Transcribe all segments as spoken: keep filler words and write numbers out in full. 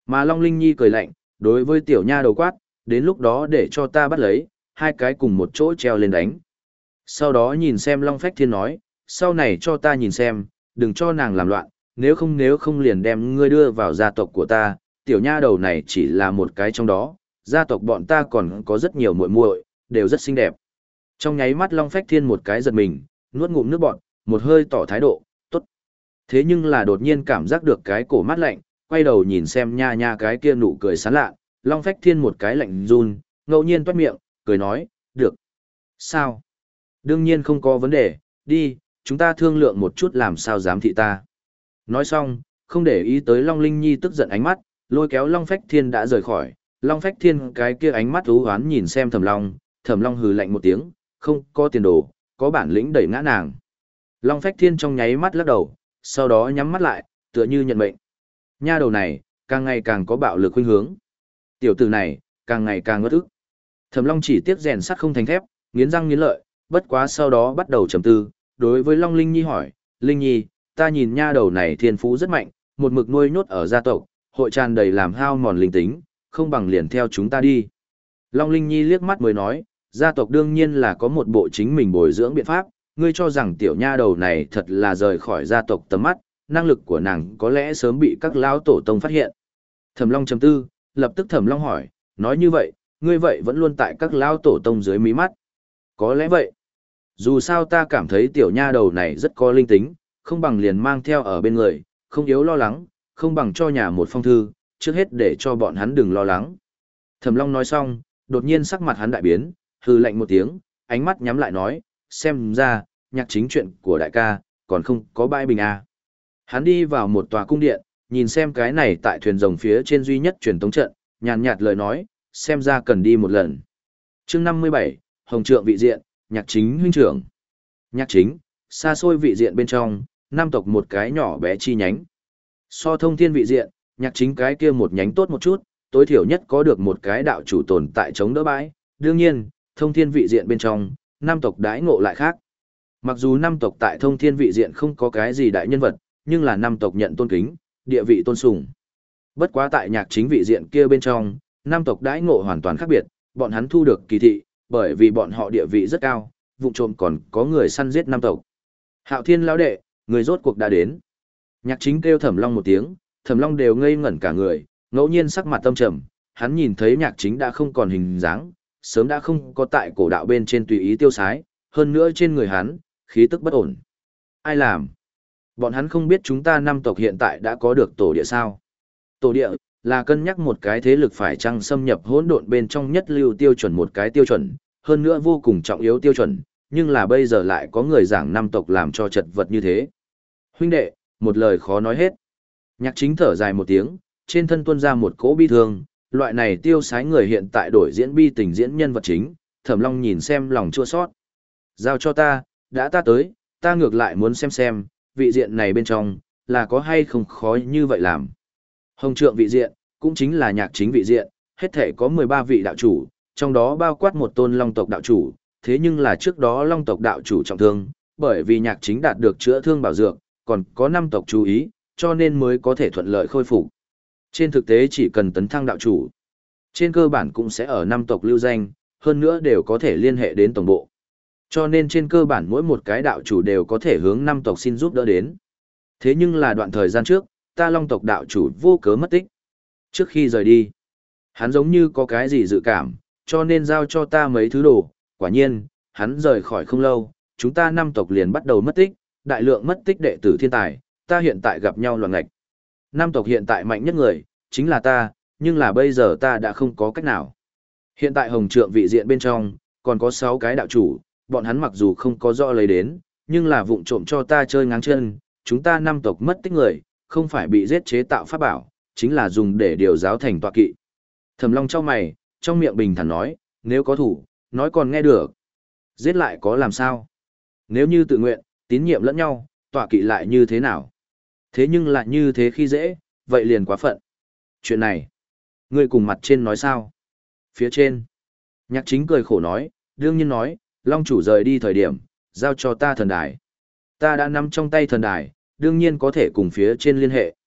Mà Long Linh Nhi cười lạnh, đối với tiểu nha đầu quát, đến lúc đó để cho ta bắt lấy, hai cái cùng một chỗ treo lên đánh. Sau đó nhìn xem Long Phách Thiên nói, sau này cho ta nhìn xem, đừng cho nàng làm loạn, nếu không nếu không liền đem ngươi đưa vào gia tộc của ta, tiểu nha đầu này chỉ là một cái trong đó, gia tộc bọn ta còn có rất nhiều muội muội, đều rất xinh đẹp. Trong nháy mắt Long Phách Thiên một cái giật mình, nuốt ngụm nước bọt, một hơi tỏ thái độ, tốt. Thế nhưng là đột nhiên cảm giác được cái cổ mát lạnh, quay đầu nhìn xem nha nha cái kia nụ cười sán lạ, Long Phách Thiên một cái lạnh run, ngẫu nhiên toát miệng, cười nói, được. Sao? Đương nhiên không có vấn đề, đi, chúng ta thương lượng một chút làm sao dám thị ta. Nói xong, không để ý tới Long Linh Nhi tức giận ánh mắt, lôi kéo Long Phách Thiên đã rời khỏi. Long Phách Thiên cái kia ánh mắt u hoán nhìn xem Thẩm Long, Thẩm Long hừ lạnh một tiếng, không có tiền đồ, có bản lĩnh đẩy ngã nàng. Long Phách Thiên trong nháy mắt lắc đầu, sau đó nhắm mắt lại, tựa như nhận mệnh. Nha đầu này, càng ngày càng có bạo lực khuynh hướng. Tiểu tử này, càng ngày càng ngất ức. Thẩm Long chỉ tiếc rèn sắt không thành thép, nghiến răng nghiến lợi, bất quá sau đó bắt đầu trầm tư, đối với Long Linh Nhi hỏi, Linh Nhi, ta nhìn nha đầu này thiên phú rất mạnh, một mực nuôi nhốt ở gia tộc, hội tràn đầy làm hao mòn linh tính, không bằng liền theo chúng ta đi. Long Linh Nhi liếc mắt mới nói, gia tộc đương nhiên là có một bộ chính mình bồi dưỡng biện pháp, ngươi cho rằng tiểu nha đầu này thật là rời khỏi gia tộc tầm mắt, năng lực của nàng có lẽ sớm bị các lão tổ tông phát hiện. Thẩm Long trầm tư, lập tức Thẩm Long hỏi, nói như vậy, ngươi vậy vẫn luôn tại các lão tổ tông dưới mí mắt. Có lẽ vậy. Dù sao ta cảm thấy tiểu nha đầu này rất có linh tính, không bằng liền mang theo ở bên người, không yếu lo lắng, không bằng cho nhà một phong thư, trước hết để cho bọn hắn đừng lo lắng. Thẩm Long nói xong, đột nhiên sắc mặt hắn đại biến, hừ lạnh một tiếng, ánh mắt nhắm lại nói, xem ra, nhạc chính chuyện của đại ca, còn không có bãi bình à. Hắn đi vào một tòa cung điện, nhìn xem cái này tại thuyền rồng phía trên duy nhất truyền tống trận, nhàn nhạt lời nói, xem ra cần đi một lần. Chương năm mươi bảy, Hồng Trượng vị diện, nhạc chính huynh trưởng. Nhạc chính, xa xôi vị diện bên trong, nam tộc một cái nhỏ bé chi nhánh. So thông thiên vị diện, nhạc chính cái kia một nhánh tốt một chút, tối thiểu nhất có được một cái đạo chủ tồn tại chống đỡ bãi. Đương nhiên, thông thiên vị diện bên trong, nam tộc đãi ngộ lại khác. Mặc dù nam tộc tại thông thiên vị diện không có cái gì đại nhân vật, nhưng là nam tộc nhận tôn kính, địa vị tôn sùng. Bất quá tại nhạc chính vị diện kia bên trong, nam tộc đãi ngộ hoàn toàn khác biệt, bọn hắn thu được kỳ thị, bởi vì bọn họ địa vị rất cao, vụ trộm còn có người săn giết nam tộc. Hạo Thiên lão đệ, người rốt cuộc đã đến. Nhạc chính kêu Thẩm Long một tiếng, Thẩm Long đều ngây ngẩn cả người, ngẫu nhiên sắc mặt tâm trầm, hắn nhìn thấy nhạc chính đã không còn hình dáng, sớm đã không có tại cổ đạo bên trên tùy ý tiêu sái, hơn nữa trên người hắn, khí tức bất ổn. Ai làm? Bọn hắn không biết chúng ta năm tộc hiện tại đã có được tổ địa sao? Tổ địa là cân nhắc một cái thế lực phải chăng xâm nhập hỗn độn bên trong nhất lưu tiêu chuẩn một cái tiêu chuẩn, hơn nữa vô cùng trọng yếu tiêu chuẩn, nhưng là bây giờ lại có người giảng năm tộc làm cho chật vật như thế. Huynh đệ, một lời khó nói hết. Nhạc chính thở dài một tiếng, trên thân tuôn ra một cỗ bi thương, loại này tiêu sái người hiện tại đổi diễn bi tình diễn nhân vật chính, Thẩm Long nhìn xem lòng chua xót. Giao cho ta, đã ta tới, ta ngược lại muốn xem xem, vị diện này bên trong, là có hay không khó như vậy làm. Hồng Trượng vị diện, cũng chính là nhạc chính vị diện, hết thể có mười ba vị đạo chủ, trong đó bao quát một tôn long tộc đạo chủ, thế nhưng là trước đó long tộc đạo chủ trọng thương, bởi vì nhạc chính đạt được chữa thương bảo dược, còn có năm tộc chú ý, cho nên mới có thể thuận lợi khôi phục. Trên thực tế chỉ cần tấn thăng đạo chủ, trên cơ bản cũng sẽ ở năm tộc lưu danh, hơn nữa đều có thể liên hệ đến tổng bộ. Cho nên trên cơ bản mỗi một cái đạo chủ đều có thể hướng năm tộc xin giúp đỡ đến. Thế nhưng là đoạn thời gian trước, ta long tộc đạo chủ vô cớ mất tích. Trước khi rời đi, hắn giống như có cái gì dự cảm, cho nên giao cho ta mấy thứ đồ. Quả nhiên, hắn rời khỏi không lâu, chúng ta năm tộc liền bắt đầu mất tích, đại lượng mất tích đệ tử thiên tài, ta hiện tại gặp nhau loạn ngạch. Năm tộc hiện tại mạnh nhất người, chính là ta, nhưng là bây giờ ta đã không có cách nào. Hiện tại Hồng Trượng vị diện bên trong, còn có sáu cái đạo chủ, bọn hắn mặc dù không có rõ lấy đến, nhưng là vụng trộm cho ta chơi ngáng chân, chúng ta năm tộc mất tích người, không phải bị giết chế tạo pháp bảo, chính là dùng để điều giáo thành tọa kỵ. Thẩm Long chau mày, trong miệng bình thản nói, nếu có thủ, nói còn nghe được. Giết lại có làm sao? Nếu như tự nguyện, tín nhiệm lẫn nhau, tọa kỵ lại như thế nào? Thế nhưng lại như thế khi dễ, vậy liền quá phận. Chuyện này, ngươi cùng mặt trên nói sao? Phía trên, nhạc chính cười khổ nói, đương nhiên nói, Long chủ rời đi thời điểm, giao cho ta thần đài. Ta đã nắm trong tay thần đài, đương nhiên có thể cùng phía trên liên hệ.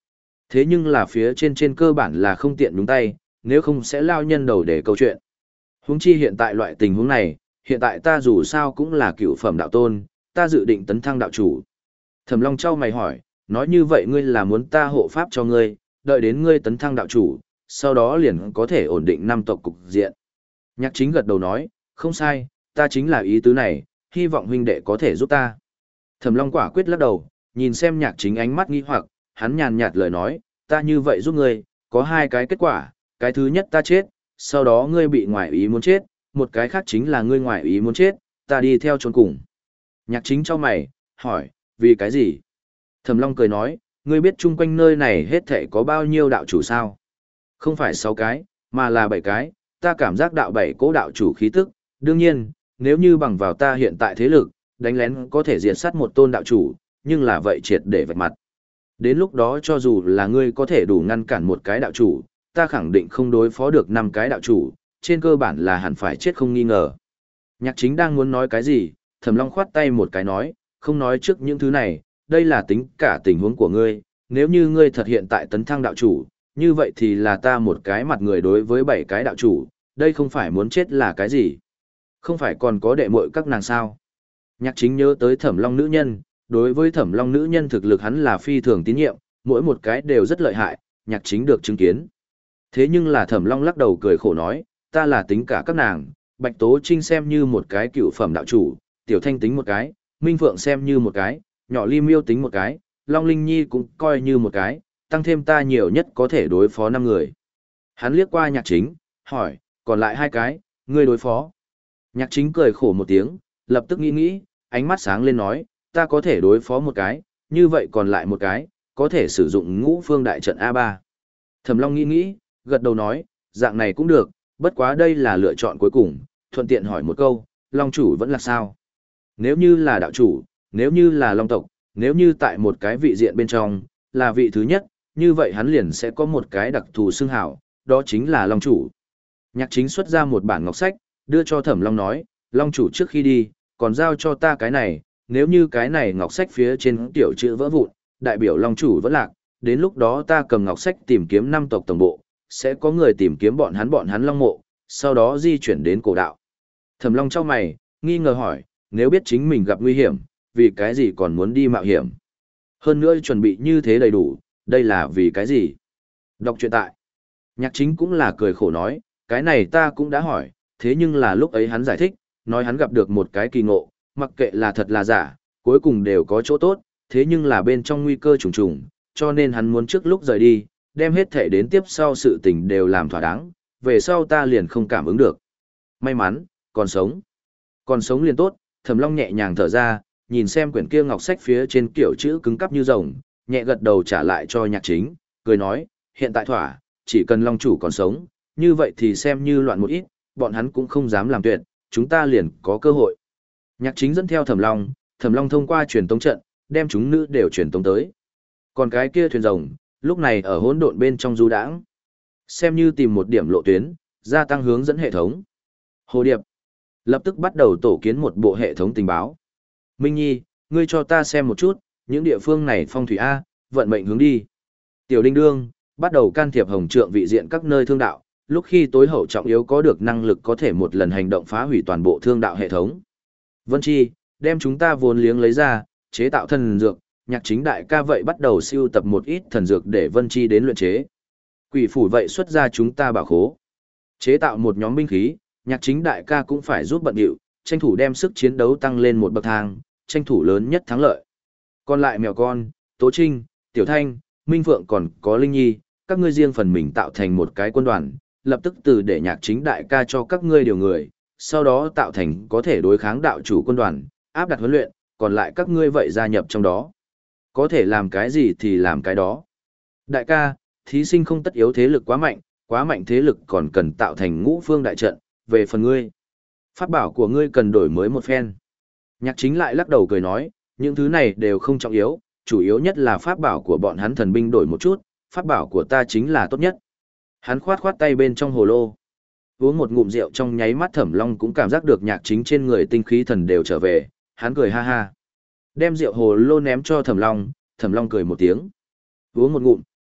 Thế nhưng là phía trên trên cơ bản là không tiện nhúng tay, nếu không sẽ lao nhân đầu để câu chuyện. Huống chi hiện tại loại tình huống này, hiện tại ta dù sao cũng là cựu phẩm đạo tôn, ta dự định tấn thăng đạo chủ. Thẩm Long Châu mày hỏi, nói như vậy ngươi là muốn ta hộ pháp cho ngươi, đợi đến ngươi tấn thăng đạo chủ, sau đó liền có thể ổn định năm tộc cục diện. Nhạc Chính gật đầu nói, không sai, ta chính là ý tứ này, hy vọng huynh đệ có thể giúp ta. Thẩm Long quả quyết lắc đầu, nhìn xem Nhạc Chính ánh mắt nghi hoặc, hắn nhàn nhạt lời nói, ta như vậy giúp ngươi, có hai cái kết quả, cái thứ nhất ta chết, sau đó ngươi bị ngoại ý muốn chết, một cái khác chính là ngươi ngoại ý muốn chết, ta đi theo trốn cùng. Nhạc Chính cho mày, hỏi, vì cái gì? Thẩm Long cười nói, ngươi biết chung quanh nơi này hết thảy có bao nhiêu đạo chủ sao? Không phải sáu cái, mà là bảy cái, ta cảm giác đạo bảy cố đạo chủ khí tức, đương nhiên, nếu như bằng vào ta hiện tại thế lực, đánh lén có thể diệt sát một tôn đạo chủ, nhưng là vậy triệt để vạch mặt. Đến lúc đó cho dù là ngươi có thể đủ ngăn cản một cái đạo chủ, ta khẳng định không đối phó được năm cái đạo chủ, trên cơ bản là hẳn phải chết không nghi ngờ. Nhạc Chính đang muốn nói cái gì, Thẩm Long khoát tay một cái nói, không nói trước những thứ này, đây là tính cả tình huống của ngươi, nếu như ngươi thật hiện tại tấn thăng đạo chủ, như vậy thì là ta một cái mặt người đối với bảy cái đạo chủ, đây không phải muốn chết là cái gì? Không phải còn có đệ muội các nàng sao? Nhạc Chính nhớ tới Thẩm Long nữ nhân, đối với Thẩm Long nữ nhân thực lực hắn là phi thường tín nhiệm, mỗi một cái đều rất lợi hại, Nhạc Chính được chứng kiến. Thế nhưng là Thẩm Long lắc đầu cười khổ nói, ta là tính cả các nàng, Bạch Tố Trinh xem như một cái cựu phẩm đạo chủ, Tiểu Thanh tính một cái, Minh Phượng xem như một cái, Nhỏ Ly Miêu tính một cái, Long Linh Nhi cũng coi như một cái, tăng thêm ta nhiều nhất có thể đối phó năm người. Hắn liếc qua Nhạc Chính, hỏi, còn lại hai cái, ngươi đối phó. Nhạc Chính cười khổ một tiếng, lập tức nghĩ nghĩ, ánh mắt sáng lên nói, ta có thể đối phó một cái, như vậy còn lại một cái, có thể sử dụng ngũ phương đại trận A ba. Thẩm Long nghĩ nghĩ, gật đầu nói, dạng này cũng được, bất quá đây là lựa chọn cuối cùng, thuận tiện hỏi một câu, Long chủ vẫn là sao? Nếu như là đạo chủ, nếu như là Long tộc, nếu như tại một cái vị diện bên trong, là vị thứ nhất, như vậy hắn liền sẽ có một cái đặc thù xưng hảo, đó chính là Long chủ. Nhạc Chính xuất ra một bản ngọc sách, đưa cho Thẩm Long nói, Long chủ trước khi đi, còn giao cho ta cái này, nếu như cái này ngọc sách phía trên tiểu chữ vỡ vụn, đại biểu Long chủ vẫn lạc, đến lúc đó ta cầm ngọc sách tìm kiếm năm tộc tổng bộ, sẽ có người tìm kiếm bọn hắn bọn hắn Long mộ, sau đó di chuyển đến cổ đạo. Thẩm Long chau mày, nghi ngờ hỏi, nếu biết chính mình gặp nguy hiểm, vì cái gì còn muốn đi mạo hiểm? Hơn nữa chuẩn bị như thế đầy đủ, đây là vì cái gì? Đọc truyện tại. Nhạc Chính cũng là cười khổ nói, cái này ta cũng đã hỏi, thế nhưng là lúc ấy hắn giải thích, nói hắn gặp được một cái kỳ ngộ, mặc kệ là thật là giả, cuối cùng đều có chỗ tốt, thế nhưng là bên trong nguy cơ trùng trùng, cho nên hắn muốn trước lúc rời đi, đem hết thể đến tiếp sau sự tình đều làm thỏa đáng, về sau ta liền không cảm ứng được. May mắn, còn sống. Còn sống liền tốt, Thẩm Long nhẹ nhàng thở ra, nhìn xem quyển kia ngọc sách phía trên kiểu chữ cứng cắp như rồng, nhẹ gật đầu trả lại cho Nhạc Chính, cười nói, hiện tại thỏa, chỉ cần Long chủ còn sống, như vậy thì xem như loạn một ít, bọn hắn cũng không dám làm tuyệt, chúng ta liền có cơ hội. Nhạc Chính dẫn theo Thẩm Long, Thẩm Long thông qua truyền tống trận, đem chúng nữ đều truyền tống tới. Còn cái kia thuyền rồng, lúc này ở hỗn độn bên trong du đãng, xem như tìm một điểm lộ tuyến, gia tăng hướng dẫn hệ thống. Hồ Điệp lập tức bắt đầu tổ kiến một bộ hệ thống tình báo. Minh Nhi, ngươi cho ta xem một chút, những địa phương này phong thủy A, vận mệnh hướng đi. Tiểu Đinh Đương, bắt đầu can thiệp hồng trượng vị diện các nơi thương đạo, lúc khi tối hậu trọng yếu có được năng lực có thể một lần hành động phá hủy toàn bộ thương đạo hệ thống. Vân Chi, đem chúng ta vốn liếng lấy ra, chế tạo thần dược, Nhạc Chính đại ca vậy bắt đầu siêu tập một ít thần dược để Vân Chi đến luyện chế. Quỷ phủ vậy xuất ra chúng ta bảo khố. Chế tạo một nhóm binh khí, Nhạc Chính đại ca cũng phải giúp bận điệu, tranh thủ đem sức chiến đấu tăng lên một bậc thang, tranh thủ lớn nhất thắng lợi. Còn lại mèo con, Tố Trinh, Tiểu Thanh, Minh Phượng còn có Linh Nhi, các ngươi riêng phần mình tạo thành một cái quân đoàn, lập tức từ để Nhạc Chính đại ca cho các ngươi điều người, sau đó tạo thành có thể đối kháng đạo chủ quân đoàn, áp đặt huấn luyện, còn lại các ngươi vậy gia nhập trong đó. Có thể làm cái gì thì làm cái đó. Đại ca, thí sinh không tất yếu thế lực quá mạnh, quá mạnh thế lực còn cần tạo thành ngũ phương đại trận, về phần ngươi. Pháp bảo của ngươi cần đổi mới một phen. Nhạc Chính lại lắc đầu cười nói, những thứ này đều không trọng yếu, chủ yếu nhất là pháp bảo của bọn hắn thần binh đổi một chút, pháp bảo của ta chính là tốt nhất. Hắn khoát khoát tay bên trong hồ lô. Uống một ngụm rượu trong nháy mắt Thẩm Long cũng cảm giác được Nhạc Chính trên người tinh khí thần đều trở về, hắn cười ha ha. Đem rượu hồ lô ném cho Thẩm Long, Thẩm Long cười một tiếng. Uống một ngụm,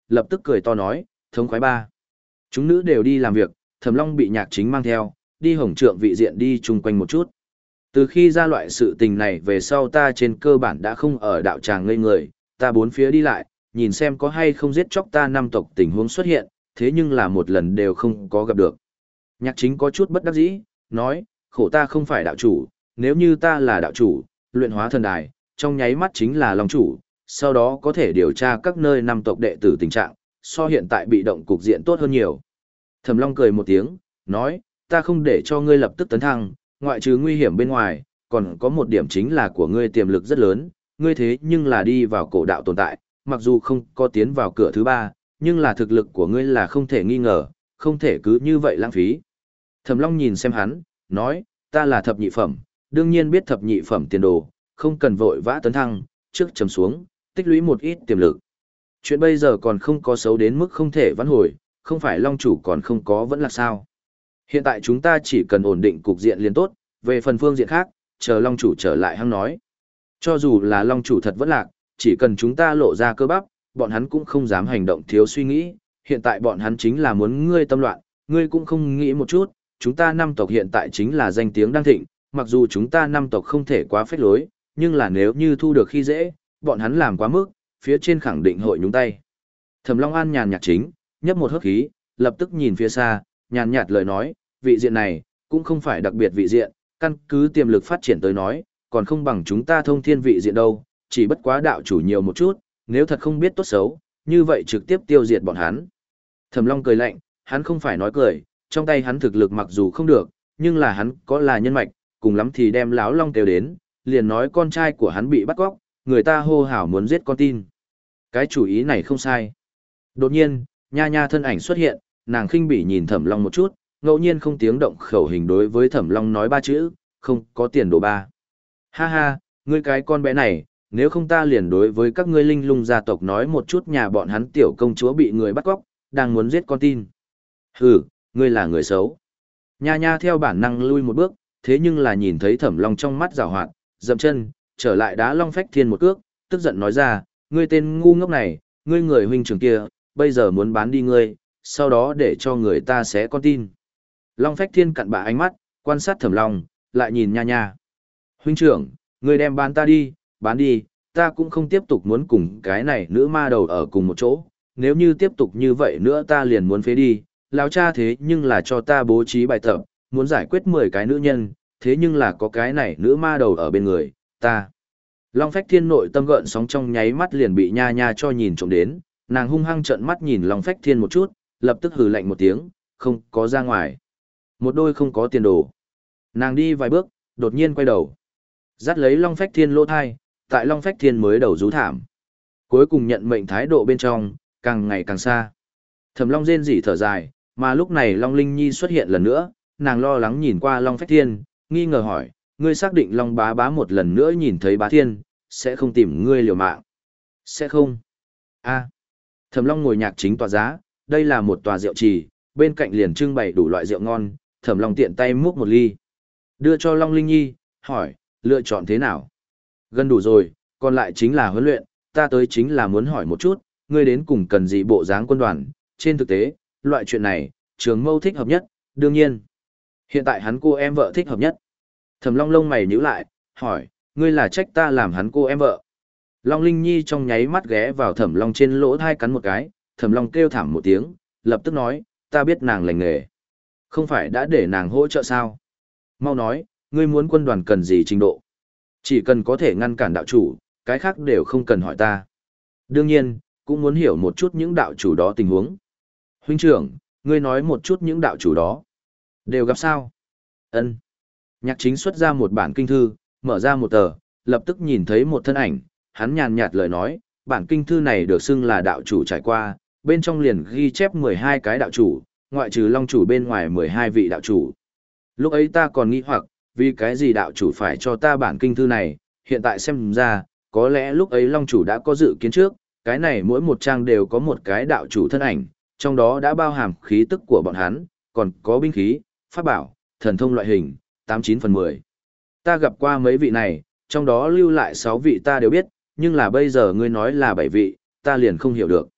lập tức cười to nói, thống khoái ba. Chúng nữ đều đi làm việc, Thẩm Long bị Nhạc Chính mang theo, đi Hồng Trượng vị diện đi chung quanh một chút. Từ khi ra loại sự tình này về sau ta trên cơ bản đã không ở đạo tràng ngây người, ta bốn phía đi lại, nhìn xem có hay không giết chóc ta năm tộc tình huống xuất hiện, thế nhưng là một lần đều không có gặp được. Nhạc Chính có chút bất đắc dĩ, nói, khổ ta không phải đạo chủ, nếu như ta là đạo chủ, luyện hóa thần đài, trong nháy mắt chính là long chủ, sau đó có thể điều tra các nơi năm tộc đệ tử tình trạng, so hiện tại bị động cục diện tốt hơn nhiều. Thẩm Long cười một tiếng, nói, ta không để cho ngươi lập tức tấn thăng, ngoại trừ nguy hiểm bên ngoài, còn có một điểm chính là của ngươi tiềm lực rất lớn, ngươi thế nhưng là đi vào cổ đạo tồn tại, mặc dù không có tiến vào cửa thứ ba, nhưng là thực lực của ngươi là không thể nghi ngờ, không thể cứ như vậy lãng phí. Thẩm Long nhìn xem hắn, nói, ta là thập nhị phẩm, đương nhiên biết thập nhị phẩm tiền đồ, không cần vội vã tấn thăng, trước trầm xuống, tích lũy một ít tiềm lực. Chuyện bây giờ còn không có xấu đến mức không thể vãn hồi, không phải Long chủ còn không có vẫn là sao. Hiện tại chúng ta chỉ cần ổn định cục diện liền tốt, về phần phương diện khác, chờ Long chủ trở lại hăng nói. Cho dù là Long chủ thật vẫn lạc, chỉ cần chúng ta lộ ra cơ bắp, bọn hắn cũng không dám hành động thiếu suy nghĩ, hiện tại bọn hắn chính là muốn ngươi tâm loạn, ngươi cũng không nghĩ một chút, chúng ta năm tộc hiện tại chính là danh tiếng đang thịnh, mặc dù chúng ta năm tộc không thể quá phách lối, nhưng là nếu như thu được khi dễ, bọn hắn làm quá mức, phía trên khẳng định hội nhúng tay. Thẩm Long An nhàn nhạt chính, nhấp một hớp khí, lập tức nhìn phía xa, nhàn nhạt lời nói, vị diện này, cũng không phải đặc biệt vị diện, căn cứ tiềm lực phát triển tới nói, còn không bằng chúng ta thông thiên vị diện đâu, chỉ bất quá đạo chủ nhiều một chút, nếu thật không biết tốt xấu, như vậy trực tiếp tiêu diệt bọn hắn. Thẩm Long cười lạnh, hắn không phải nói cười, trong tay hắn thực lực mặc dù không được, nhưng là hắn có là nhân mạch, cùng lắm thì đem láo long kêu đến, liền nói con trai của hắn bị bắt cóc, người ta hô hào muốn giết con tin. Cái chủ ý này không sai. Đột nhiên, nha nha thân ảnh xuất hiện, nàng khinh bỉ nhìn Thẩm Long một chút, ngẫu nhiên không tiếng động khẩu hình đối với Thẩm Long nói ba chữ, không có tiền đồ ba. Ha ha, ngươi cái con bé này, nếu không ta liền đối với các ngươi linh lung gia tộc nói một chút nhà bọn hắn tiểu công chúa bị người bắt cóc, đang muốn giết con tin. Hừ, ngươi là người xấu. Nha nha theo bản năng lui một bước, thế nhưng là nhìn thấy Thẩm Long trong mắt giảo hoạt, dậm chân, trở lại đá Long Phách Thiên một cước, tức giận nói ra, ngươi tên ngu ngốc này, ngươi người huynh trưởng kia, bây giờ muốn bán đi ngươi, sau đó để cho người ta xé con tin. Long Phách Thiên cặn bã ánh mắt, quan sát Thẩm Long, lại nhìn nha nha. Huynh trưởng, ngươi đem bán ta đi, bán đi, ta cũng không tiếp tục muốn cùng cái này nữ ma đầu ở cùng một chỗ, nếu như tiếp tục như vậy nữa ta liền muốn phế đi, lão cha thế nhưng là cho ta bố trí bài tập, muốn giải quyết mười cái nữ nhân, thế nhưng là có cái này nữ ma đầu ở bên người, ta. Long Phách Thiên nội tâm gợn sóng trong nháy mắt liền bị nha nha cho nhìn trộm đến, nàng hung hăng trợn mắt nhìn Long Phách Thiên một chút, lập tức hừ lạnh một tiếng, không có ra ngoài. Một đôi không có tiền đồ. Nàng đi vài bước, đột nhiên quay đầu. Dắt lấy Long Phách Thiên lỗ thai, tại Long Phách Thiên mới đầu rú thảm. Cuối cùng nhận mệnh thái độ bên trong, càng ngày càng xa. Thẩm Long rên rỉ thở dài, mà lúc này Long Linh Nhi xuất hiện lần nữa, nàng lo lắng nhìn qua Long Phách Thiên, nghi ngờ hỏi, ngươi xác định Long bá bá một lần nữa nhìn thấy bá thiên, sẽ không tìm ngươi liều mạng. Sẽ không. A. Thẩm Long ngồi nhạc chính tòa giá, đây là một tòa rượu trì, bên cạnh liền trưng bày đủ loại rượu ngon, Thẩm Long tiện tay múc một ly. Đưa cho Long Linh Nhi, hỏi, lựa chọn thế nào? Gần đủ rồi, còn lại chính là huấn luyện, ta tới chính là muốn hỏi một chút, ngươi đến cùng cần gì bộ dáng quân đoàn, trên thực tế, loại chuyện này, Trường Mâu thích hợp nhất, đương nhiên. Hiện tại hắn cô em vợ thích hợp nhất. Thẩm Long lông mày nhíu lại, hỏi, ngươi là trách ta làm hắn cô em vợ. Long Linh Nhi trong nháy mắt ghé vào Thẩm Long trên lỗ thai cắn một cái, Thẩm Long kêu thảm một tiếng, lập tức nói, ta biết nàng lành nghề. Không phải đã để nàng hỗ trợ sao? Mau nói, ngươi muốn quân đoàn cần gì trình độ? Chỉ cần có thể ngăn cản đạo chủ, cái khác đều không cần hỏi ta. Đương nhiên, cũng muốn hiểu một chút những đạo chủ đó tình huống. Huynh trưởng, ngươi nói một chút những đạo chủ đó. Đều gặp sao? Ân. Nhạc chính xuất ra một bản kinh thư, mở ra một tờ, lập tức nhìn thấy một thân ảnh, hắn nhàn nhạt lời nói, bản kinh thư này được xưng là đạo chủ trải qua, bên trong liền ghi chép mười hai cái đạo chủ, ngoại trừ long chủ bên ngoài mười hai vị đạo chủ. Lúc ấy ta còn nghĩ hoặc, vì cái gì đạo chủ phải cho ta bản kinh thư này, hiện tại xem ra, có lẽ lúc ấy long chủ đã có dự kiến trước, cái này mỗi một trang đều có một cái đạo chủ thân ảnh, trong đó đã bao hàm khí tức của bọn hắn, còn có binh khí, pháp bảo, thần thông loại hình, tám chín phần mười. Ta gặp qua mấy vị này, trong đó lưu lại sáu vị ta đều biết, nhưng là bây giờ ngươi nói là bảy vị, ta liền không hiểu được.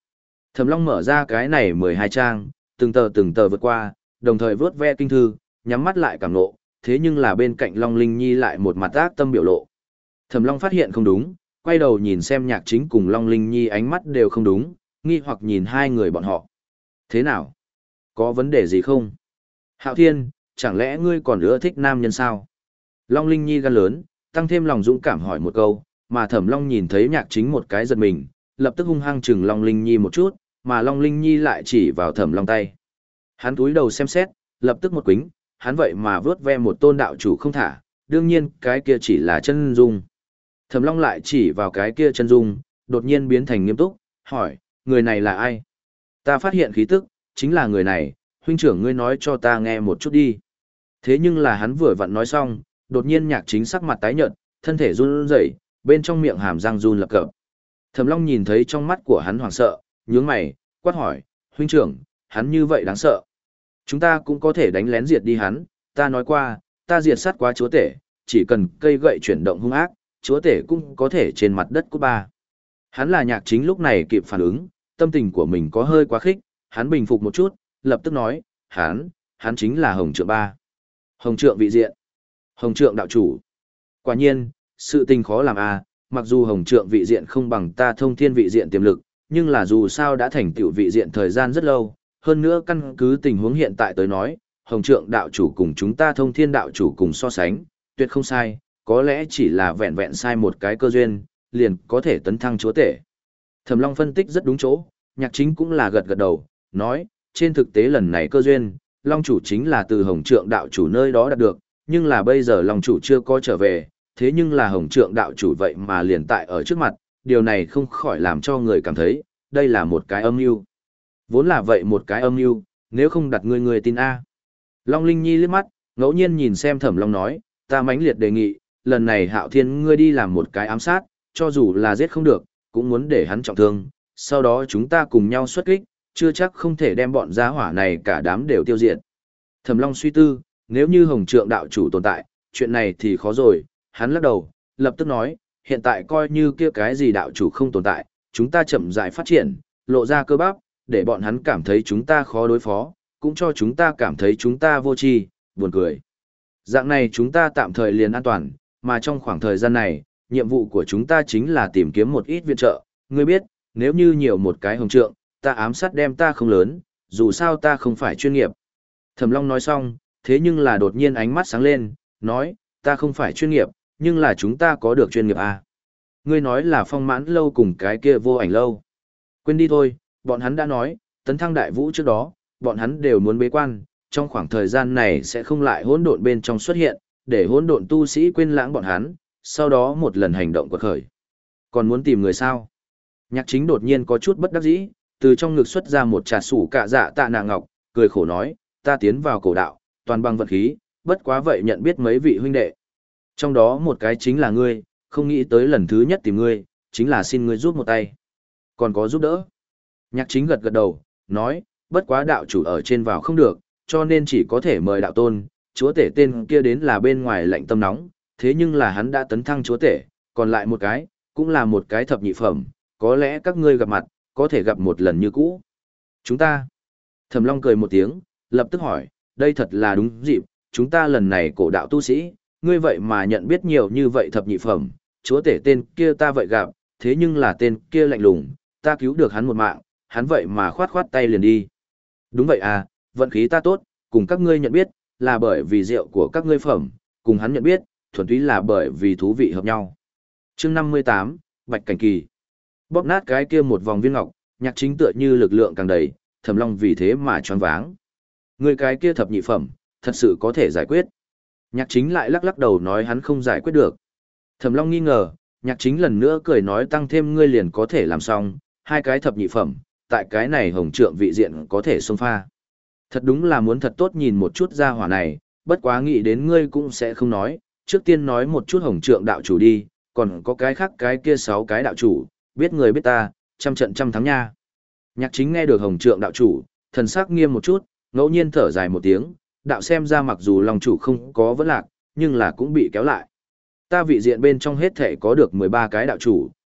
Thẩm Long mở ra cái này mười hai trang, từng tờ từng tờ vượt qua, đồng thời vớt ve kinh thư, nhắm mắt lại cảm nộ, thế nhưng là bên cạnh Long Linh Nhi lại một mặt ác tâm biểu lộ. Thẩm Long phát hiện không đúng, quay đầu nhìn xem Nhạc Chính cùng Long Linh Nhi ánh mắt đều không đúng, nghi hoặc nhìn hai người bọn họ. Thế nào? Có vấn đề gì không? Hạo Thiên, chẳng lẽ ngươi còn ưa thích nam nhân sao? Long Linh Nhi gan lớn, tăng thêm lòng dũng cảm hỏi một câu, mà Thẩm Long nhìn thấy Nhạc Chính một cái giật mình, lập tức hung hăng chừng Long Linh Nhi một chút, mà Long Linh Nhi lại chỉ vào Thẩm Long tay. Hắn túi đầu xem xét, lập tức một quính, hắn vậy mà vớt ve một tôn đạo chủ không thả, đương nhiên cái kia chỉ là chân dung. Thẩm Long lại chỉ vào cái kia chân dung, đột nhiên biến thành nghiêm túc, hỏi, người này là ai? Ta phát hiện khí tức, chính là người này, huynh trưởng ngươi nói cho ta nghe một chút đi. Thế nhưng là hắn vừa vặn nói xong, đột nhiên Nhạc Chính sắc mặt tái nhợt, thân thể run rẩy, bên trong miệng hàm răng run lập cập. Thẩm Long nhìn thấy trong mắt của hắn hoảng sợ, nhướng mày, quát hỏi, huynh trưởng, hắn như vậy đáng sợ. Chúng ta cũng có thể đánh lén diệt đi hắn, ta nói qua, ta diệt sát quá chúa tể, chỉ cần cây gậy chuyển động hung ác, chúa tể cũng có thể trên mặt đất của ba. Hắn là Nhạc Chính lúc này kịp phản ứng, tâm tình của mình có hơi quá khích, hắn bình phục một chút, lập tức nói, hắn, hắn chính là Hồng Trượng ba. Hồng Trượng vị diện. Hồng Trượng đạo chủ. Quả nhiên, sự tình khó làm a, mặc dù Hồng Trượng vị diện không bằng ta Thông Thiên vị diện tiềm lực, nhưng là dù sao đã thành tựu vị diện thời gian rất lâu, hơn nữa căn cứ tình huống hiện tại tới nói, Hồng Trượng đạo chủ cùng chúng ta Thông Thiên đạo chủ cùng so sánh, tuyệt không sai, có lẽ chỉ là vẹn vẹn sai một cái cơ duyên, liền có thể tấn thăng chúa tể. Thẩm Long phân tích rất đúng chỗ, Nhạc Chính cũng là gật gật đầu, nói, trên thực tế lần này cơ duyên, Long chủ chính là từ Hồng Trượng đạo chủ nơi đó đạt được, nhưng là bây giờ Long chủ chưa có trở về, thế nhưng là Hồng Trượng đạo chủ vậy mà liền tại ở trước mặt, điều này không khỏi làm cho người cảm thấy, đây là một cái âm mưu. Vốn là vậy một cái âm mưu, nếu không đặt ngươi người tin A. Long Linh Nhi liếc mắt, ngẫu nhiên nhìn xem Thẩm Long nói, ta mãnh liệt đề nghị, lần này Hạo Thiên ngươi đi làm một cái ám sát, cho dù là giết không được, cũng muốn để hắn trọng thương, sau đó chúng ta cùng nhau xuất kích, chưa chắc không thể đem bọn gia hỏa này cả đám đều tiêu diệt. Thẩm Long suy tư, nếu như Hồng Trượng đạo chủ tồn tại, chuyện này thì khó rồi, hắn lắc đầu, lập tức nói, hiện tại coi như kia cái gì đạo chủ không tồn tại, chúng ta chậm rãi phát triển, lộ ra cơ bắp, để bọn hắn cảm thấy chúng ta khó đối phó, cũng cho chúng ta cảm thấy chúng ta vô tri, buồn cười. Dạng này chúng ta tạm thời liền an toàn, mà trong khoảng thời gian này, nhiệm vụ của chúng ta chính là tìm kiếm một ít viện trợ, ngươi biết, nếu như nhiều một cái Hồng Trượng, ta ám sát đem ta không lớn, dù sao ta không phải chuyên nghiệp. Thẩm Long nói xong, thế nhưng là đột nhiên ánh mắt sáng lên, nói, ta không phải chuyên nghiệp, nhưng là chúng ta có được chuyên nghiệp à. Ngươi nói là Phong Mãn lâu cùng cái kia Vô Ảnh lâu. Quên đi thôi, bọn hắn đã nói, tấn thăng đại vũ trước đó, bọn hắn đều muốn bế quan, trong khoảng thời gian này sẽ không lại hỗn độn bên trong xuất hiện, để hỗn độn tu sĩ quên lãng bọn hắn, sau đó một lần hành động quật khởi. Còn muốn tìm người sao? Nhạc Chính đột nhiên có chút bất đắc dĩ, từ trong ngực xuất ra một trà sủ cạ dạ tạ nạ ngọc, cười khổ nói, ta tiến vào cổ đạo, toàn bằng vật khí, bất quá vậy nhận biết mấy vị huynh đệ. Trong đó một cái chính là ngươi, không nghĩ tới lần thứ nhất tìm ngươi, chính là xin ngươi giúp một tay. Còn có giúp đỡ. Nhạc Chính gật gật đầu, nói, bất quá đạo chủ ở trên vào không được, cho nên chỉ có thể mời đạo tôn, chúa tể tên kia đến là bên ngoài lạnh tâm nóng, thế nhưng là hắn đã tấn thăng chúa tể, còn lại một cái, cũng là một cái thập nhị phẩm, có lẽ các ngươi gặp mặt, có thể gặp một lần như cũ. Chúng ta. Thẩm Long cười một tiếng, lập tức hỏi, đây thật là đúng dịp, chúng ta lần này cổ đạo tu sĩ, ngươi vậy mà nhận biết nhiều như vậy thập nhị phẩm, chúa tể tên kia ta vậy gặp, thế nhưng là tên kia lạnh lùng, ta cứu được hắn một mạng, hắn vậy mà khoát khoát tay liền đi. Đúng vậy à, vận khí ta tốt, cùng các ngươi nhận biết, là bởi vì rượu của các ngươi phẩm, cùng hắn nhận biết, thuần túy là bởi vì thú vị hợp nhau. Chương năm mươi tám, Bạch Cảnh Kỳ. Bóp nát cái kia một vòng viên ngọc, Nhạc Chính tựa như lực lượng càng đầy, Thẩm Long vì thế mà choáng váng. Người cái kia thập nhị phẩm, thật sự có thể giải quyết. Nhạc Chính lại lắc lắc đầu nói hắn không giải quyết được. Thẩm Long nghi ngờ, Nhạc Chính lần nữa cười nói tăng thêm ngươi liền có thể làm xong, hai cái thập nhị phẩm, tại cái này Hồng Trượng vị diện có thể xông pha. Thật đúng là muốn thật tốt nhìn một chút ra hỏa này, bất quá nghĩ đến ngươi cũng sẽ không nói, trước tiên nói một chút Hồng Trượng đạo chủ đi, còn có cái khác cái kia sáu cái đạo chủ, biết người biết ta, trăm trận trăm thắng nha. Nhạc Chính nghe được Hồng Trượng đạo chủ, thần sắc nghiêm một chút, ngẫu nhiên thở dài một tiếng, đạo xem ra mặc dù Long chủ không có vấn lạc, nhưng là cũng bị kéo lại. Ta vị diện bên trong hết thể có được mười ba cái đạo chủ,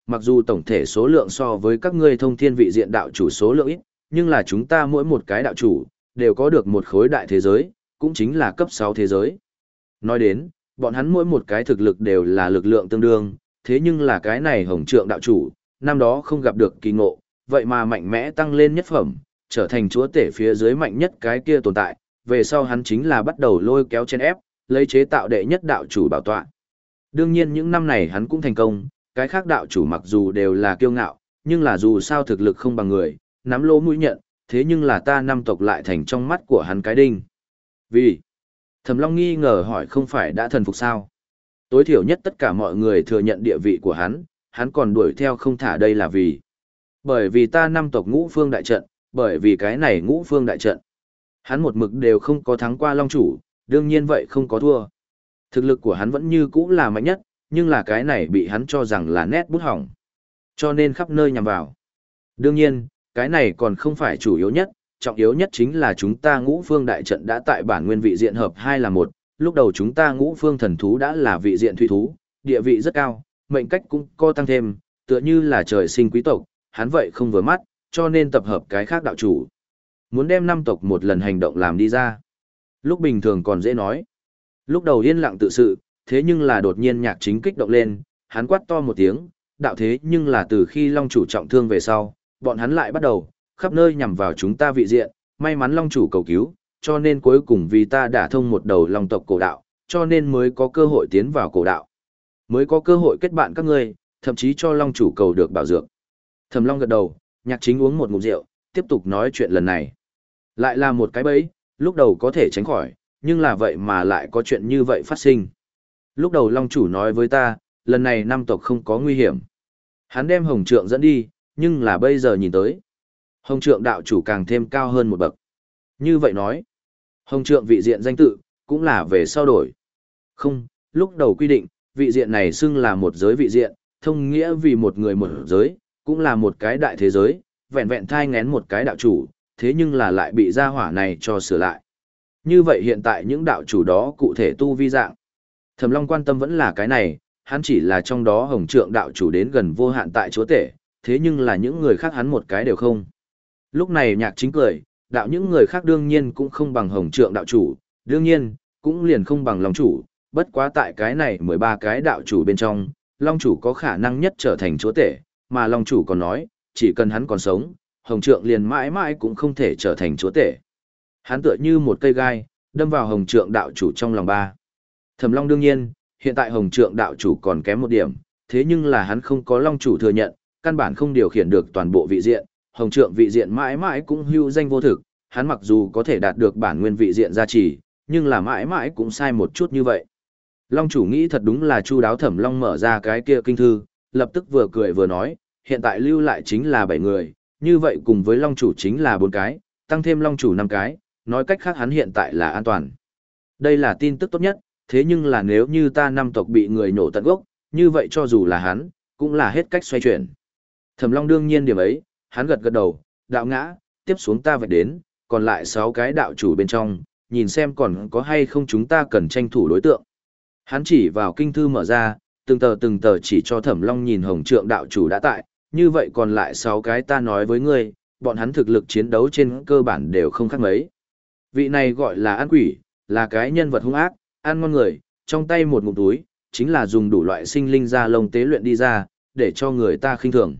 mặc dù tổng thể số lượng so với các ngươi thông thiên vị diện đạo chủ số lượng ít, nhưng là chúng ta mỗi một cái đạo chủ, đều có được một khối đại thế giới, cũng chính là cấp sáu thế giới. Nói đến, bọn hắn mỗi một cái thực lực đều là lực lượng tương đương, thế nhưng là cái này hồng trượng đạo chủ, năm đó không gặp được kỳ ngộ, vậy mà mạnh mẽ tăng lên nhất phẩm, trở thành chúa tể phía dưới mạnh nhất cái kia tồn tại, về sau hắn chính là bắt đầu lôi kéo chen ép, lấy chế tạo đệ nhất đạo chủ bảo tọa. Đương nhiên những năm này hắn cũng thành công, cái khác đạo chủ mặc dù đều là kiêu ngạo, nhưng là dù sao thực lực không bằng người, nắm lỗ mũi nhận, thế nhưng là ta năm tộc lại thành trong mắt của hắn cái đinh. Vì? Thẩm Long nghi ngờ hỏi không phải đã thần phục sao? Tối thiểu nhất tất cả mọi người thừa nhận địa vị của hắn, hắn còn đuổi theo không thả đây là vì. Bởi vì ta năm tộc ngũ phương đại trận, bởi vì cái này ngũ phương đại trận. Hắn một mực đều không có thắng qua Long chủ, đương nhiên vậy không có thua. Thực lực của hắn vẫn như cũ là mạnh nhất, nhưng là cái này bị hắn cho rằng là nét bút hỏng. Cho nên khắp nơi nhằm vào. Đương nhiên, cái này còn không phải chủ yếu nhất, trọng yếu nhất chính là chúng ta ngũ phương đại trận đã tại bản nguyên vị diện hợp hai là một, lúc đầu chúng ta ngũ phương thần thú đã là vị diện thủy thú, địa vị rất cao, mệnh cách cũng co tăng thêm, tựa như là trời sinh quý tộc, hắn vậy không vừa mắt, cho nên tập hợp cái khác đạo chủ. Muốn đem năm tộc một lần hành động làm đi ra. Lúc bình thường còn dễ nói. Lúc đầu yên lặng tự sự, thế nhưng là đột nhiên nhạc chính kích động lên, hắn quát to một tiếng, đạo thế nhưng là từ khi Long chủ trọng thương về sau, bọn hắn lại bắt đầu, khắp nơi nhằm vào chúng ta vị diện, may mắn Long chủ cầu cứu, cho nên cuối cùng vì ta đã thông một đầu Long tộc cổ đạo, cho nên mới có cơ hội tiến vào cổ đạo. Mới có cơ hội kết bạn các ngươi, thậm chí cho Long chủ cầu được bảo dược. Thẩm Long gật đầu, nhạc chính uống một ngụm rượu, tiếp tục nói chuyện lần này. Lại là một cái bẫy, lúc đầu có thể tránh khỏi, nhưng là vậy mà lại có chuyện như vậy phát sinh. Lúc đầu Long chủ nói với ta, lần này năm tộc không có nguy hiểm. Hắn đem Hồng Trượng dẫn đi, nhưng là bây giờ nhìn tới. Hồng Trượng đạo chủ càng thêm cao hơn một bậc. Như vậy nói, Hồng Trượng vị diện danh tự, cũng là về sau đổi. Không, lúc đầu quy định, vị diện này xưng là một giới vị diện, thông nghĩa vì một người một giới, cũng là một cái đại thế giới, vẹn vẹn thai ngén một cái đạo chủ, thế nhưng là lại bị gia hỏa này cho sửa lại. Như vậy hiện tại những đạo chủ đó cụ thể tu vi dạng. Thẩm Long quan tâm vẫn là cái này, hắn chỉ là trong đó Hồng Trượng đạo chủ đến gần vô hạn tại chúa tể, thế nhưng là những người khác hắn một cái đều không. Lúc này nhạc chính cười, đạo những người khác đương nhiên cũng không bằng Hồng Trượng đạo chủ, đương nhiên, cũng liền không bằng Long chủ, bất quá tại cái này mười ba cái đạo chủ bên trong, Long chủ có khả năng nhất trở thành chúa tể, mà Long chủ còn nói, chỉ cần hắn còn sống, Hồng Trượng liền mãi mãi cũng không thể trở thành chúa tể. Hắn tựa như một cây gai, đâm vào Hồng Trượng đạo chủ trong lòng ba. Thẩm Long đương nhiên, hiện tại Hồng Trượng đạo chủ còn kém một điểm, thế nhưng là hắn không có Long chủ thừa nhận, căn bản không điều khiển được toàn bộ vị diện, Hồng Trượng vị diện mãi mãi cũng hưu danh vô thực, hắn mặc dù có thể đạt được bản nguyên vị diện gia trì, nhưng là mãi mãi cũng sai một chút như vậy. Long chủ nghĩ thật đúng là chu đáo. Thẩm Long mở ra cái kia kinh thư, lập tức vừa cười vừa nói, hiện tại lưu lại chính là bảy người, như vậy cùng với Long chủ chính là bốn cái, tăng thêm Long chủ năm cái, nói cách khác hắn hiện tại là an toàn. Đây là tin tức tốt nhất, thế nhưng là nếu như ta năm tộc bị người nổ tận gốc, như vậy cho dù là hắn, cũng là hết cách xoay chuyển. Thẩm Long đương nhiên điểm ấy, hắn gật gật đầu, đạo ngã, tiếp xuống ta phải đến, còn lại sáu cái đạo chủ bên trong, nhìn xem còn có hay không chúng ta cần tranh thủ đối tượng. Hắn chỉ vào kinh thư mở ra, từng tờ từng tờ chỉ cho Thẩm Long nhìn Hồng Trượng đạo chủ đã tại, như vậy còn lại sáu cái ta nói với ngươi, bọn hắn thực lực chiến đấu trên cơ bản đều không khác mấy. Vị này gọi là An Quỷ, là cái nhân vật hung ác, ăn ngon người, trong tay một ngụm túi, chính là dùng đủ loại sinh linh da lông tế luyện đi ra, để cho người ta khinh thường.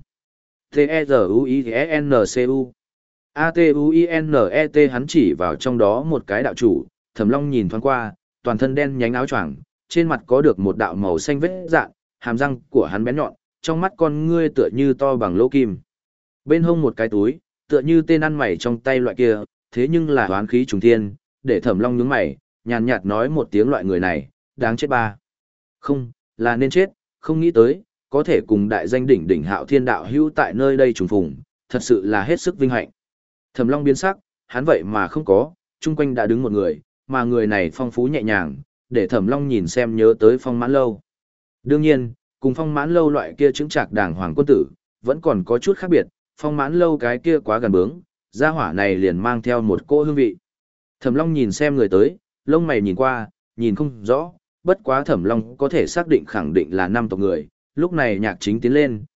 T-E-Z-U-I-E-N-C-U A-T-U-I-N-E-T hắn chỉ vào trong đó một cái đạo chủ, Thẩm Long nhìn thoáng qua, toàn thân đen nhánh áo choàng, trên mặt có được một đạo màu xanh vết dạn, hàm răng của hắn bén nhọn, trong mắt con ngươi tựa như to bằng lỗ kim. Bên hông một cái túi, tựa như tên ăn mày trong tay loại kia, thế nhưng là hoán khí trùng thiên, để Thẩm Long nhướng mày, nhàn nhạt nói một tiếng loại người này, đáng chết ba. Không, là nên chết, không nghĩ tới, có thể cùng đại danh đỉnh đỉnh Hạo Thiên đạo hữu tại nơi đây trùng phùng, thật sự là hết sức vinh hạnh. Thẩm Long biến sắc, hắn vậy mà không có, chung quanh đã đứng một người, mà người này phong phú nhẹ nhàng, để Thẩm Long nhìn xem nhớ tới Phong Mãn Lâu. Đương nhiên, cùng Phong Mãn Lâu loại kia chứng trạc đàng hoàng quân tử, vẫn còn có chút khác biệt, Phong Mãn Lâu cái kia quá gần bướng, gia hỏa này liền mang theo một cỗ hương vị. Thẩm Long nhìn xem người tới, lông mày nhìn qua, nhìn không rõ, bất quá Thẩm Long có thể xác định khẳng định là năm tộc người, lúc này nhạc chính tiến lên,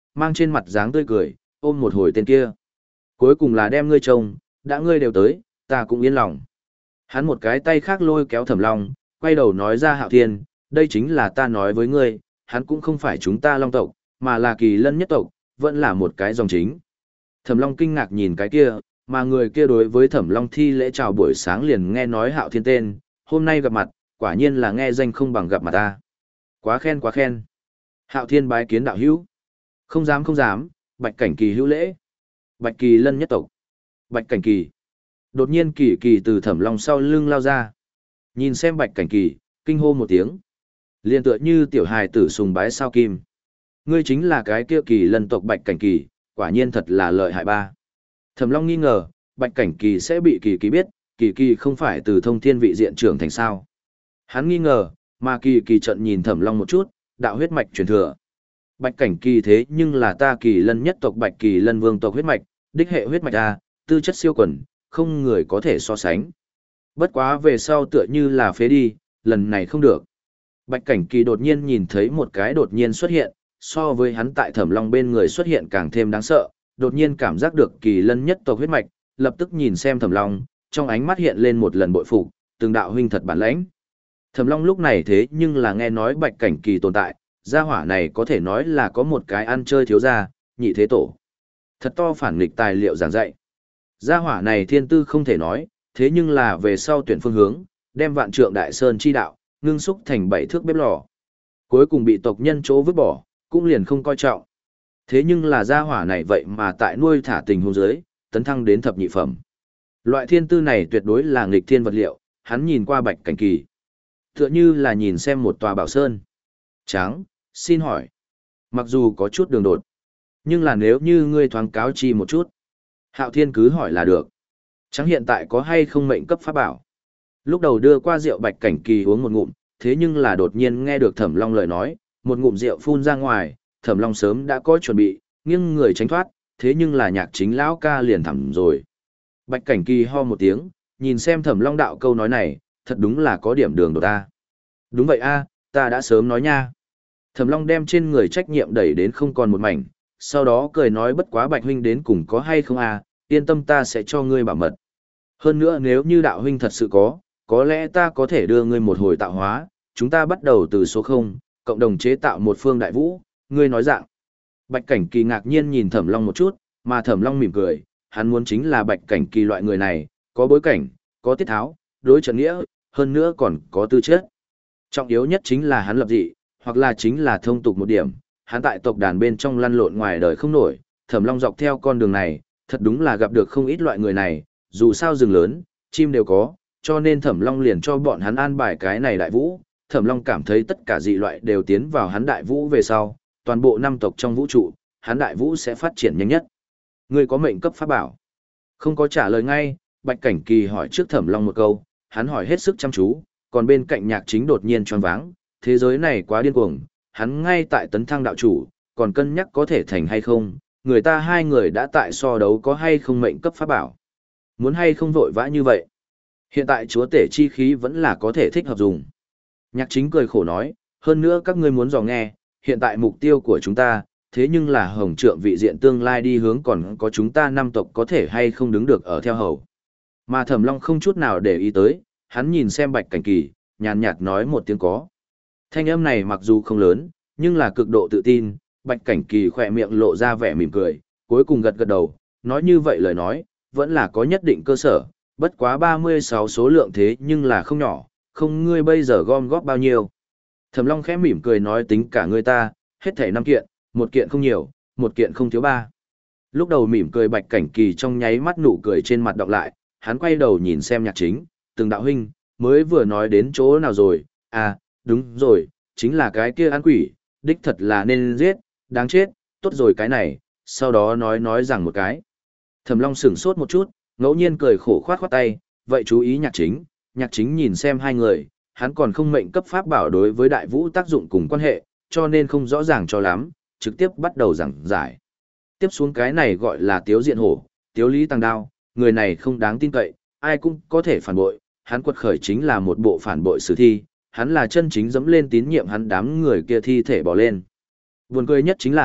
mang trên mặt dáng tươi cười, ôm một hồi tên kia. Cuối cùng là đem ngươi trông, đã ngươi đều tới, ta cũng yên lòng. Hắn một cái tay khác lôi kéo Thẩm Long, quay đầu nói ra Hạo Thiên, đây chính là ta nói với ngươi, hắn cũng không phải chúng ta Long tộc, mà là Kỳ Lân nhất tộc, vẫn là một cái dòng chính. Thẩm Long kinh ngạc nhìn cái kia, mà người kia đối với Thẩm Long thi lễ chào buổi sáng liền nghe nói Hạo Thiên tên, hôm nay gặp mặt, quả nhiên là nghe danh không bằng gặp mặt ta. Quá khen quá khen. Hạo Thiên bái kiến đạo hữu. Không dám không dám, Bạch Cảnh Kỳ hữu lễ. Bạch Kỳ Lân nhất tộc. Bạch Cảnh Kỳ. Đột nhiên Kỳ Kỳ từ Thẩm Long sau lưng lao ra. Nhìn xem Bạch Cảnh Kỳ, kinh hô một tiếng. Liên tựa như tiểu hài tử sùng bái sao kim. Ngươi chính là cái kia Kỳ Lân tộc Bạch Cảnh Kỳ, quả nhiên thật là lợi hại ba. Thẩm Long nghi ngờ, Bạch Cảnh Kỳ sẽ bị Kỳ Kỳ biết, Kỳ Kỳ không phải từ thông thiên vị diện trưởng thành sao. Hắn nghi ngờ, mà Kỳ Kỳ trận nhìn Thẩm Long một chút, đạo huyết mạch truyền thừa. Bạch Cảnh Kỳ thế nhưng là ta Kỳ Lân nhất tộc Bạch Kỳ Lân vương tộc huyết mạch, đích hệ huyết mạch A, tư chất siêu quần, không người có thể so sánh. Bất quá về sau tựa như là phế đi, lần này không được. Bạch Cảnh Kỳ đột nhiên nhìn thấy một cái đột nhiên xuất hiện, so với hắn tại Thẩm Long bên người xuất hiện càng thêm đáng sợ, đột nhiên cảm giác được Kỳ Lân nhất tộc huyết mạch, lập tức nhìn xem Thẩm Long, trong ánh mắt hiện lên một lần bội phục, từng đạo huynh thật bản lãnh. Thẩm Long lúc này thế nhưng là nghe nói Bạch Cảnh Kỳ tồn tại, gia hỏa này có thể nói là có một cái ăn chơi thiếu gia, nhị thế tổ. Thật to phản nghịch tài liệu giảng dạy. Gia hỏa này thiên tư không thể nói, thế nhưng là về sau tuyển phương hướng, đem vạn trượng đại sơn chi đạo, ngưng xúc thành bảy thước bếp lò. Cuối cùng bị tộc nhân chỗ vứt bỏ, cũng liền không coi trọng. Thế nhưng là gia hỏa này vậy mà tại nuôi thả tình hôn giới, tấn thăng đến thập nhị phẩm. Loại thiên tư này tuyệt đối là nghịch thiên vật liệu, hắn nhìn qua Bạch Cảnh Kỳ. Tựa như là nhìn xem một tòa bảo sơn. Tráng, xin hỏi. Mặc dù có chút đường đột, nhưng là nếu như ngươi thoáng cáo chi một chút. Hạo Thiên cứ hỏi là được. Tráng hiện tại có hay không mệnh cấp pháp bảo. Lúc đầu đưa qua rượu Bạch Cảnh Kỳ uống một ngụm, thế nhưng là đột nhiên nghe được Thẩm Long lời nói, một ngụm rượu phun ra ngoài, Thẩm Long sớm đã có chuẩn bị, nghiêng người tránh thoát, thế nhưng là nhạc chính lão ca liền thẳm rồi. Bạch Cảnh Kỳ ho một tiếng, nhìn xem Thẩm Long đạo câu nói này, thật đúng là có điểm đường đột ta. Đúng vậy a, ta đã sớm nói nha. Thẩm Long đem trên người trách nhiệm đẩy đến không còn một mảnh, sau đó cười nói bất quá Bạch huynh đến cùng có hay không a, yên tâm ta sẽ cho ngươi bảo mật. Hơn nữa nếu như đạo huynh thật sự có, có lẽ ta có thể đưa ngươi một hồi tạo hóa, chúng ta bắt đầu từ số không, cộng đồng chế tạo một phương đại vũ, ngươi nói dạng. Bạch Cảnh Kỳ ngạc nhiên nhìn Thẩm Long một chút, mà Thẩm Long mỉm cười, hắn muốn chính là Bạch Cảnh Kỳ loại người này, có bối cảnh, có tiết tháo, đối trận nghĩa, hơn nữa còn có tư chất. Trọng yếu nhất chính là hắn lập dị, hoặc là chính là thông tục một điểm, hắn tại tộc đàn bên trong lăn lộn ngoài đời không nổi, Thẩm Long dọc theo con đường này, thật đúng là gặp được không ít loại người này, dù sao rừng lớn, chim đều có, cho nên Thẩm Long liền cho bọn hắn an bài cái này đại vũ. Thẩm Long cảm thấy tất cả dị loại đều tiến vào hắn đại vũ về sau, toàn bộ năm tộc trong vũ trụ, hắn đại vũ sẽ phát triển nhanh nhất. Ngươi có mệnh cấp pháp bảo? Không có trả lời ngay, Bạch Cảnh Kỳ hỏi trước Thẩm Long một câu, hắn hỏi hết sức chăm chú, còn bên cạnh nhạc chính đột nhiên choáng váng, thế giới này quá điên cuồng, hắn ngay tại tấn thăng đạo chủ, còn cân nhắc có thể thành hay không, người ta hai người đã tại so đấu có hay không mệnh cấp pháp bảo. Muốn hay không vội vã như vậy. Hiện tại chúa tể chi khí vẫn là có thể thích hợp dùng. Nhạc chính cười khổ nói, hơn nữa các ngươi muốn dò nghe, hiện tại mục tiêu của chúng ta, thế nhưng là hồng trượng vị diện tương lai đi hướng còn có chúng ta năm tộc có thể hay không đứng được ở theo hầu. Mà Thẩm Long không chút nào để ý tới, hắn nhìn xem Bạch Cảnh Kỳ, nhàn nhạt nói một tiếng có. Thanh âm này mặc dù không lớn, nhưng là cực độ tự tin, Bạch Cảnh Kỳ khỏe miệng lộ ra vẻ mỉm cười, cuối cùng gật gật đầu, nói như vậy lời nói, vẫn là có nhất định cơ sở, bất quá ba mươi sáu số lượng thế nhưng là không nhỏ, không ngươi bây giờ gom góp bao nhiêu. Thẩm Long khẽ mỉm cười nói tính cả ngươi ta, hết thảy năm kiện, một kiện không nhiều, một kiện không thiếu ba. Lúc đầu mỉm cười Bạch Cảnh Kỳ trong nháy mắt nụ cười trên mặt đọc lại, hắn quay đầu nhìn xem nhạc chính, từng đạo huynh, mới vừa nói đến chỗ nào rồi, à, đúng rồi, chính là cái kia ăn quỷ, đích thật là nên giết, đáng chết, tốt rồi cái này, sau đó nói nói rằng một cái. Thẩm Long sửng sốt một chút, ngẫu nhiên cười khổ khoát khoát tay, vậy chú ý nhạc chính, nhạc chính nhìn xem hai người, hắn còn không mệnh cấp pháp bảo đối với đại vũ tác dụng cùng quan hệ, cho nên không rõ ràng cho lắm, trực tiếp bắt đầu giảng giải. Tiếp xuống cái này gọi là tiếu diện hổ, tiếu lý tăng đao, người này không đáng tin cậy, ai cũng có thể phản bội, hắn quật khởi chính là một bộ phản bội sử thi, hắn là chân chính dẫm lên tín nhiệm hắn đám người kia thi thể bỏ lên. Buồn cười nhất chính là,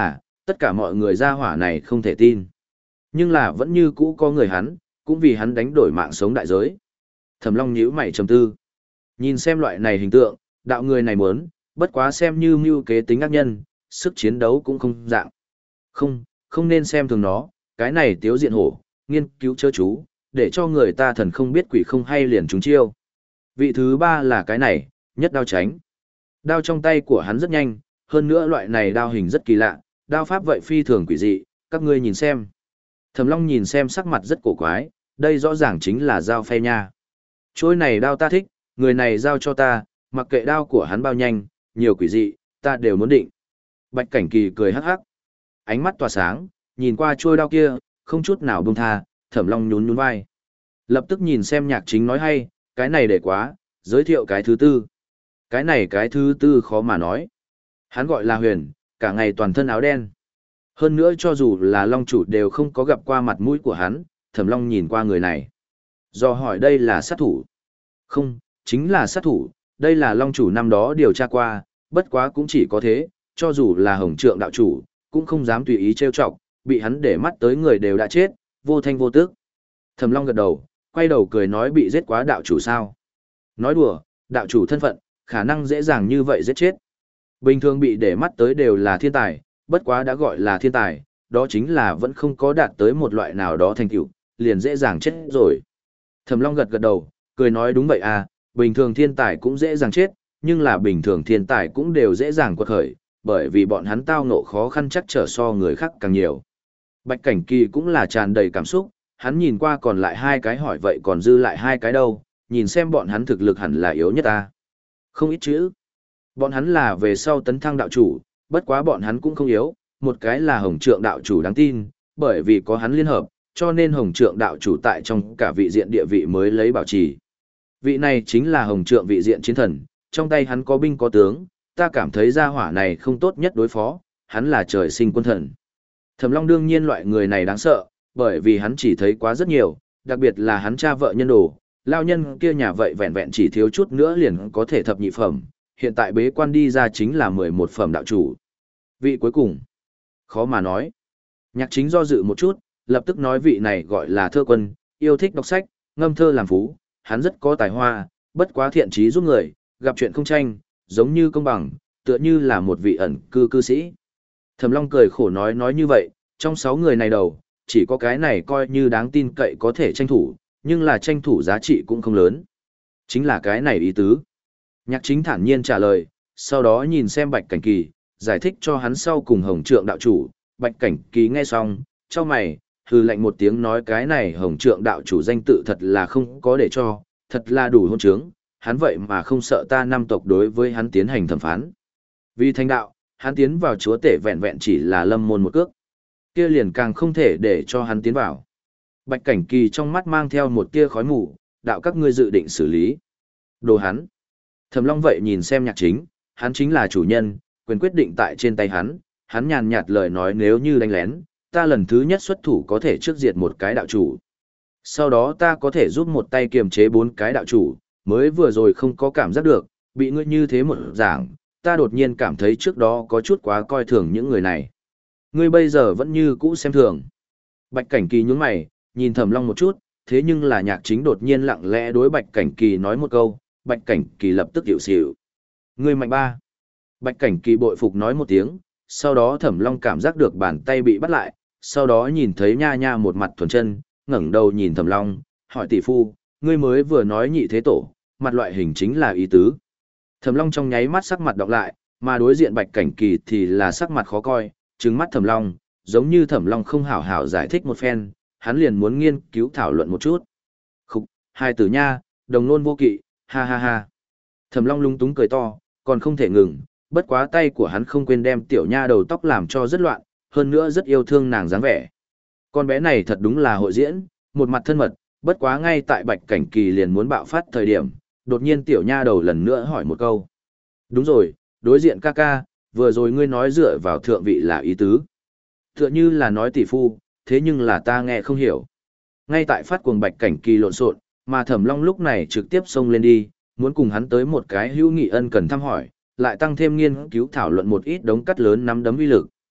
Tất cả mọi người ra hỏa này không thể tin. Nhưng là vẫn như cũ có người hắn, cũng vì hắn đánh đổi mạng sống đại giới. Thẩm Long nhíu mày trầm tư. Nhìn xem loại này hình tượng, đạo người này muốn, bất quá xem như mưu kế tính ác nhân, sức chiến đấu cũng không dạng. Không, không nên xem thường nó, cái này tiếu diện hổ, nghiên cứu chớ chú, để cho người ta thần không biết quỷ không hay liền trúng chiêu. Vị thứ ba là cái này, nhất đao tránh. Đao trong tay của hắn rất nhanh, hơn nữa loại này đao hình rất kỳ lạ, đao pháp vậy phi thường quỷ dị, các ngươi nhìn xem. Thẩm Long nhìn xem sắc mặt rất cổ quái, đây rõ ràng chính là dao phay nha. Trôi này đao ta thích, người này giao cho ta, mặc kệ đao của hắn bao nhanh, nhiều quỷ dị, ta đều muốn định. Bạch Cảnh Kỳ cười hắc hắc, ánh mắt tỏa sáng, nhìn qua trôi đao kia, không chút nào buông tha, Thẩm Long nhún nhún vai. Lập tức nhìn xem Nhạc Chính nói hay, cái này để quá, giới thiệu cái thứ tư. Cái này cái thứ tư khó mà nói. Hắn gọi là Huyền, cả ngày toàn thân áo đen. Hơn nữa cho dù là Long chủ đều không có gặp qua mặt mũi của hắn, Thẩm Long nhìn qua người này. Do hỏi đây là sát thủ. Không, chính là sát thủ, đây là Long chủ năm đó điều tra qua, bất quá cũng chỉ có thế, cho dù là Hồng Trượng đạo chủ, cũng không dám tùy ý trêu chọc, bị hắn để mắt tới người đều đã chết, vô thanh vô tức. Thẩm Long gật đầu, quay đầu cười nói bị giết quá đạo chủ sao. Nói đùa, đạo chủ thân phận, khả năng dễ dàng như vậy giết chết. Bình thường bị để mắt tới đều là thiên tài, bất quá đã gọi là thiên tài, đó chính là vẫn không có đạt tới một loại nào đó thành tựu, liền dễ dàng chết rồi. Thẩm Long gật gật đầu, cười nói đúng vậy à, bình thường thiên tài cũng dễ dàng chết, nhưng là bình thường thiên tài cũng đều dễ dàng quật khởi, bởi vì bọn hắn tao ngộ khó khăn chắc trở so người khác càng nhiều. Bạch Cảnh Kỳ cũng là tràn đầy cảm xúc, hắn nhìn qua còn lại hai cái hỏi vậy còn dư lại hai cái đâu, nhìn xem bọn hắn thực lực hẳn là yếu nhất ta. Không ít chữ. Bọn hắn là về sau tấn thăng đạo chủ, bất quá bọn hắn cũng không yếu, một cái là Hồng Trượng đạo chủ đáng tin, bởi vì có hắn liên hợp, cho nên Hồng Trượng đạo chủ tại trong cả vị diện địa vị mới lấy bảo trì. Vị này chính là Hồng Trượng vị diện chiến thần, trong tay hắn có binh có tướng, ta cảm thấy gia hỏa này không tốt nhất đối phó, hắn là trời sinh quân thần. Thẩm Long đương nhiên loại người này đáng sợ, bởi vì hắn chỉ thấy quá rất nhiều, đặc biệt là hắn cha vợ nhân đồ, lao nhân kia nhà vậy vẹn vẹn chỉ thiếu chút nữa liền có thể thập nhị phẩm, hiện tại bế quan đi ra chính là mười một phẩm đạo chủ. Vị cuối cùng, khó mà nói. Nhạc Chính do dự một chút, lập tức nói vị này gọi là Thơ Quân, yêu thích đọc sách, ngâm thơ làm phú, hắn rất có tài hoa, bất quá thiện trí giúp người, gặp chuyện không tranh, giống như công bằng, tựa như là một vị ẩn cư cư sĩ. Thẩm Long cười khổ nói nói như vậy, trong sáu người này đầu, chỉ có cái này coi như đáng tin cậy có thể tranh thủ, nhưng là tranh thủ giá trị cũng không lớn. Chính là cái này ý tứ. Nhạc Chính thản nhiên trả lời, sau đó nhìn xem Bạch Cảnh Kỳ, giải thích cho hắn sau cùng Hồng Trượng đạo chủ. Bạch Cảnh Kỳ nghe xong, cho mày, hừ lạnh một tiếng nói cái này Hồng Trượng đạo chủ danh tự thật là không có để cho, thật là đủ hôn trướng, hắn vậy mà không sợ ta năm tộc đối với hắn tiến hành thẩm phán. Vì thành đạo, hắn tiến vào chúa tể vẹn vẹn chỉ là lâm môn một cước. Kia liền càng không thể để cho hắn tiến vào. Bạch Cảnh Kỳ trong mắt mang theo một tia khói mù, đạo các ngươi dự định xử lý. Đồ hắn. Thẩm Long vậy nhìn xem Nhạc Chính, hắn chính là chủ nhân, quyền quyết định tại trên tay hắn, hắn nhàn nhạt lời nói nếu như đánh lén, ta lần thứ nhất xuất thủ có thể trước diệt một cái đạo chủ. Sau đó ta có thể giúp một tay kiềm chế bốn cái đạo chủ, mới vừa rồi không có cảm giác được, bị ngươi như thế một giảng, ta đột nhiên cảm thấy trước đó có chút quá coi thường những người này. Ngươi bây giờ vẫn như cũ xem thường. Bạch Cảnh Kỳ nhướng mày, nhìn Thẩm Long một chút, thế nhưng là Nhạc Chính đột nhiên lặng lẽ đối Bạch Cảnh Kỳ nói một câu, Bạch Cảnh Kỳ lập tức hiểu xỉu. Ngươi mạnh ba. Bạch Cảnh Kỳ bội phục nói một tiếng, sau đó Thẩm Long cảm giác được bàn tay bị bắt lại, sau đó nhìn thấy nha nha một mặt thuần chân, ngẩng đầu nhìn Thẩm Long, hỏi tỷ phu, ngươi mới vừa nói nhị thế tổ, mặt loại hình chính là ý tứ. Thẩm Long trong nháy mắt sắc mặt đọc lại, mà đối diện Bạch Cảnh Kỳ thì là sắc mặt khó coi, trừng mắt Thẩm Long, giống như Thẩm Long không hảo hảo giải thích một phen, hắn liền muốn nghiên cứu thảo luận một chút. Khục, hai tử nha, đồng nôn vô kỵ, ha ha ha. Thẩm Long lung túng cười to, còn không thể ngừng, bất quá tay của hắn không quên đem tiểu nha đầu tóc làm cho rất loạn, hơn nữa rất yêu thương nàng dáng vẻ. Con bé này thật đúng là hội diễn, một mặt thân mật, bất quá ngay tại Bạch Cảnh Kỳ liền muốn bạo phát thời điểm, đột nhiên tiểu nha đầu lần nữa hỏi một câu. Đúng rồi, đối diện ca ca, vừa rồi ngươi nói dựa vào thượng vị là ý tứ. Tựa như là nói tỷ phu, thế nhưng là ta nghe không hiểu. Ngay tại phát cuồng Bạch Cảnh Kỳ lộn xộn, mà Thẩm Long lúc này trực tiếp xông lên đi, muốn cùng hắn tới một cái hữu nghị ân cần thăm hỏi, lại tăng thêm nghiên cứu thảo luận một ít đống cắt lớn nắm đấm uy lực.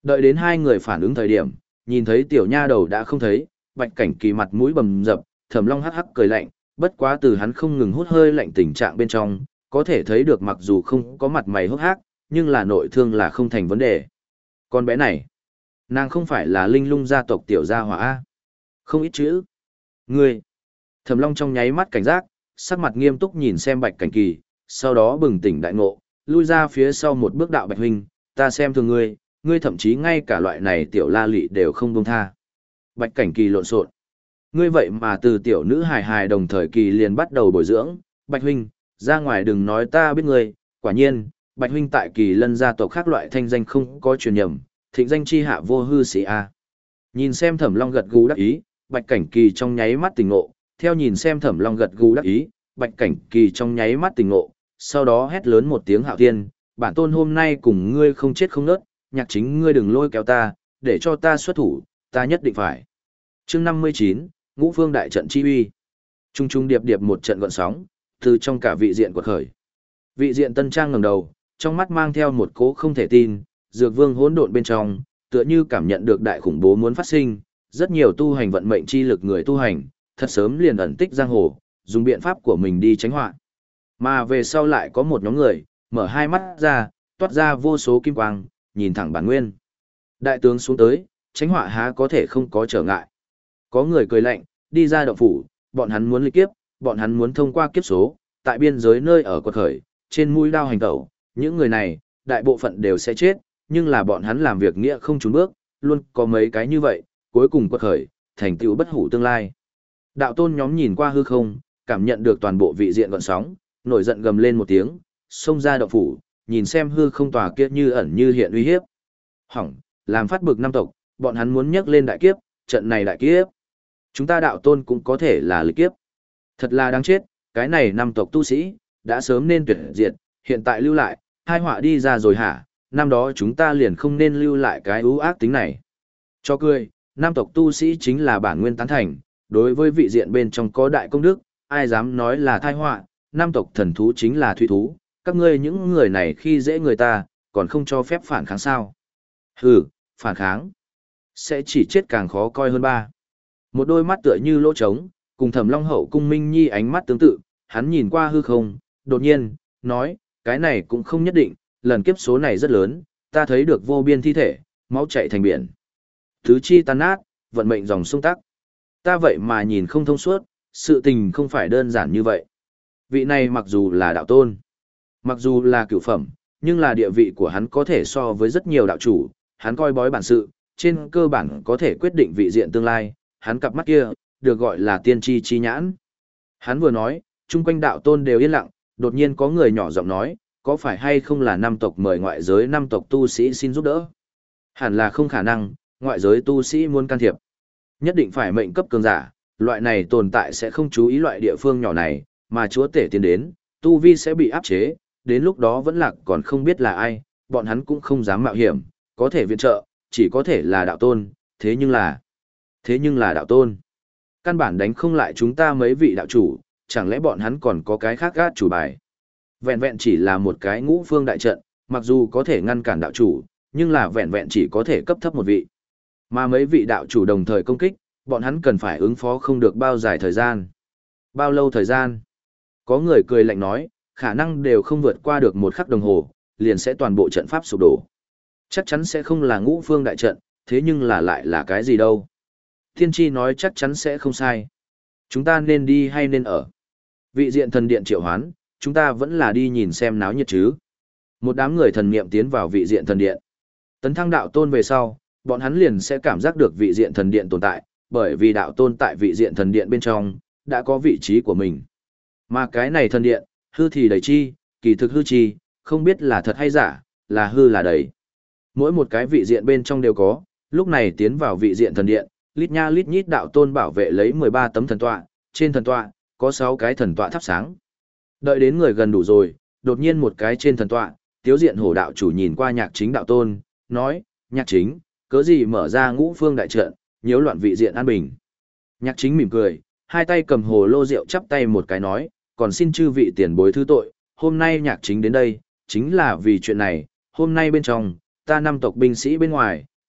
Đợi đến hai người phản ứng thời điểm, nhìn thấy tiểu nha đầu đã không thấy, Bạch Cảnh Kỳ mặt mũi bầm dập, Thẩm Long hắc hắc cười lạnh, bất quá từ hắn không ngừng hút hơi lạnh tình trạng bên trong, có thể thấy được mặc dù không có mặt mày hốc hác, nhưng là nội thương là không thành vấn đề. Con bé này, nàng không phải là Linh Lung gia tộc tiểu gia hỏa a? Không ít chữ. Ngươi. Thẩm Long trong nháy mắt cảnh giác, sắc mặt nghiêm túc nhìn xem Bạch Cảnh Kỳ, sau đó bừng tỉnh đại ngộ, lui ra phía sau một bước đạo Bạch huynh, ta xem thường ngươi, ngươi thậm chí ngay cả loại này tiểu la lị đều không buông tha. Bạch Cảnh Kỳ lộn xộn. Ngươi vậy mà từ tiểu nữ hài hài đồng thời kỳ liền bắt đầu bồi dưỡng, Bạch huynh, ra ngoài đừng nói ta biết ngươi, quả nhiên, Bạch huynh tại Kỳ Lân gia tộc khác loại thanh danh không có truyền nhầm, thịnh danh chi hạ vô hư sĩ a. Nhìn xem Thẩm Long gật gù đắc ý, Bạch Cảnh Kỳ trong nháy mắt tỉnh ngộ, theo nhìn xem Thẩm Long gật gù đắc ý, Bạch Cảnh Kỳ trong nháy mắt tỉnh ngộ, sau đó hét lớn một tiếng Hạo Thiên, bản tôn hôm nay cùng ngươi không chết không nớt, nhạc chính ngươi đừng lôi kéo ta, để cho ta xuất thủ, ta nhất định phải. Chương năm mươi chín, Ngũ Phương đại trận chi uy. Trung trung điệp điệp một trận gợn sóng, từ trong cả vị diện quật khởi. Vị diện Tân Trang ngẩng đầu, trong mắt mang theo một cố không thể tin, Dược Vương hỗn độn bên trong, tựa như cảm nhận được đại khủng bố muốn phát sinh, rất nhiều tu hành vận mệnh chi lực người tu hành, thật sớm liền ẩn tích giang hồ, dùng biện pháp của mình đi tránh họa. Mà về sau lại có một nhóm người, mở hai mắt ra, toát ra vô số kim quang, nhìn thẳng bản nguyên. Đại tướng xuống tới, tránh họa há có thể không có trở ngại. Có người cười lạnh, đi ra động phủ, bọn hắn muốn lịch kiếp, bọn hắn muốn thông qua kiếp số, tại biên giới nơi ở quật khởi, trên mũi đao hành tẩu, những người này, đại bộ phận đều sẽ chết, nhưng là bọn hắn làm việc nghĩa không trốn bước, luôn có mấy cái như vậy, cuối cùng quật khởi, thành tựu bất hủ tương lai. Đạo tôn nhóm nhìn qua hư không, cảm nhận được toàn bộ vị diện gợn sóng, nổi giận gầm lên một tiếng, xông ra động phủ, nhìn xem hư không tòa kia như ẩn như hiện uy hiếp. Hỏng, làm phát bực năm tộc, bọn hắn muốn nhấc lên đại kiếp, trận này đại kiếp. Chúng ta đạo tôn cũng có thể là lịch kiếp. Thật là đáng chết, cái này năm tộc tu sĩ, đã sớm nên tuyệt diệt, hiện tại lưu lại, hai họa đi ra rồi hả, năm đó chúng ta liền không nên lưu lại cái ưu ác tính này. Cho cười, năm tộc tu sĩ chính là bản nguyên tán thành, đối với vị diện bên trong có đại công đức, ai dám nói là thai họa, năm tộc thần thú chính là thủy thú, các ngươi những người này khi dễ người ta, còn không cho phép phản kháng sao. Hừ, phản kháng, sẽ chỉ chết càng khó coi hơn ba. Một đôi mắt tựa như lỗ trống, cùng Thẩm Long hậu cung Minh Nhi ánh mắt tương tự, hắn nhìn qua hư không, đột nhiên, nói, cái này cũng không nhất định, lần kiếp số này rất lớn, ta thấy được vô biên thi thể, máu chảy thành biển. Thứ chi tan nát, vận mệnh dòng sông tắc. Ta vậy mà nhìn không thông suốt, sự tình không phải đơn giản như vậy. Vị này mặc dù là đạo tôn, mặc dù là cửu phẩm, nhưng là địa vị của hắn có thể so với rất nhiều đạo chủ, hắn coi bói bản sự, trên cơ bản có thể quyết định vị diện tương lai, hắn cặp mắt kia, được gọi là tiên tri chi nhãn. Hắn vừa nói, chung quanh đạo tôn đều yên lặng, đột nhiên có người nhỏ giọng nói, có phải hay không là năm tộc mời ngoại giới năm tộc tu sĩ xin giúp đỡ? Hẳn là không khả năng, ngoại giới tu sĩ muốn can thiệp. Nhất định phải mệnh cấp cường giả, loại này tồn tại sẽ không chú ý loại địa phương nhỏ này, mà chúa tể tiến đến, tu vi sẽ bị áp chế, đến lúc đó vẫn lạc còn không biết là ai, bọn hắn cũng không dám mạo hiểm, có thể viện trợ, chỉ có thể là đạo tôn, thế nhưng là... Thế nhưng là đạo tôn. Căn bản đánh không lại chúng ta mấy vị đạo chủ, chẳng lẽ bọn hắn còn có cái khác gát chủ bài. Vẹn vẹn chỉ là một cái ngũ phương đại trận, mặc dù có thể ngăn cản đạo chủ, nhưng là vẹn vẹn chỉ có thể cấp thấp một vị. Mà mấy vị đạo chủ đồng thời công kích, bọn hắn cần phải ứng phó không được bao dài thời gian. Bao lâu thời gian? Có người cười lạnh nói, khả năng đều không vượt qua được một khắc đồng hồ, liền sẽ toàn bộ trận pháp sụp đổ. Chắc chắn sẽ không là ngũ phương đại trận, thế nhưng là lại là cái gì đâu. Thiên tri nói chắc chắn sẽ không sai. Chúng ta nên đi hay nên ở? Vị diện thần điện triệu hoán, chúng ta vẫn là đi nhìn xem náo nhiệt chứ. Một đám người thần niệm tiến vào vị diện thần điện. Tấn thăng đạo tôn về sau, bọn hắn liền sẽ cảm giác được vị diện thần điện tồn tại, bởi vì đạo tôn tại vị diện thần điện bên trong, đã có vị trí của mình. Mà cái này thần điện, hư thì đầy chi, kỳ thực hư chi, không biết là thật hay giả, là hư là đầy. Mỗi một cái vị diện bên trong đều có, lúc này tiến vào vị diện thần điện, lít nha lít nhít đạo tôn bảo vệ lấy mười ba tấm thần tọa, trên thần tọa, có sáu cái thần tọa thắp sáng. Đợi đến người gần đủ rồi, đột nhiên một cái trên thần tọa, tiếu diện hổ đạo chủ nhìn qua nhạc chính đạo tôn, nói, nhạc chính, cớ gì mở ra ngũ phương đại trận, nhiễu loạn vị diện an bình. Nhạc chính mỉm cười, hai tay cầm hồ lô rượu chắp tay một cái nói, còn xin chư vị tiền bối thứ tội, hôm nay nhạc chính đến đây, chính là vì chuyện này, hôm nay bên trong, ta năm tộc binh sĩ bên ngoài,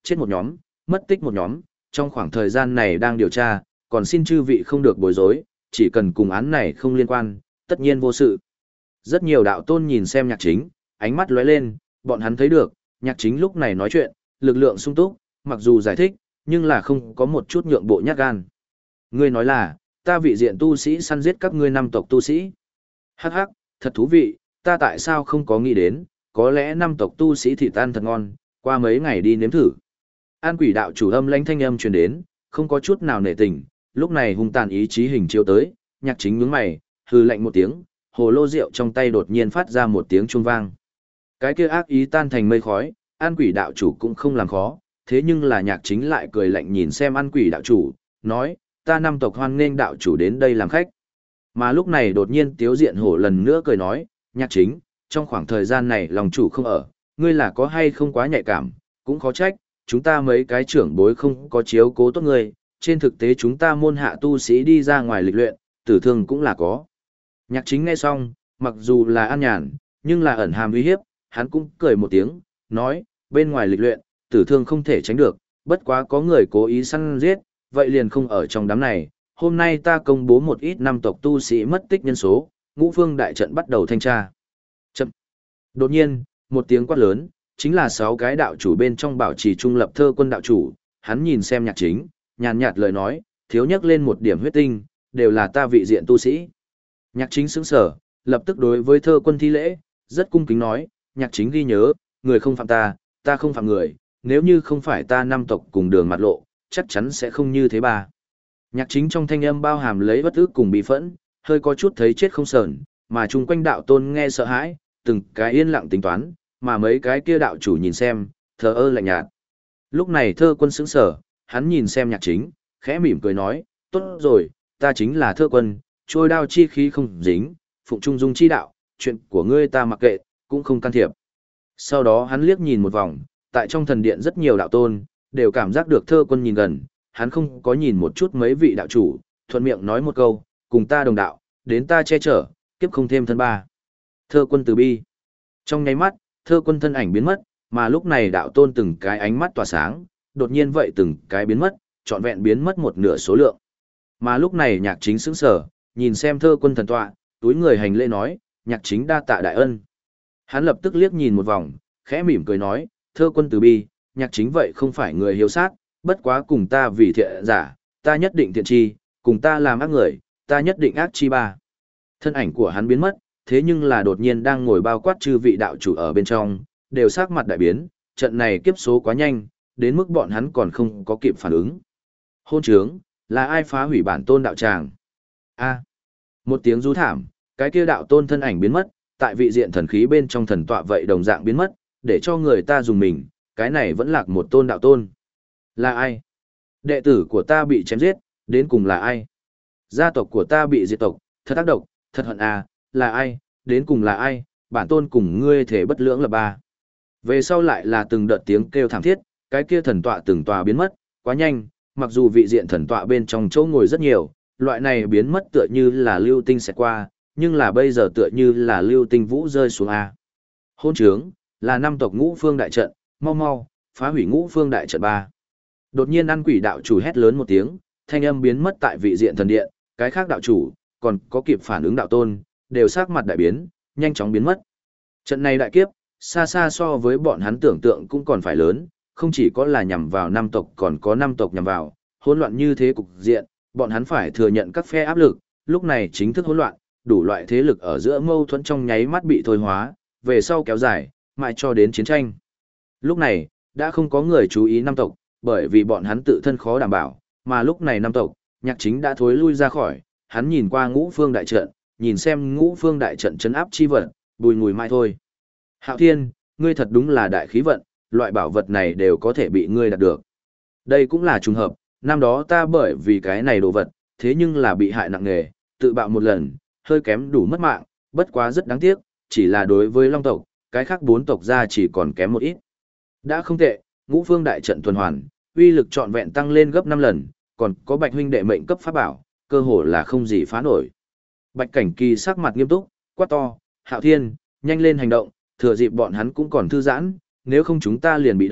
chết một nhóm, mất tích một nhóm, trong khoảng thời gian này đang điều tra, còn xin chư vị không được bối rối, chỉ cần cùng án này không liên quan, tất nhiên vô sự. Rất nhiều đạo tôn nhìn xem nhạc chính, ánh mắt lóe lên, bọn hắn thấy được, nhạc chính lúc này nói chuyện, lực lượng sung túc, mặc dù giải thích, nhưng là không có một chút nhượng bộ nhát gan. Ngươi nói là, ta vị diện tu sĩ săn giết các ngươi năm tộc tu sĩ. Hắc hắc, thật thú vị, ta tại sao không có nghĩ đến, có lẽ năm tộc tu sĩ thịt ăn thật ngon, qua mấy ngày đi nếm thử. An quỷ đạo chủ âm lãnh thanh âm truyền đến, không có chút nào nể tình, lúc này hung tàn ý chí hình chiếu tới, nhạc chính nhướng mày, hừ lạnh một tiếng, hồ lô rượu trong tay đột nhiên phát ra một tiếng chuông vang. Cái kia ác ý tan thành mây khói, an quỷ đạo chủ cũng không làm khó, thế nhưng là nhạc chính lại cười lạnh nhìn xem an quỷ đạo chủ, nói, ta năm tộc hoan nghênh đạo chủ đến đây làm khách. Mà lúc này đột nhiên tiếu diện hổ lần nữa cười nói, nhạc chính, trong khoảng thời gian này lòng chủ không ở, ngươi là có hay không quá nhạy cảm, cũng khó trách, chúng ta mấy cái trưởng bối không có chiếu cố tốt ngươi, trên thực tế chúng ta môn hạ tu sĩ đi ra ngoài lịch luyện, tử thương cũng là có. Nhạc chính nghe xong, mặc dù là an nhàn, nhưng là ẩn hàm uy hiếp, hắn cũng cười một tiếng, nói, bên ngoài lịch luyện, tử thương không thể tránh được, bất quá có người cố ý săn giết, vậy liền không ở trong đám này. Hôm nay ta công bố một ít năm tộc tu sĩ mất tích nhân số, ngũ phương đại trận bắt đầu thanh tra. Chậm. Đột nhiên, một tiếng quát lớn, chính là sáu cái đạo chủ bên trong bảo trì trung lập thơ quân đạo chủ, hắn nhìn xem nhạc chính, nhàn nhạt lời nói, thiếu nhắc lên một điểm huyết tinh, đều là ta vị diện tu sĩ. Nhạc chính sững sở, lập tức đối với thơ quân thi lễ, rất cung kính nói, nhạc chính ghi nhớ, người không phạm ta, ta không phạm người, nếu như không phải ta năm tộc cùng đường mặt lộ, chắc chắn sẽ không như thế ba. Nhạc chính trong thanh âm bao hàm lấy bất ức cùng bị phẫn, hơi có chút thấy chết không sờn, mà chung quanh đạo tôn nghe sợ hãi, từng cái yên lặng tính toán, mà mấy cái kia đạo chủ nhìn xem, thờ ơ lạnh nhạt. Lúc này thơ quân sững sở, hắn nhìn xem nhạc chính, khẽ mỉm cười nói, tốt rồi, ta chính là thơ quân, trôi đao chi khí không dính, phụng trung dung chi đạo, chuyện của ngươi ta mặc kệ, cũng không can thiệp. Sau đó hắn liếc nhìn một vòng, tại trong thần điện rất nhiều đạo tôn, đều cảm giác được thơ quân nhìn gần, hắn không có nhìn một chút mấy vị đạo chủ, thuận miệng nói một câu, cùng ta đồng đạo, đến ta che chở, kiếp không thêm thân ba. Thơ quân từ bi. Trong nháy mắt, thơ quân thân ảnh biến mất, mà lúc này đạo tôn từng cái ánh mắt tỏa sáng, đột nhiên vậy từng cái biến mất, trọn vẹn biến mất một nửa số lượng. Mà lúc này nhạc chính sững sờ, nhìn xem thơ quân thần tọa, túi người hành lễ nói, nhạc chính đa tạ đại ân. Hắn lập tức liếc nhìn một vòng, khẽ mỉm cười nói, thơ quân từ bi, nhạc chính vậy không phải người hiếu sát, bất quá cùng ta vì thiện giả, ta nhất định thiện chi, cùng ta làm ác người, ta nhất định ác chi ba. Thân ảnh của hắn biến mất, thế nhưng là đột nhiên đang ngồi bao quát chư vị đạo chủ ở bên trong, đều sắc mặt đại biến, trận này kiếp số quá nhanh, đến mức bọn hắn còn không có kịp phản ứng. Hôn trướng, là ai phá hủy bản tôn đạo tràng? A. Một tiếng rú thảm, cái kia đạo tôn thân ảnh biến mất, tại vị diện thần khí bên trong thần tọa vậy đồng dạng biến mất, để cho người ta dùng mình, cái này vẫn lạc một tôn đạo tôn. Là ai? Đệ tử của ta bị chém giết, đến cùng là ai? Gia tộc của ta bị diệt tộc, thật ác độc, thật hận à, là ai? Đến cùng là ai? Bản tôn cùng ngươi thể bất lưỡng là ba. Về sau lại là từng đợt tiếng kêu thảm thiết, cái kia thần tọa từng tòa biến mất, quá nhanh, mặc dù vị diện thần tọa bên trong chỗ ngồi rất nhiều, loại này biến mất tựa như là lưu tinh sẽ qua, nhưng là bây giờ tựa như là lưu tinh vũ rơi xuống A. Hôn trướng, là năm tộc ngũ phương đại trận, mau mau, phá hủy ngũ phương đại trận ba. Đột nhiên ăn quỷ đạo chủ hét lớn một tiếng, thanh âm biến mất tại vị diện thần điện, cái khác đạo chủ, còn có kịp phản ứng đạo tôn, đều sắc mặt đại biến, nhanh chóng biến mất. Trận này đại kiếp, xa xa so với bọn hắn tưởng tượng cũng còn phải lớn, không chỉ có là nhằm vào năm tộc còn có năm tộc nhằm vào, hỗn loạn như thế cục diện, bọn hắn phải thừa nhận các phe áp lực, lúc này chính thức hỗn loạn, đủ loại thế lực ở giữa mâu thuẫn trong nháy mắt bị thôi hóa, về sau kéo dài, mãi cho đến chiến tranh. Lúc này, đã không có người chú ý năm tộc, bởi vì bọn hắn tự thân khó đảm bảo, mà lúc này năm tộc, nhạc chính đã thối lui ra khỏi, hắn nhìn qua ngũ phương đại trận, nhìn xem ngũ phương đại trận chấn áp chi vật, bùi ngùi mai thôi. Hạo Thiên, ngươi thật đúng là đại khí vận, loại bảo vật này đều có thể bị ngươi đạt được. Đây cũng là trùng hợp, năm đó ta bởi vì cái này đồ vật, thế nhưng là bị hại nặng nề, tự bạo một lần, hơi kém đủ mất mạng, bất quá rất đáng tiếc, chỉ là đối với Long tộc, cái khác bốn tộc ra chỉ còn kém một ít. Đã không tệ, ngũ phương đại trận tuần hoàn, uy lực trọn vẹn tăng lên gấp năm lần, còn có Bạch huynh đệ mệnh cấp pháp bảo, cơ hồ là không gì phá nổi. Bạch Cảnh Kỳ sắc mặt nghiêm túc, quát to, Hạo Thiên, nhanh lên hành động, thừa dịp bọn hắn cũng còn thư giãn, nếu không chúng ta liền bị động,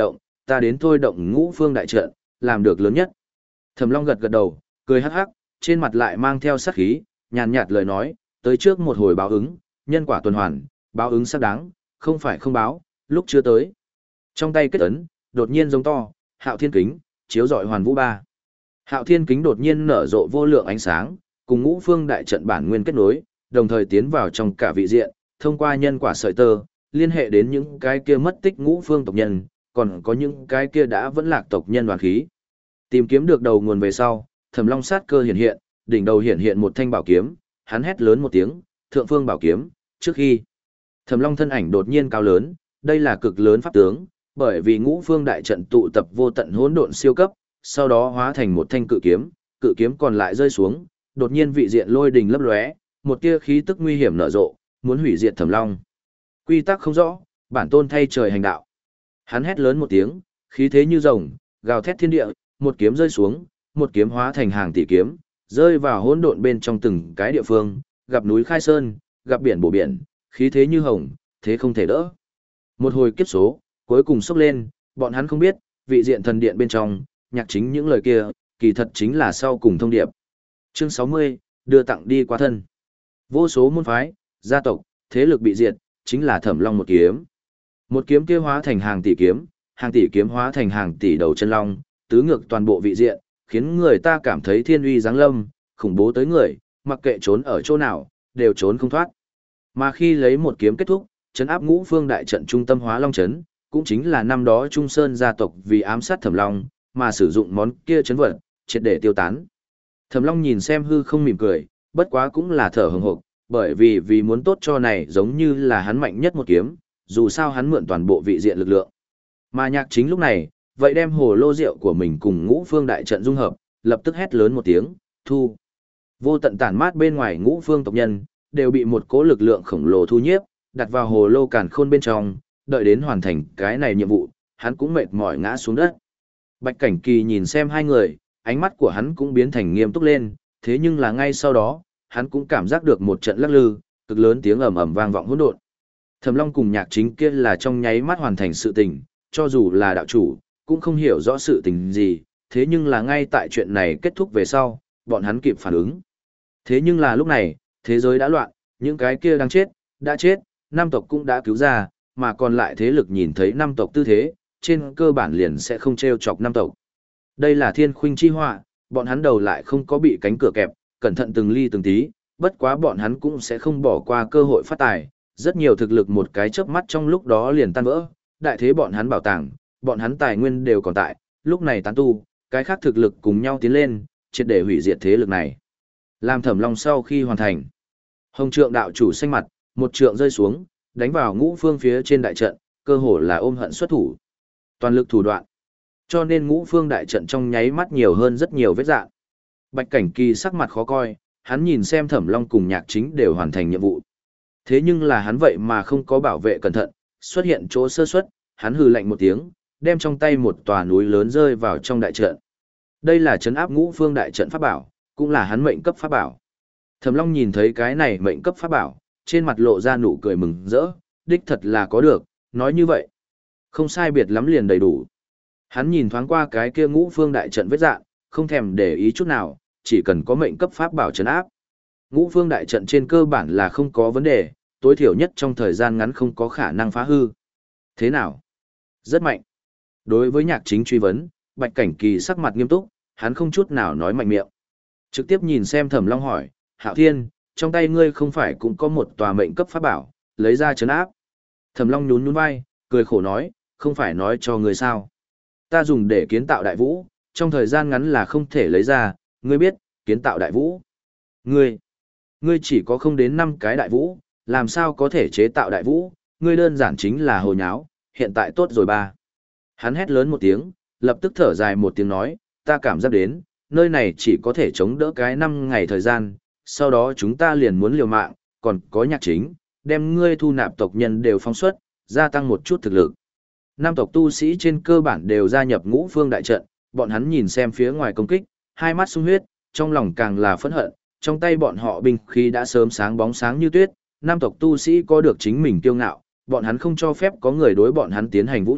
ta đến thôi động ngũ phương đại trận, làm được lớn nhất. Thẩm Long gật gật đầu, cười hắc hắc, trên mặt lại mang theo sát khí, nhàn nhạt lời nói, tới trước một hồi báo ứng, nhân quả tuần hoàn, báo ứng xác đáng, không phải không báo, lúc chưa tới. Trong tay kết ấn, đột nhiên giống to, Hạo Thiên Kính, chiếu rọi hoàn vũ ba. Hạo Thiên Kính đột nhiên nở rộ vô lượng ánh sáng, cùng ngũ phương đại trận bản nguyên kết nối, đồng thời tiến vào trong cả vị diện, thông qua nhân quả sợi tơ, liên hệ đến những cái kia mất tích ngũ phương tộc nhân, còn có những cái kia đã vẫn lạc tộc nhân đoàn khí. Tìm kiếm được đầu nguồn về sau, Thẩm Long sát cơ hiện hiện, đỉnh đầu hiện hiện một thanh bảo kiếm, hắn hét lớn một tiếng, "Thượng phương bảo kiếm!" Trước khi Thẩm Long thân ảnh đột nhiên cao lớn, đây là cực lớn pháp tướng, bởi vì ngũ phương đại trận tụ tập vô tận hỗn độn siêu cấp, sau đó hóa thành một thanh cự kiếm, cự kiếm còn lại rơi xuống, đột nhiên vị diện lôi đình lấp lóe, một tia khí tức nguy hiểm nở rộ, muốn hủy diệt Thẩm Long. Quy tắc không rõ, bản tôn thay trời hành đạo. Hắn hét lớn một tiếng, khí thế như rồng, gào thét thiên địa, một kiếm rơi xuống, một kiếm hóa thành hàng tỷ kiếm, rơi vào hỗn độn bên trong từng cái địa phương, gặp núi khai sơn, gặp biển bổ biển, khí thế như hồng, thế không thể đỡ. Một hồi kiếp số, cuối cùng sốc lên, bọn hắn không biết, vị diện thần điện bên trong, nhạc chính những lời kia, kỳ thật chính là sau cùng thông điệp. Chương sáu mươi, đưa tặng đi qua thân. Vô số môn phái, gia tộc, thế lực bị diệt, chính là Thẩm Long một kiếm. Một kiếm kia hóa thành hàng tỷ kiếm, hàng tỷ kiếm hóa thành hàng tỷ đầu chân long, tứ ngược toàn bộ vị diện, khiến người ta cảm thấy thiên uy giáng lâm, khủng bố tới người, mặc kệ trốn ở chỗ nào, đều trốn không thoát. Mà khi lấy một kiếm kết thúc, trấn áp ngũ phương đại trận trung tâm hóa long trấn, cũng chính là năm đó Trung Sơn gia tộc vì ám sát Thẩm Long, mà sử dụng món kia trấn vật, triệt để tiêu tán. Thẩm Long nhìn xem hư không mỉm cười, bất quá cũng là thở hừng hực, bởi vì vì muốn tốt cho này giống như là hắn mạnh nhất một kiếm, dù sao hắn mượn toàn bộ vị diện lực lượng. Mà nhạc chính lúc này, vậy đem hồ lô rượu của mình cùng ngũ phương đại trận dung hợp, lập tức hét lớn một tiếng, thu. Vô tận tản mát bên ngoài ngũ phương tộc nhân, đều bị một cỗ lực lượng khổng lồ thu nhiếp, đặt vào hồ lô càn khôn bên trong, đợi đến hoàn thành cái này nhiệm vụ, hắn cũng mệt mỏi ngã xuống đất. Bạch Cảnh Kỳ nhìn xem hai người, ánh mắt của hắn cũng biến thành nghiêm túc lên, thế nhưng là ngay sau đó, hắn cũng cảm giác được một trận lắc lư, cực lớn tiếng ầm ầm vang vọng hỗn độn. Thẩm Long cùng nhạc chính kia là trong nháy mắt hoàn thành sự tình, cho dù là đạo chủ, cũng không hiểu rõ sự tình gì, thế nhưng là ngay tại chuyện này kết thúc về sau, bọn hắn kịp phản ứng. Thế nhưng là lúc này, thế giới đã loạn, những cái kia đang chết, đã chết, năm tộc cũng đã cứu ra, mà còn lại thế lực nhìn thấy năm tộc tư thế, trên cơ bản liền sẽ không treo chọc năm tộc. Đây là thiên khuynh chi họa, bọn hắn đầu lại không có bị cánh cửa kẹp, cẩn thận từng ly từng tí, bất quá bọn hắn cũng sẽ không bỏ qua cơ hội phát tài, rất nhiều thực lực một cái chớp mắt trong lúc đó liền tan vỡ, đại thế bọn hắn bảo tàng, bọn hắn tài nguyên đều còn tại, lúc này tán tu, cái khác thực lực cùng nhau tiến lên, triệt để hủy diệt thế lực này. Làm Thẩm Long sau khi hoàn thành, Hồng Trượng đạo chủ xanh mặt, một trượng rơi xuống, đánh vào ngũ phương phía trên đại trận, cơ hồ là ôm hận xuất thủ. Toàn lực thủ đoạn. Cho nên ngũ phương đại trận trong nháy mắt nhiều hơn rất nhiều vết rạn. Bạch Cảnh Kỳ sắc mặt khó coi, hắn nhìn xem Thẩm Long cùng nhạc chính đều hoàn thành nhiệm vụ. Thế nhưng là hắn vậy mà không có bảo vệ cẩn thận, xuất hiện chỗ sơ suất, hắn hừ lạnh một tiếng, đem trong tay một tòa núi lớn rơi vào trong đại trận. Đây là trấn áp ngũ phương đại trận pháp bảo, cũng là hắn mệnh cấp pháp bảo. Thẩm Long nhìn thấy cái này mệnh cấp pháp bảo, trên mặt lộ ra nụ cười mừng rỡ, đích thật là có được, nói như vậy. Không sai biệt lắm liền đầy đủ. Hắn nhìn thoáng qua cái kia ngũ phương đại trận vết dạng, không thèm để ý chút nào, chỉ cần có mệnh cấp pháp bảo trấn áp. Ngũ phương đại trận trên cơ bản là không có vấn đề, tối thiểu nhất trong thời gian ngắn không có khả năng phá hư. Thế nào? Rất mạnh. Đối với nhạc chính truy vấn, Bạch Cảnh Kỳ sắc mặt nghiêm túc, hắn không chút nào nói mạnh miệng. Trực tiếp nhìn xem Thẩm Long hỏi, Hạo Thiên, trong tay ngươi không phải cũng có một tòa mệnh cấp pháp bảo, lấy ra trấn áp. Thẩm Long nhún nhún vai, cười khổ nói, không phải nói cho ngươi sao. Ta dùng để kiến tạo đại vũ, trong thời gian ngắn là không thể lấy ra, ngươi biết, kiến tạo đại vũ. Ngươi, ngươi chỉ có không đến năm cái đại vũ, làm sao có thể chế tạo đại vũ, ngươi đơn giản chính là hồ nháo, hiện tại tốt rồi ba. Hắn hét lớn một tiếng, lập tức thở dài một tiếng nói, ta cảm giác đến, nơi này chỉ có thể chống đỡ cái năm ngày thời gian, sau đó chúng ta liền muốn liều mạng, còn có nhạc chính, đem ngươi thu nạp tộc nhân đều phóng xuất, gia tăng một chút thực lực. Nam tộc tu sĩ trên cơ bản đều gia nhập ngũ phương đại trận, bọn hắn nhìn xem phía ngoài công kích, hai mắt sung huyết, trong lòng càng là phẫn hận, trong tay bọn họ binh khí đã sớm sáng bóng sáng như tuyết, nam tộc tu sĩ có được chính mình kiêu ngạo, bọn hắn không cho phép có người đối bọn hắn tiến hành vũ nhục,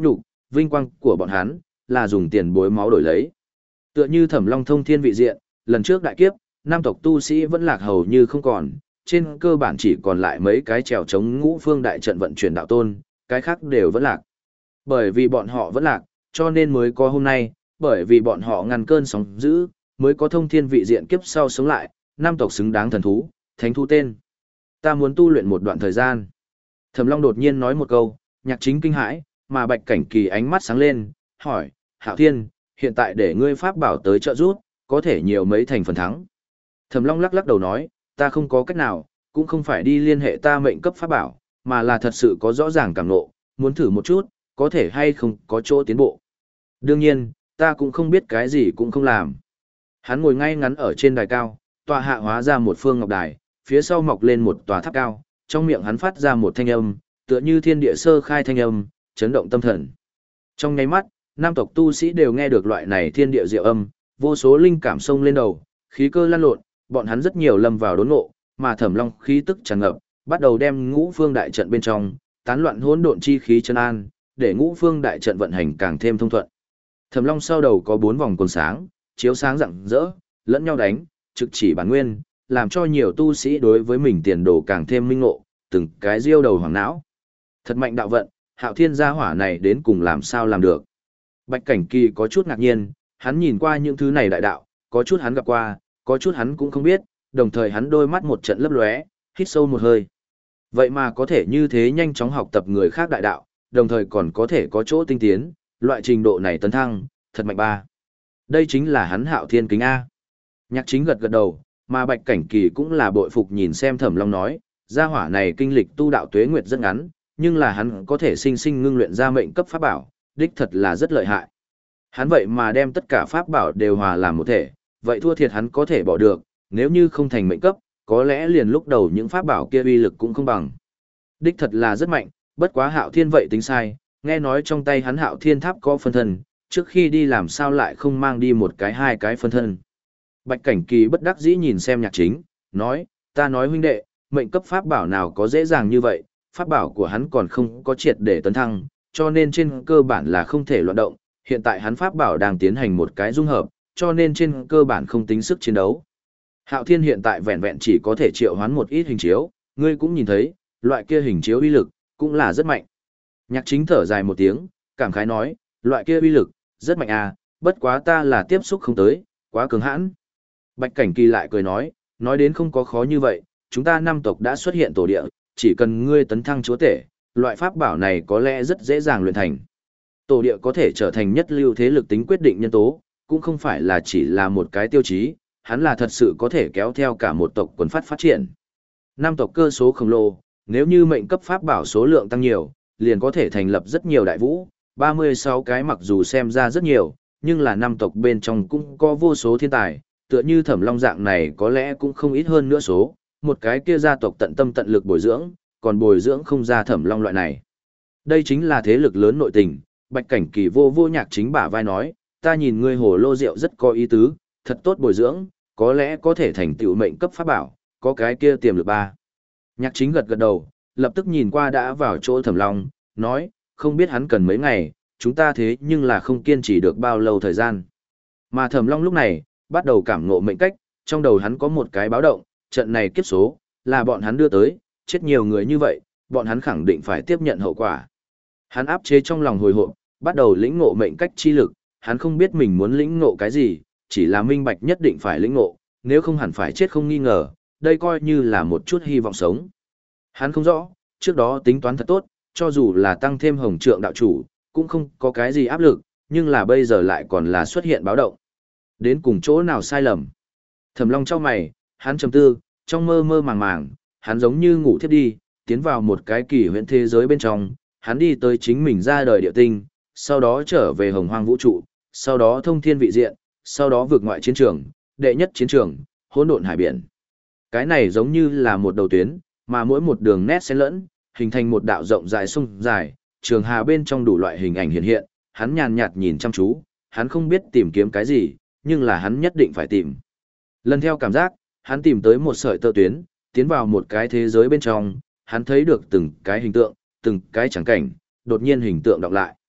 vinh quang của bọn hắn, là dùng tiền bối máu đổi lấy. Tựa như Thẩm Long thông thiên vị diện, lần trước đại kiếp, nam tộc tu sĩ vẫn lạc hầu như không còn, trên cơ bản chỉ còn lại mấy cái trèo chống ngũ phương đại trận vận chuyển đạo tôn, cái khác đều vẫn lạc. Bởi vì bọn họ vẫn lạc, cho nên mới có hôm nay, bởi vì bọn họ ngăn cơn sóng dữ, mới có thông thiên vị diện kiếp sau sống lại, nam tộc xứng đáng thần thú, thánh thú tên. Ta muốn tu luyện một đoạn thời gian. Thẩm Long đột nhiên nói một câu, Nhạc Chính kinh hãi, mà Bạch Cảnh Kỳ ánh mắt sáng lên, hỏi, Hạo Thiên, hiện tại để ngươi pháp bảo tới trợ giúp, có thể nhiều mấy thành phần thắng. Thẩm Long lắc lắc đầu nói, ta không có cách nào, cũng không phải đi liên hệ ta mệnh cấp pháp bảo, mà là thật sự có rõ ràng cảm ngộ, muốn thử một chút, có thể hay không có chỗ tiến bộ. Đương nhiên, ta cũng không biết cái gì cũng không làm. Hắn ngồi ngay ngắn ở trên đài cao, tòa hạ hóa ra một phương ngọc đài, phía sau mọc lên một tòa tháp cao, trong miệng hắn phát ra một thanh âm, tựa như thiên địa sơ khai thanh âm, chấn động tâm thần. Trong nháy mắt, nam tộc tu sĩ đều nghe được loại này thiên địa diệu âm, vô số linh cảm xông lên đầu, khí cơ lan lộn, bọn hắn rất nhiều lâm vào đốn ngộ, mà Thẩm Long khí tức tràn ngập, bắt đầu đem ngũ phương đại trận bên trong, tán loạn hỗn độn chi khí chân an, để ngũ phương đại trận vận hành càng thêm thông thuận. Thẩm Long sau đầu có bốn vòng quần sáng, chiếu sáng rạng rỡ, lẫn nhau đánh, trực chỉ bản nguyên, làm cho nhiều tu sĩ đối với mình tiền đồ càng thêm minh ngộ, từng cái diêu đầu hoàng não. Thật mạnh đạo vận, Hạo Thiên gia hỏa này đến cùng làm sao làm được. Bạch Cảnh Kỳ có chút ngạc nhiên, hắn nhìn qua những thứ này đại đạo, có chút hắn gặp qua, có chút hắn cũng không biết, đồng thời hắn đôi mắt một trận lấp lóe, hít sâu một hơi. Vậy mà có thể như thế nhanh chóng học tập người khác đại đạo, đồng thời còn có thể có chỗ tinh tiến, loại trình độ này tấn thăng, thật mạnh ba. Đây chính là hắn Hạo Thiên kính A. Nhạc Chính gật gật đầu, mà Bạch Cảnh Kỳ cũng là bội phục nhìn xem Thẩm Long nói, gia hỏa này kinh lịch tu đạo tuế nguyệt rất ngắn, nhưng là hắn có thể sinh sinh ngưng luyện ra mệnh cấp pháp bảo, đích thật là rất lợi hại. Hắn vậy mà đem tất cả pháp bảo đều hòa làm một thể, vậy thua thiệt hắn có thể bỏ được, nếu như không thành mệnh cấp, có lẽ liền lúc đầu những pháp bảo kia uy lực cũng không bằng. Đích thật là rất mạnh, bất quá Hạo Thiên vậy tính sai, nghe nói trong tay hắn Hạo Thiên tháp có phân thân, trước khi đi làm sao lại không mang đi một cái hai cái phân thân. Bạch Cảnh Kỳ bất đắc dĩ nhìn xem Nhạc Chính, nói, ta nói huynh đệ, mệnh cấp pháp bảo nào có dễ dàng như vậy, pháp bảo của hắn còn không có triệt để tấn thăng, cho nên trên cơ bản là không thể loạn động, hiện tại hắn pháp bảo đang tiến hành một cái dung hợp, cho nên trên cơ bản không tính sức chiến đấu. Hạo Thiên hiện tại vẹn vẹn chỉ có thể triệu hoán một ít hình chiếu, ngươi cũng nhìn thấy, loại kia hình chiếu uy lực cũng là rất mạnh. Nhạc Chính thở dài một tiếng, cảm khái nói, loại kia uy lực rất mạnh à, bất quá ta là tiếp xúc không tới, quá cứng hãn. Bạch Cảnh Kỳ lại cười nói, nói đến không có khó như vậy, chúng ta năm tộc đã xuất hiện tổ địa, chỉ cần ngươi tấn thăng chúa tể, loại pháp bảo này có lẽ rất dễ dàng luyện thành. Tổ địa có thể trở thành nhất lưu thế lực tính quyết định nhân tố, cũng không phải là chỉ là một cái tiêu chí, hắn là thật sự có thể kéo theo cả một tộc quần phát phát triển. Năm tộc cơ số khổng lồ, nếu như mệnh cấp pháp bảo số lượng tăng nhiều, liền có thể thành lập rất nhiều đại vũ, ba mươi sáu cái mặc dù xem ra rất nhiều, nhưng là năm tộc bên trong cũng có vô số thiên tài, tựa như Thẩm Long dạng này có lẽ cũng không ít hơn nữa số, một cái kia gia tộc tận tâm tận lực bồi dưỡng, còn bồi dưỡng không ra Thẩm Long loại này. Đây chính là thế lực lớn nội tình, Bạch Cảnh Kỳ vô vô Nhạc Chính bả vai nói, ta nhìn ngươi hồ lô rượu rất có ý tứ, thật tốt bồi dưỡng, có lẽ có thể thành tựu mệnh cấp pháp bảo, có cái kia tiềm lực ba. Nhạc Chính gật gật đầu, lập tức nhìn qua đã vào chỗ Thẩm Long, nói, không biết hắn cần mấy ngày, chúng ta thế nhưng là không kiên trì được bao lâu thời gian. Mà Thẩm Long lúc này, bắt đầu cảm ngộ mệnh cách, trong đầu hắn có một cái báo động, trận này kiếp số, là bọn hắn đưa tới, chết nhiều người như vậy, bọn hắn khẳng định phải tiếp nhận hậu quả. Hắn áp chế trong lòng hồi hộp, bắt đầu lĩnh ngộ mệnh cách chi lực, hắn không biết mình muốn lĩnh ngộ cái gì, chỉ là minh bạch nhất định phải lĩnh ngộ, nếu không hẳn phải chết không nghi ngờ, đây coi như là một chút hy vọng sống. Hắn không rõ, trước đó tính toán thật tốt, cho dù là tăng thêm hồng trượng đạo chủ, cũng không có cái gì áp lực, nhưng là bây giờ lại còn là xuất hiện báo động. Đến cùng chỗ nào sai lầm? Thẩm Long chau mày, hắn trầm tư, trong mơ mơ màng màng, hắn giống như ngủ thiếp đi, tiến vào một cái kỳ huyễn thế giới bên trong, hắn đi tới chính mình ra đời địa tinh, sau đó trở về hồng hoang vũ trụ, sau đó thông thiên vị diện, sau đó vượt ngoại chiến trường, đệ nhất chiến trường, hỗn độn hải biển. Cái này giống như là một đầu tuyến, mà mỗi một đường nét xen lẫn, hình thành một đạo rộng dài sông dài, trường hà bên trong đủ loại hình ảnh hiện hiện, hắn nhàn nhạt nhìn chăm chú, hắn không biết tìm kiếm cái gì, nhưng là hắn nhất định phải tìm. Lần theo cảm giác, hắn tìm tới một sợi tơ tuyến, tiến vào một cái thế giới bên trong, hắn thấy được từng cái hình tượng, từng cái chẳng cảnh, đột nhiên hình tượng đọc lại.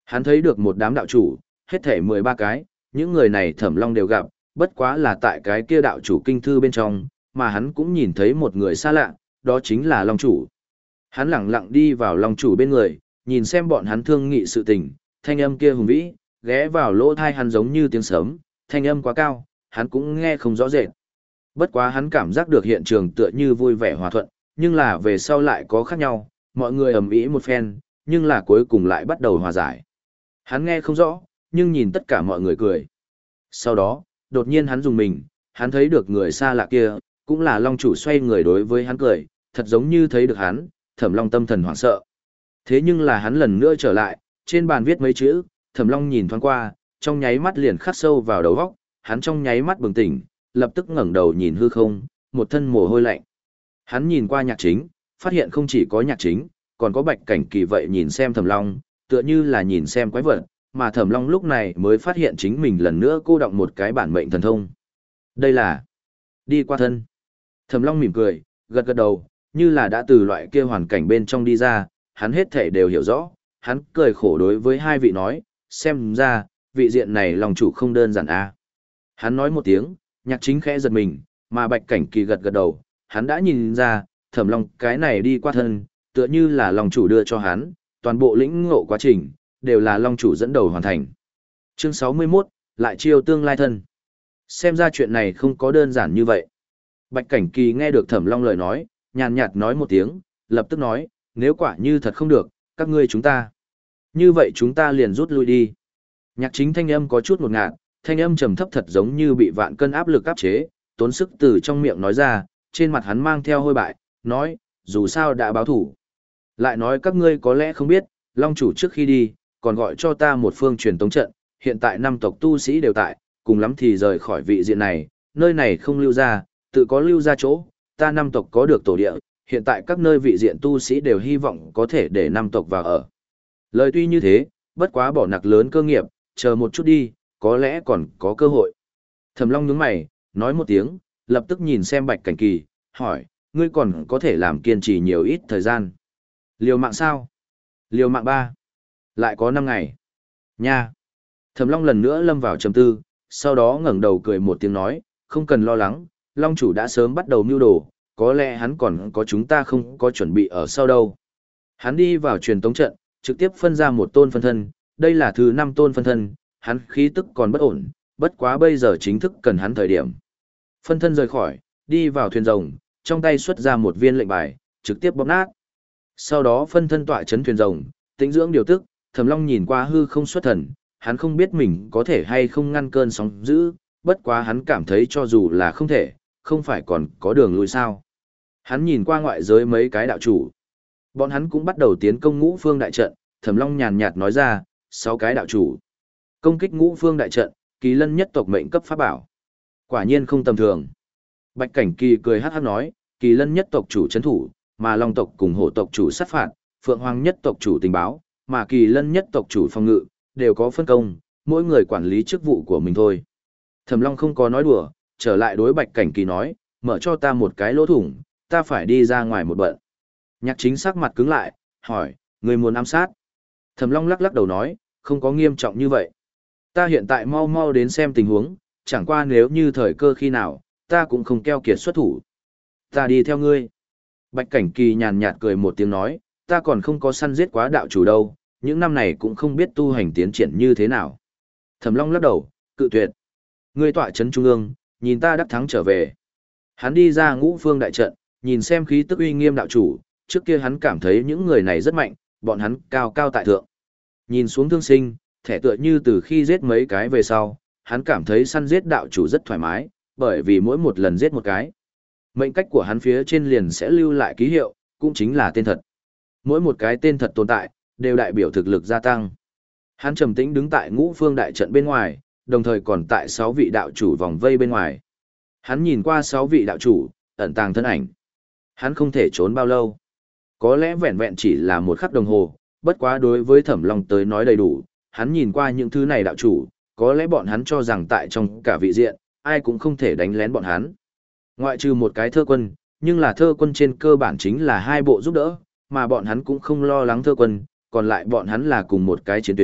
Hắn thấy được một đám đạo chủ, hết thể mười ba cái, những người này Thẩm Long đều gặp, bất quá là tại cái kia đạo chủ kinh thư bên trong, mà hắn cũng nhìn thấy một người xa lạ, đó chính là Long chủ. Hắn lẳng lặng đi vào Long chủ bên người, nhìn xem bọn hắn thương nghị sự tình, thanh âm kia hùng vĩ, ghé vào lỗ tai hắn giống như tiếng sấm, thanh âm quá cao, hắn cũng nghe không rõ rệt. Bất quá hắn cảm giác được hiện trường tựa như vui vẻ hòa thuận, nhưng là về sau lại có khác nhau, mọi người ầm ĩ một phen, nhưng là cuối cùng lại bắt đầu hòa giải. Hắn nghe không rõ, nhưng nhìn tất cả mọi người cười. Sau đó, đột nhiên hắn dùng mình, hắn thấy được người xa lạ kia, cũng là Long chủ xoay người đối với hắn cười, thật giống như thấy được hắn, Thẩm Long tâm thần hoảng sợ. Thế nhưng là hắn lần nữa trở lại, trên bàn viết mấy chữ, Thẩm Long nhìn thoáng qua, trong nháy mắt liền khắc sâu vào đầu óc, hắn trong nháy mắt bừng tỉnh, lập tức ngẩng đầu nhìn hư không, một thân mồ hôi lạnh. Hắn nhìn qua Nhạc Chính, phát hiện không chỉ có Nhạc Chính, còn có Bạch Cảnh Kỳ vậy nhìn xem Thẩm Long, tựa như là nhìn xem quái vật, mà Thẩm Long lúc này mới phát hiện chính mình lần nữa cô động một cái bản mệnh thần thông. Đây là đi qua thân. Thẩm Long mỉm cười, gật gật đầu, như là đã từ loại kia hoàn cảnh bên trong đi ra, hắn hết thể đều hiểu rõ, hắn cười khổ đối với hai vị nói, xem ra, vị diện này lòng chủ không đơn giản a. Hắn nói một tiếng, Nhạc Chính khẽ giật mình, mà Bạch Cảnh Kỳ gật gật đầu, hắn đã nhìn ra, Thẩm Long cái này đi qua thân, tựa như là lòng chủ đưa cho hắn, toàn bộ lĩnh ngộ quá trình, đều là Long chủ dẫn đầu hoàn thành. Chương sáu mươi mốt, lại chiêu tương lai thân. Xem ra chuyện này không có đơn giản như vậy. Bạch Cảnh Kỳ nghe được Thẩm Long lời nói, nhàn nhạt nói một tiếng, lập tức nói, nếu quả như thật không được, các ngươi chúng ta. Như vậy chúng ta liền rút lui đi. Nhạc Chính thanh âm có chút ngột ngạt, thanh âm trầm thấp thật giống như bị vạn cân áp lực áp chế, tốn sức từ trong miệng nói ra, trên mặt hắn mang theo hôi bại, nói, dù sao đã báo thủ. Lại nói các ngươi có lẽ không biết, Long chủ trước khi đi, còn gọi cho ta một phương truyền tống trận, hiện tại năm tộc tu sĩ đều tại, cùng lắm thì rời khỏi vị diện này, nơi này không lưu ra, tự có lưu ra chỗ, ta năm tộc có được tổ địa, hiện tại các nơi vị diện tu sĩ đều hy vọng có thể để năm tộc vào ở. Lời tuy như thế, bất quá bỏ nặc lớn cơ nghiệp, chờ một chút đi, có lẽ còn có cơ hội. Thẩm Long nhướng mày, nói một tiếng, lập tức nhìn xem Bạch Cảnh Kỳ, hỏi, ngươi còn có thể làm kiên trì nhiều ít thời gian. Liều mạng sao? Liều mạng ba. Lại có năm ngày. Nha. Thẩm Long lần nữa lâm vào trầm tư, sau đó ngẩng đầu cười một tiếng nói, không cần lo lắng, Long chủ đã sớm bắt đầu mưu đồ, có lẽ hắn còn có chúng ta không có chuẩn bị ở sau đâu. Hắn đi vào truyền tống trận, trực tiếp phân ra một tôn phân thân, đây là thứ năm tôn phân thân, hắn khí tức còn bất ổn, bất quá bây giờ chính thức cần hắn thời điểm. Phân thân rời khỏi, đi vào thuyền rồng, trong tay xuất ra một viên lệnh bài, trực tiếp bóp nát. Sau đó phân thân tọa chấn thuyền rồng, tĩnh dưỡng điều tức, Thẩm Long nhìn qua hư không xuất thần, hắn không biết mình có thể hay không ngăn cơn sóng dữ, bất quá hắn cảm thấy cho dù là không thể, không phải còn có đường lui sao. Hắn nhìn qua ngoại giới mấy cái đạo chủ. Bọn hắn cũng bắt đầu tiến công ngũ phương đại trận, Thẩm Long nhàn nhạt nói ra, sáu cái đạo chủ. Công kích ngũ phương đại trận, Kỳ Lân nhất tộc mệnh cấp pháp bảo. Quả nhiên không tầm thường. Bạch Cảnh Kỳ cười hát hát nói, Kỳ Lân nhất tộc chủ trấn thủ, mà Long tộc cùng Hổ tộc chủ sát phạt, Phượng Hoàng nhất tộc chủ tình báo, mà Kỳ Lân nhất tộc chủ phòng ngự, đều có phân công, mỗi người quản lý chức vụ của mình thôi. Thẩm Long không có nói đùa, trở lại đối Bạch Cảnh Kỳ nói, mở cho ta một cái lỗ thủng, ta phải đi ra ngoài một bận. Nhạc Chính sắc mặt cứng lại, hỏi, người muốn ám sát? Thẩm Long lắc lắc đầu nói, không có nghiêm trọng như vậy. Ta hiện tại mau mau đến xem tình huống, chẳng qua nếu như thời cơ khi nào, ta cũng không keo kiệt xuất thủ. Ta đi theo ngươi. Bạch Cảnh Kỳ nhàn nhạt cười một tiếng nói, ta còn không có săn giết quá đạo chủ đâu, những năm này cũng không biết tu hành tiến triển như thế nào. Thẩm Long lắc đầu, cự tuyệt. Ngươi tọa trấn trung ương, nhìn ta đắc thắng trở về. Hắn đi ra ngũ phương đại trận, nhìn xem khí tức uy nghiêm đạo chủ, trước kia hắn cảm thấy những người này rất mạnh, bọn hắn cao cao tại thượng. Nhìn xuống thương sinh, thẻ tựa như từ khi giết mấy cái về sau, hắn cảm thấy săn giết đạo chủ rất thoải mái, bởi vì mỗi một lần giết một cái. Mệnh cách của hắn phía trên liền sẽ lưu lại ký hiệu, cũng chính là tên thật. Mỗi một cái tên thật tồn tại, đều đại biểu thực lực gia tăng. Hắn trầm tĩnh đứng tại ngũ phương đại trận bên ngoài, đồng thời còn tại sáu vị đạo chủ vòng vây bên ngoài. Hắn nhìn qua sáu vị đạo chủ, ẩn tàng thân ảnh. Hắn không thể trốn bao lâu. Có lẽ vẹn vẹn chỉ là một khắc đồng hồ, bất quá đối với Thẩm Long tới nói đầy đủ. Hắn nhìn qua những thứ này đạo chủ, có lẽ bọn hắn cho rằng tại trong cả vị diện, ai cũng không thể đánh lén bọn hắn. Ngoại trừ một cái thơ quân, nhưng là thơ quân trên cơ bản chính là hai bộ giúp đỡ, mà bọn hắn cũng không lo lắng thơ quân, còn lại bọn hắn là cùng một cái chiến tuyến,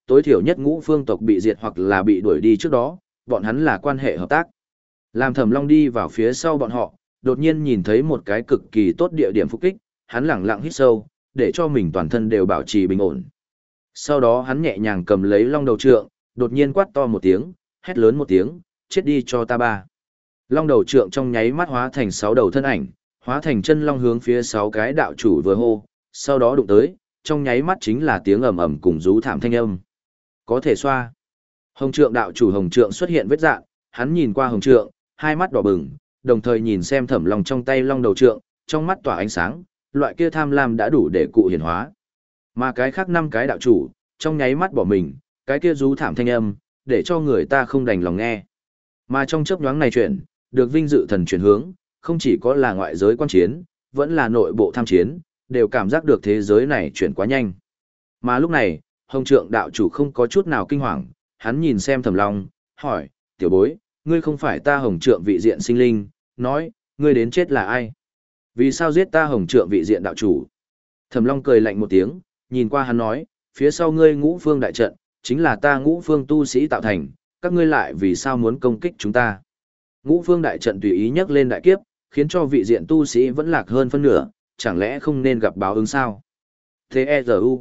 tối thiểu nhất ngũ phương tộc bị diệt hoặc là bị đuổi đi trước đó, bọn hắn là quan hệ hợp tác. Làm Thẩm Long đi vào phía sau bọn họ, đột nhiên nhìn thấy một cái cực kỳ tốt địa điểm phục kích, hắn lẳng lặng hít sâu, để cho mình toàn thân đều bảo trì bình ổn. Sau đó hắn nhẹ nhàng cầm lấy long đầu trượng, đột nhiên quát to một tiếng, hét lớn một tiếng, chết đi cho ta ba. Long đầu trượng trong nháy mắt hóa thành sáu đầu thân ảnh, hóa thành chân long hướng phía sáu cái đạo chủ vừa hô, sau đó đụng tới, trong nháy mắt chính là tiếng ầm ầm cùng rú thảm thanh âm. Có thể xoa. Hồng trượng đạo chủ hồng trượng xuất hiện vết dạng, hắn nhìn qua hồng trượng, hai mắt đỏ bừng, đồng thời nhìn xem Thẩm Long trong tay long đầu trượng, trong mắt tỏa ánh sáng, loại kia tham lam đã đủ để cụ hiển hóa. Mà cái khác năm cái đạo chủ, trong nháy mắt bỏ mình, cái kia rú thảm thanh âm, để cho người ta không đành lòng nghe. Mà trong chớp nhoáng này chuyển, được vinh dự thần chuyển hướng, không chỉ có là ngoại giới quan chiến, vẫn là nội bộ tham chiến, đều cảm giác được thế giới này chuyển quá nhanh. Mà lúc này, Hồng Trượng đạo chủ không có chút nào kinh hoàng, hắn nhìn xem Thẩm Long, hỏi, tiểu bối, ngươi không phải ta Hồng Trượng vị diện sinh linh, nói, ngươi đến chết là ai? Vì sao giết ta Hồng Trượng vị diện đạo chủ? Thẩm Long cười lạnh một tiếng, nhìn qua hắn nói, phía sau ngươi ngũ phương đại trận, chính là ta ngũ phương tu sĩ tạo thành, các ngươi lại vì sao muốn công kích chúng ta? Ngũ phương đại trận tùy ý nhắc lên đại kiếp, khiến cho vị diện tu sĩ vẫn lạc hơn phân nửa, chẳng lẽ không nên gặp báo ứng sao? T-E-Z-U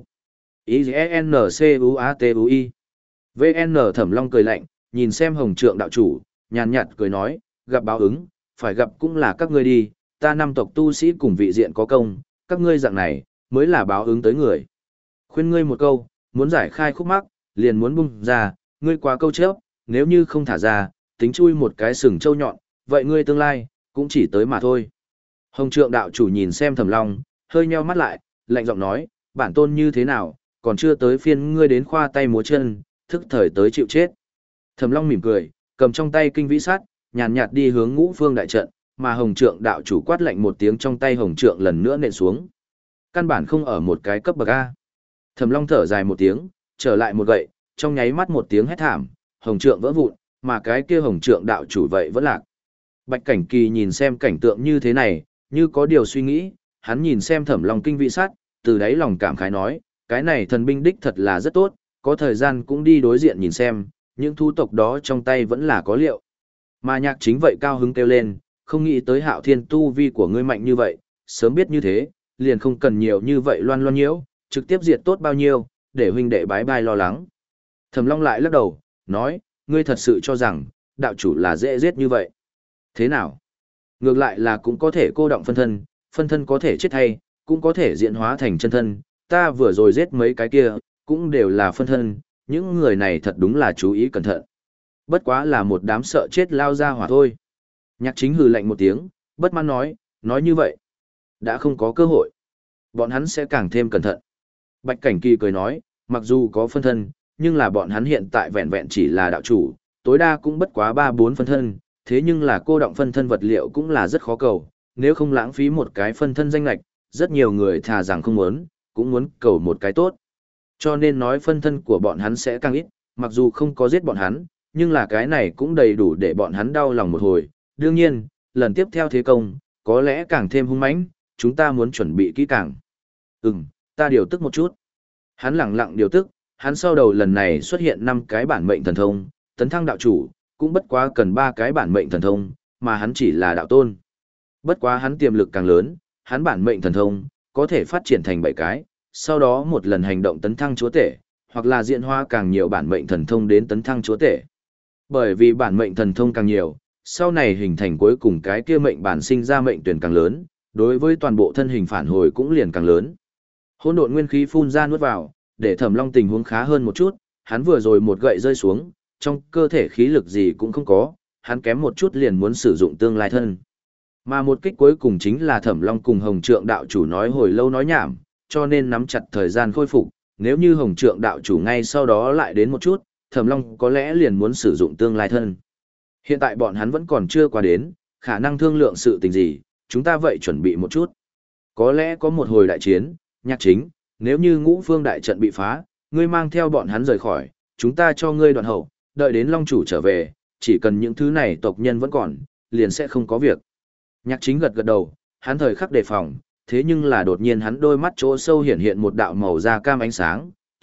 I-N-C-U-A-T-U-I vê en Thẩm Long cười lạnh, nhìn xem Hồng Trượng đạo chủ, nhàn nhạt cười nói, gặp báo ứng, phải gặp cũng là các ngươi đi, ta năm tộc tu sĩ cùng vị diện có công, các ngươi dạng này, mới là báo ứng tới người. Khuyên ngươi một câu, muốn giải khai khúc mắc, liền muốn bung ra, ngươi quá câu chấp, nếu như không thả ra, tính chui một cái sừng trâu nhọn, vậy ngươi tương lai, cũng chỉ tới mà thôi. Hồng Trượng đạo chủ nhìn xem Thẩm Long, hơi nheo mắt lại, lạnh giọng nói, bản tôn như thế nào, còn chưa tới phiên ngươi đến khoa tay múa chân, thức thời tới chịu chết. Thẩm Long mỉm cười, cầm trong tay kinh vĩ sắt, nhàn nhạt đi hướng ngũ phương đại trận, mà Hồng Trượng đạo chủ quát lạnh một tiếng trong tay Hồng Trượng lần nữa nện xuống. Căn bản không ở một cái cấp bậc A. Thẩm Long thở dài một tiếng, trở lại một gậy, trong nháy mắt một tiếng hét thảm, Hồng Trượng vỡ vụn, mà cái kia Hồng Trượng đạo chủ vậy vẫn lạc. Bạch Cảnh Kỳ nhìn xem cảnh tượng như thế này, như có điều suy nghĩ, hắn nhìn xem Thẩm Long kinh vĩ sắt, từ đáy lòng cảm khái nói, cái này thần binh đích thật là rất tốt, có thời gian cũng đi đối diện nhìn xem, những thú tộc đó trong tay vẫn là có liệu. Mà Nhạc Chính vậy cao hứng kêu lên, không nghĩ tới Hạo Thiên tu vi của ngươi mạnh như vậy, sớm biết như thế, liền không cần nhiều như vậy loan loan nhiễu, trực tiếp diệt tốt bao nhiêu, để huynh đệ bái bai lo lắng. Thẩm Long lại lắc đầu, nói, ngươi thật sự cho rằng, đạo chủ là dễ giết như vậy. Thế nào? Ngược lại là cũng có thể cô động phân thân, phân thân có thể chết thay, cũng có thể diễn hóa thành chân thân, ta vừa rồi giết mấy cái kia, cũng đều là phân thân, những người này thật đúng là chú ý cẩn thận. Bất quá là một đám sợ chết lao ra hỏa thôi. Nhạc Chính hừ lạnh một tiếng, bất mãn nói, nói như vậy, đã không có cơ hội. Bọn hắn sẽ càng thêm cẩn thận. Bạch Cảnh Kỳ cười nói, mặc dù có phân thân, nhưng là bọn hắn hiện tại vẹn vẹn chỉ là đạo chủ, tối đa cũng bất quá ba bốn phân thân, thế nhưng là cô động phân thân vật liệu cũng là rất khó cầu, nếu không lãng phí một cái phân thân danh lệch, rất nhiều người thà rằng không muốn, cũng muốn cầu một cái tốt. Cho nên nói phân thân của bọn hắn sẽ càng ít, mặc dù không có giết bọn hắn, nhưng là cái này cũng đầy đủ để bọn hắn đau lòng một hồi. Đương nhiên, lần tiếp theo thế công, có lẽ càng thêm hung mãnh, chúng ta muốn chuẩn bị kỹ càng. Ừm, ta điều tức một chút. Hắn lẳng lặng điều tức, hắn sau đầu lần này xuất hiện năm cái bản mệnh thần thông, tấn thăng đạo chủ, cũng bất quá cần ba cái bản mệnh thần thông, mà hắn chỉ là đạo tôn. Bất quá hắn tiềm lực càng lớn, hắn bản mệnh thần thông, có thể phát triển thành bảy cái, sau đó một lần hành động tấn thăng chúa tể, hoặc là diễn hóa càng nhiều bản mệnh thần thông đến tấn thăng chúa tể. Bởi vì bản mệnh thần thông càng nhiều, sau này hình thành cuối cùng cái kia mệnh bản sinh ra mệnh tuyển càng lớn, đối với toàn bộ thân hình phản hồi cũng liền càng lớn. Hỗn độn nguyên khí phun ra nuốt vào, để Thẩm Long tình huống khá hơn một chút, hắn vừa rồi một gậy rơi xuống, trong cơ thể khí lực gì cũng không có, hắn kém một chút liền muốn sử dụng tương lai thân. Mà một kích cuối cùng chính là Thẩm Long cùng Hồng Trượng đạo chủ nói hồi lâu nói nhảm, cho nên nắm chặt thời gian khôi phục, nếu như Hồng Trượng đạo chủ ngay sau đó lại đến một chút, Thẩm Long có lẽ liền muốn sử dụng tương lai thân. Hiện tại bọn hắn vẫn còn chưa qua đến, khả năng thương lượng sự tình gì, chúng ta vậy chuẩn bị một chút. Có lẽ có một hồi đại chiến, Nhạc Chính, nếu như ngũ phương đại trận bị phá, ngươi mang theo bọn hắn rời khỏi, chúng ta cho ngươi đoạn hậu, đợi đến Long chủ trở về, chỉ cần những thứ này tộc nhân vẫn còn, liền sẽ không có việc. Nhạc Chính gật gật đầu, hắn thời khắc đề phòng, thế nhưng là đột nhiên hắn đôi mắt chỗ sâu hiện hiện một đạo màu da cam ánh sáng,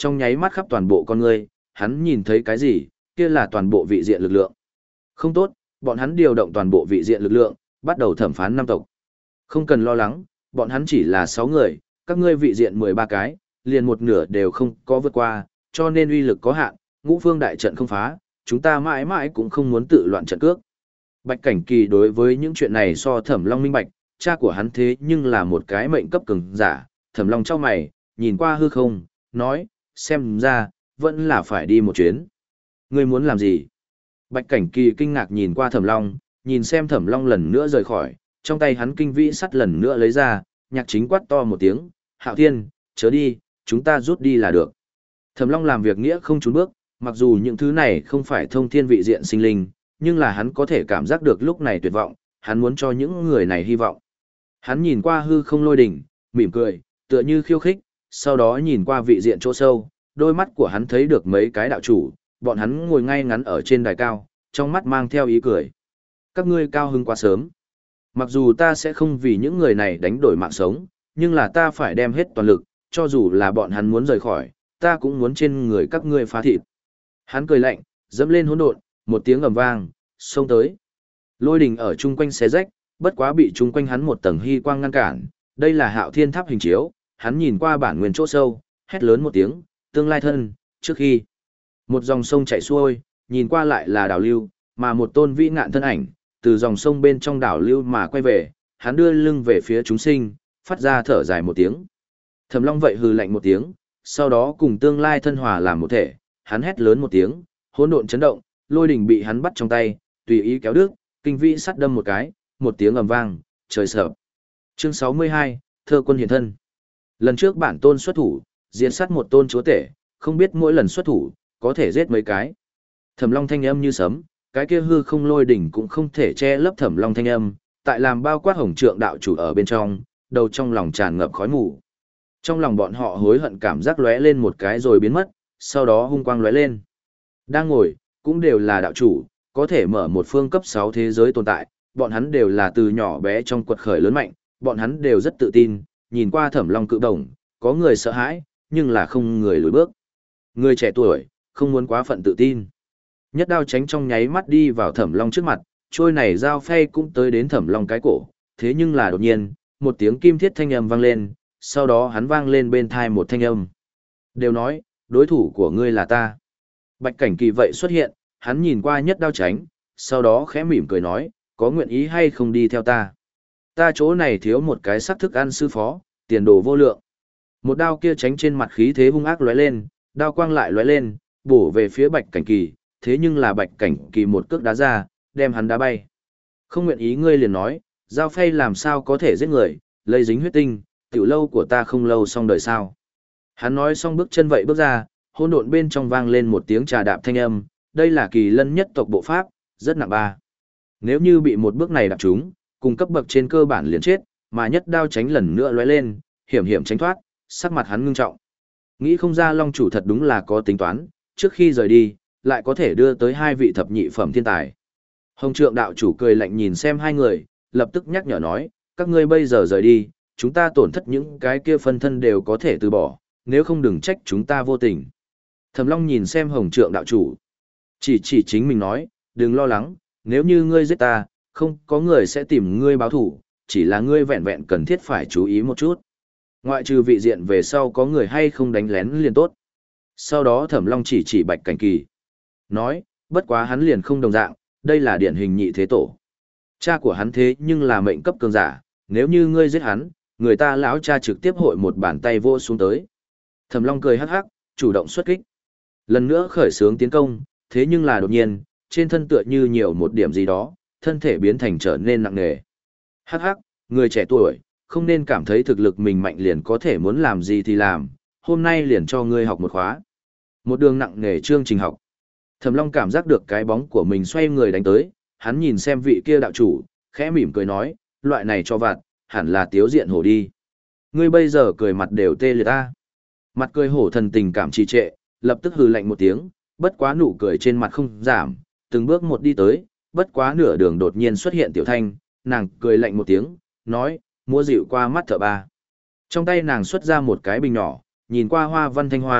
trong nháy mắt khắp toàn bộ con người, hắn nhìn thấy cái gì, kia là toàn bộ vị diện lực lượng. Không tốt, bọn hắn điều động toàn bộ vị diện lực lượng, bắt đầu thẩm phán năm tộc. Không cần lo lắng, bọn hắn chỉ là sáu người, các ngươi vị diện mười ba cái, liền một nửa đều không có vượt qua, cho nên uy lực có hạn, ngũ phương đại trận không phá, chúng ta mãi mãi cũng không muốn tự loạn trận cước. Bạch Cảnh Kỳ đối với những chuyện này so Thẩm Long minh bạch, cha của hắn thế nhưng là một cái mệnh cấp cường giả, Thẩm Long chau mày, nhìn qua hư không, nói, xem ra, vẫn là phải đi một chuyến. Ngươi muốn làm gì? Bạch Cảnh Kỳ kinh ngạc nhìn qua Thẩm Long, nhìn xem Thẩm Long lần nữa rời khỏi, trong tay hắn kinh vĩ sắt lần nữa lấy ra, nhạc chính quát to một tiếng, Hạo Thiên, chớ đi, chúng ta rút đi là được. Thẩm Long làm việc nghĩa không trốn bước, mặc dù những thứ này không phải thông thiên vị diện sinh linh, nhưng là hắn có thể cảm giác được lúc này tuyệt vọng, hắn muốn cho những người này hy vọng. Hắn nhìn qua hư không lôi đỉnh, mỉm cười, tựa như khiêu khích, sau đó nhìn qua vị diện chỗ sâu, đôi mắt của hắn thấy được mấy cái đạo chủ, bọn hắn ngồi ngay ngắn ở trên đài cao, trong mắt mang theo ý cười. Các ngươi cao hứng quá sớm. Mặc dù ta sẽ không vì những người này đánh đổi mạng sống, nhưng là ta phải đem hết toàn lực, cho dù là bọn hắn muốn rời khỏi, ta cũng muốn trên người các ngươi phá thịt. Hắn cười lạnh, dẫm lên hỗn độn, một tiếng ầm vang, xông tới. Lôi đình ở chung quanh xé rách, bất quá bị chung quanh hắn một tầng hy quang ngăn cản. Đây là Hạo Thiên Tháp hình chiếu, hắn nhìn qua bản nguyên chỗ sâu, hét lớn một tiếng, tương lai thân, trước khi. Một dòng sông chảy xuôi, nhìn qua lại là đảo lưu, mà một tôn vĩ ngạn thân ảnh, từ dòng sông bên trong đảo lưu mà quay về, hắn đưa lưng về phía chúng sinh, phát ra thở dài một tiếng. Thẩm Long vậy hừ lạnh một tiếng, sau đó cùng tương lai thân hòa làm một thể, hắn hét lớn một tiếng, hỗn độn chấn động, lôi đỉnh bị hắn bắt trong tay, tùy ý kéo đứt, kinh vĩ sắt đâm một cái, một tiếng ầm vang, trời sập. Chương sáu mươi hai, Thơ quân hiện thân. Lần trước bản tôn xuất thủ, diệt sát một tôn chúa tể, không biết mỗi lần xuất thủ, có thể giết mấy cái. Thẩm Long thanh âm như sấm, cái kia hư không lôi đỉnh cũng không thể che lấp Thẩm Long thanh âm, tại làm bao quát hồng trượng đạo chủ ở bên trong, đầu trong lòng tràn ngập khói mù. Trong lòng bọn họ hối hận cảm giác lóe lên một cái rồi biến mất, sau đó hung quang lóe lên. Đang ngồi, cũng đều là đạo chủ, có thể mở một phương cấp sáu thế giới tồn tại, bọn hắn đều là từ nhỏ bé trong quật khởi lớn mạnh, bọn hắn đều rất tự tin, nhìn qua Thẩm Long cự đồng, có người sợ hãi, nhưng là không người lùi bước. Người trẻ tuổi, không muốn quá phận tự tin. Nhất đao tránh trong nháy mắt đi vào Thẩm Long trước mặt, trôi này dao phay cũng tới đến Thẩm Long cái cổ, thế nhưng là đột nhiên, một tiếng kim thiết thanh âm vang lên, sau đó hắn vang lên bên thai một thanh âm. Đều nói, đối thủ của ngươi là ta. Bạch Cảnh Kỳ vậy xuất hiện, hắn nhìn qua nhất đao tránh, sau đó khẽ mỉm cười nói, có nguyện ý hay không đi theo ta. Ta chỗ này thiếu một cái sắc thức ăn sư phó, tiền đồ vô lượng. Một đao kia tránh trên mặt khí thế hung ác lóe lên, đao quang lại lóe lên, bổ về phía Bạch Cảnh Kỳ, thế nhưng là Bạch Cảnh Kỳ một cước đá ra, đem hắn đá bay. Không nguyện ý ngươi liền nói, dao phay làm sao có thể giết người, lây dính huyết tinh, tiểu lâu của ta không lâu xong đời sao. Hắn nói xong bước chân vậy bước ra, hỗn độn bên trong vang lên một tiếng trà đạp thanh âm, đây là kỳ lân nhất tộc bộ pháp, rất nặng ba. Nếu như bị một bước này đạp trúng, cùng cấp bậc trên cơ bản liền chết, mà nhất đao tránh lần nữa lóe lên, hiểm hiểm tránh thoát, sắc mặt hắn ngưng trọng. Nghĩ không ra Long chủ thật đúng là có tính toán, trước khi rời đi, lại có thể đưa tới hai vị thập nhị phẩm thiên tài. Hồng Trượng đạo chủ cười lạnh nhìn xem hai người, lập tức nhắc nhở nói, các ngươi bây giờ rời đi, chúng ta tổn thất những cái kia phân thân đều có thể từ bỏ, nếu không đừng trách chúng ta vô tình. Thẩm Long nhìn xem Hồng Trượng đạo chủ, chỉ chỉ chính mình nói, đừng lo lắng, nếu như ngươi giết ta, không có người sẽ tìm ngươi báo thủ, chỉ là ngươi vẹn vẹn cần thiết phải chú ý một chút. Ngoại trừ vị diện về sau có người hay không đánh lén liền tốt. Sau đó Thẩm Long chỉ chỉ Bạch Cảnh Kỳ, nói, bất quá hắn liền không đồng dạng, đây là điển hình nhị thế tổ. Cha của hắn thế nhưng là mệnh cấp cường giả, nếu như ngươi giết hắn, người ta lão cha trực tiếp hội một bàn tay vô xuống tới. Thẩm Long cười hắc hắc, chủ động xuất kích. Lần nữa khởi xướng tiến công, thế nhưng là đột nhiên, trên thân tựa như nhiều một điểm gì đó, thân thể biến thành trở nên nặng nề. Hắc hắc, người trẻ tuổi, không nên cảm thấy thực lực mình mạnh liền có thể muốn làm gì thì làm, hôm nay liền cho ngươi học một khóa. Một đường nặng nề chương trình học. Thẩm Long cảm giác được cái bóng của mình xoay người đánh tới, hắn nhìn xem vị kia đạo chủ, khẽ mỉm cười nói, loại này cho vặt, hẳn là tiếu diện hổ đi. Ngươi bây giờ cười mặt đều tê liệt ta. Mặt cười hổ thần tình cảm trì trệ, lập tức hừ lạnh một tiếng, bất quá nụ cười trên mặt không giảm, từng bước một đi tới, bất quá nửa đường đột nhiên xuất hiện Tiểu Thanh, nàng cười lạnh một tiếng, nói, mua dịu qua mắt thợ ba. Trong tay nàng xuất ra một cái bình nhỏ, nhìn qua hoa văn thanh hoa,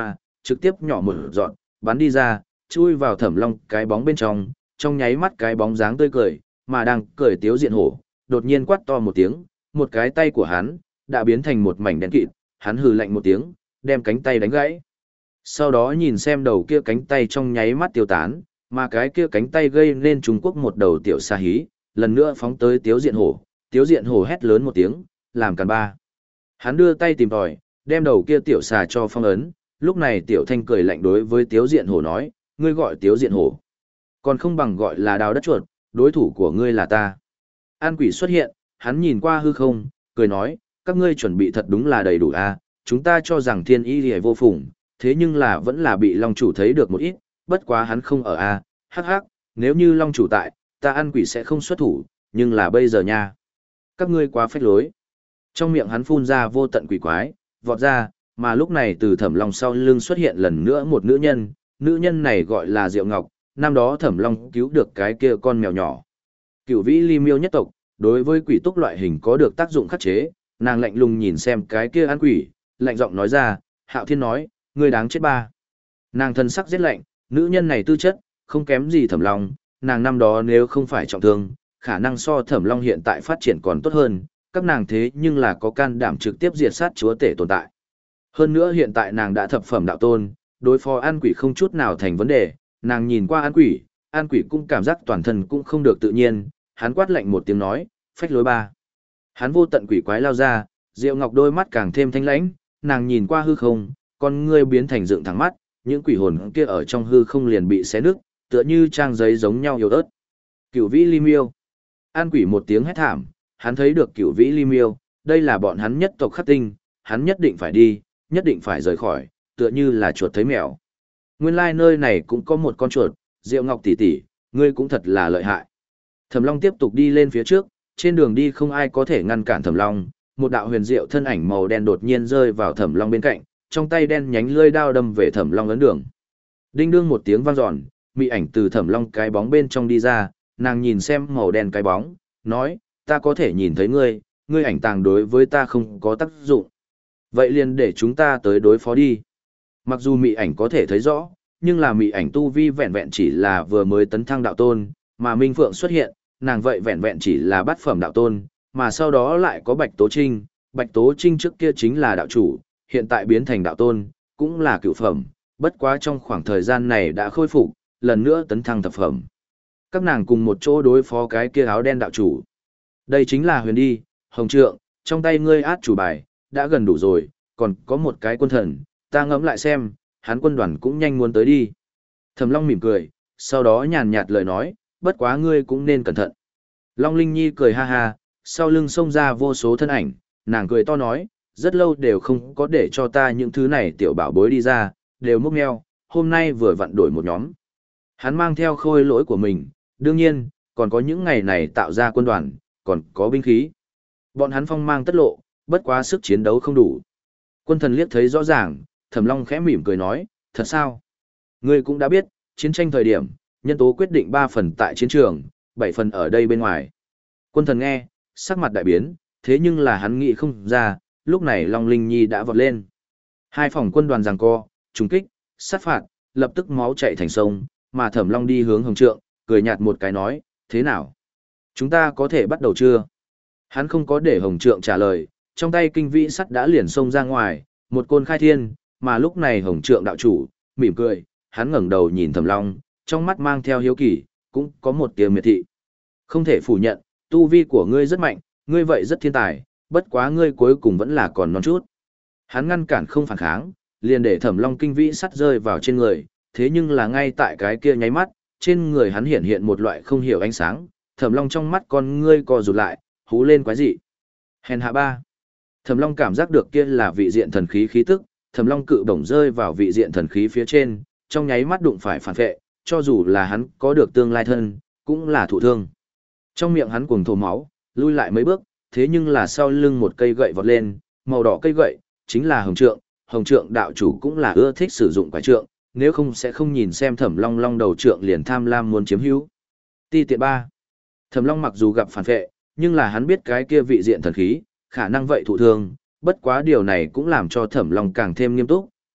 trực tiếp nhỏ một dọn, bắn đi ra, chui vào Thẩm Long cái bóng bên trong, trong nháy mắt cái bóng dáng tươi cười, mà đang cười tiếu diện hổ, đột nhiên quát to một tiếng, một cái tay của hắn đã biến thành một mảnh đen kịt, hắn hừ lạnh một tiếng, đem cánh tay đánh gãy. Sau đó nhìn xem đầu kia cánh tay trong nháy mắt tiêu tán, mà cái kia cánh tay gây nên Trung Quốc một đầu tiểu sa hí, lần nữa phóng tới tiếu diện hổ, tiếu diện hổ hét lớn một tiếng, làm càn ba. Hắn đưa tay tìm tòi, đem đầu kia tiểu xà cho phong ấn, lúc này tiểu thanh cười lạnh đối với tiếu diện hổ nói, ngươi gọi tiếu diện hổ, còn không bằng gọi là đào đất chuột, đối thủ của ngươi là ta. An quỷ xuất hiện, hắn nhìn qua hư không, cười nói, các ngươi chuẩn bị thật đúng là đầy đủ a, chúng ta cho rằng thiên y liễu vô phùng, thế nhưng là vẫn là bị Long chủ thấy được một ít, bất quá hắn không ở a, hắc hắc, nếu như Long chủ tại, ta An quỷ sẽ không xuất thủ, nhưng là bây giờ nha. Các ngươi quá phách lối. Trong miệng hắn phun ra vô tận quỷ quái, vọt ra, mà lúc này từ Thẩm Long sau lưng xuất hiện lần nữa một nữ nhân, nữ nhân này gọi là Diệu Ngọc, năm đó Thẩm Long cứu được cái kia con mèo nhỏ. Cửu vĩ ly miêu nhất tộc, đối với quỷ túc loại hình có được tác dụng khắc chế, nàng lạnh lùng nhìn xem cái kia ăn quỷ, lạnh giọng nói ra, Hạo Thiên nói, ngươi đáng chết ba. Nàng thân sắc giết lạnh, nữ nhân này tư chất, không kém gì Thẩm Long, nàng năm đó nếu không phải trọng thương, khả năng so Thẩm Long hiện tại phát triển còn tốt hơn, các nàng thế nhưng là có can đảm trực tiếp diệt sát chúa tể tồn tại. Hơn nữa hiện tại nàng đã thập phẩm đạo tôn, đối phó an quỷ không chút nào thành vấn đề, nàng nhìn qua an quỷ, an quỷ cũng cảm giác toàn thân cũng không được tự nhiên, hắn quát lạnh một tiếng nói, phách lối ba. Hắn vô tận quỷ quái lao ra, Diệu Ngọc đôi mắt càng thêm thanh lãnh, nàng nhìn qua hư không, con ngươi biến thành dựng thẳng mắt, những quỷ hồn kia ở trong hư không liền bị xé nứt, tựa như trang giấy giống nhau yếu ớt. Cửu vĩ ly miêu. An quỷ một tiếng hét thảm, hắn thấy được cửu vĩ ly miêu, đây là bọn hắn nhất tộc khắc tinh, hắn nhất định phải đi, nhất định phải rời khỏi, tựa như là chuột thấy mèo. Nguyên lai like nơi này cũng có một con chuột, Diệu Ngọc tỷ tỷ, ngươi cũng thật là lợi hại. Thẩm Long tiếp tục đi lên phía trước, trên đường đi không ai có thể ngăn cản Thẩm Long, một đạo huyền diệu thân ảnh màu đen đột nhiên rơi vào Thẩm Long bên cạnh, trong tay đen nhánh lưỡi đao đâm về Thẩm Long ấn đường. Đinh đương một tiếng vang dọn, mị ảnh từ Thẩm Long cái bóng bên trong đi ra, nàng nhìn xem màu đen cái bóng, nói, ta có thể nhìn thấy ngươi, ngươi ảnh tàng đối với ta không có tác dụng. Vậy liền để chúng ta tới đối phó đi. Mặc dù mị ảnh có thể thấy rõ, nhưng là mị ảnh tu vi vẹn vẹn chỉ là vừa mới tấn thăng đạo tôn, mà Minh Phượng xuất hiện, nàng vậy vẹn vẹn chỉ là bát phẩm đạo tôn, mà sau đó lại có Bạch Tố Trinh, Bạch Tố Trinh trước kia chính là đạo chủ, hiện tại biến thành đạo tôn, cũng là cửu phẩm, bất quá trong khoảng thời gian này đã khôi phục, lần nữa tấn thăng thập phẩm. Các nàng cùng một chỗ đối phó cái kia áo đen đạo chủ. Đây chính là huyền đi, hồng trượng, trong tay ngươi át chủ bài, đã gần đủ rồi, còn có một cái quân thần, ta ngẫm lại xem, hắn quân đoàn cũng nhanh muốn tới đi. Thẩm Long mỉm cười, sau đó nhàn nhạt lời nói, bất quá ngươi cũng nên cẩn thận. Long Linh Nhi cười ha ha, sau lưng xông ra vô số thân ảnh, nàng cười to nói, rất lâu đều không có để cho ta những thứ này tiểu bảo bối đi ra, đều múc meo, hôm nay vừa vặn đổi một nhóm. Hắn mang theo khôi lỗi của mình, đương nhiên, còn có những ngày này tạo ra quân đoàn, còn có binh khí. Bọn hắn phong mang tất lộ, bất quá sức chiến đấu không đủ. Quân thần liếc thấy rõ ràng, Thẩm Long khẽ mỉm cười nói, thật sao? Ngươi cũng đã biết, chiến tranh thời điểm, nhân tố quyết định ba phần tại chiến trường, bảy phần ở đây bên ngoài. Quân thần nghe, sắc mặt đại biến, thế nhưng là hắn nghĩ không ra, lúc này Long Linh Nhi đã vọt lên. Hai phòng quân đoàn giằng co, trúng kích, sát phạt, lập tức máu chảy thành sông, mà Thẩm Long đi hướng Hồng Trượng, cười nhạt một cái nói, thế nào? Chúng ta có thể bắt đầu chưa? Hắn không có để Hồng Trượng trả lời, trong tay kinh vĩ sắt đã liền xông ra ngoài, một côn khai thiên, mà lúc này Hồng Trượng đạo chủ, mỉm cười, hắn ngẩng đầu nhìn Thẩm Long, trong mắt mang theo hiếu kỳ, cũng có một tia miệt thị. Không thể phủ nhận, tu vi của ngươi rất mạnh, ngươi vậy rất thiên tài, bất quá ngươi cuối cùng vẫn là còn non chút. Hắn ngăn cản không phản kháng, liền để Thẩm Long kinh vĩ sắt rơi vào trên người, thế nhưng là ngay tại cái kia nháy mắt, trên người hắn hiện hiện một loại không hiểu ánh sáng, Thẩm Long trong mắt con ngươi co rụt lại, hú lên quái dị. Hèn hạ ba. Thẩm Long cảm giác được kia là vị diện thần khí khí tức, Thẩm Long cự bổng rơi vào vị diện thần khí phía trên, trong nháy mắt đụng phải phản vệ, cho dù là hắn có được tương lai thân, cũng là thụ thương. Trong miệng hắn cuồng thổ máu, lui lại mấy bước, thế nhưng là sau lưng một cây gậy vọt lên, màu đỏ cây gậy, chính là Hồng Trượng, Hồng Trượng đạo chủ cũng là ưa thích sử dụng quái trượng, nếu không sẽ không nhìn xem Thẩm Long long đầu trượng liền tham lam muốn chiếm hữu. Ti tiện ba. Thẩm Long mặc dù gặp phản vệ, nhưng là hắn biết cái kia vị diện thần khí, khả năng vậy thụ thương, bất quá điều này cũng làm cho Thẩm Long càng thêm nghiêm túc.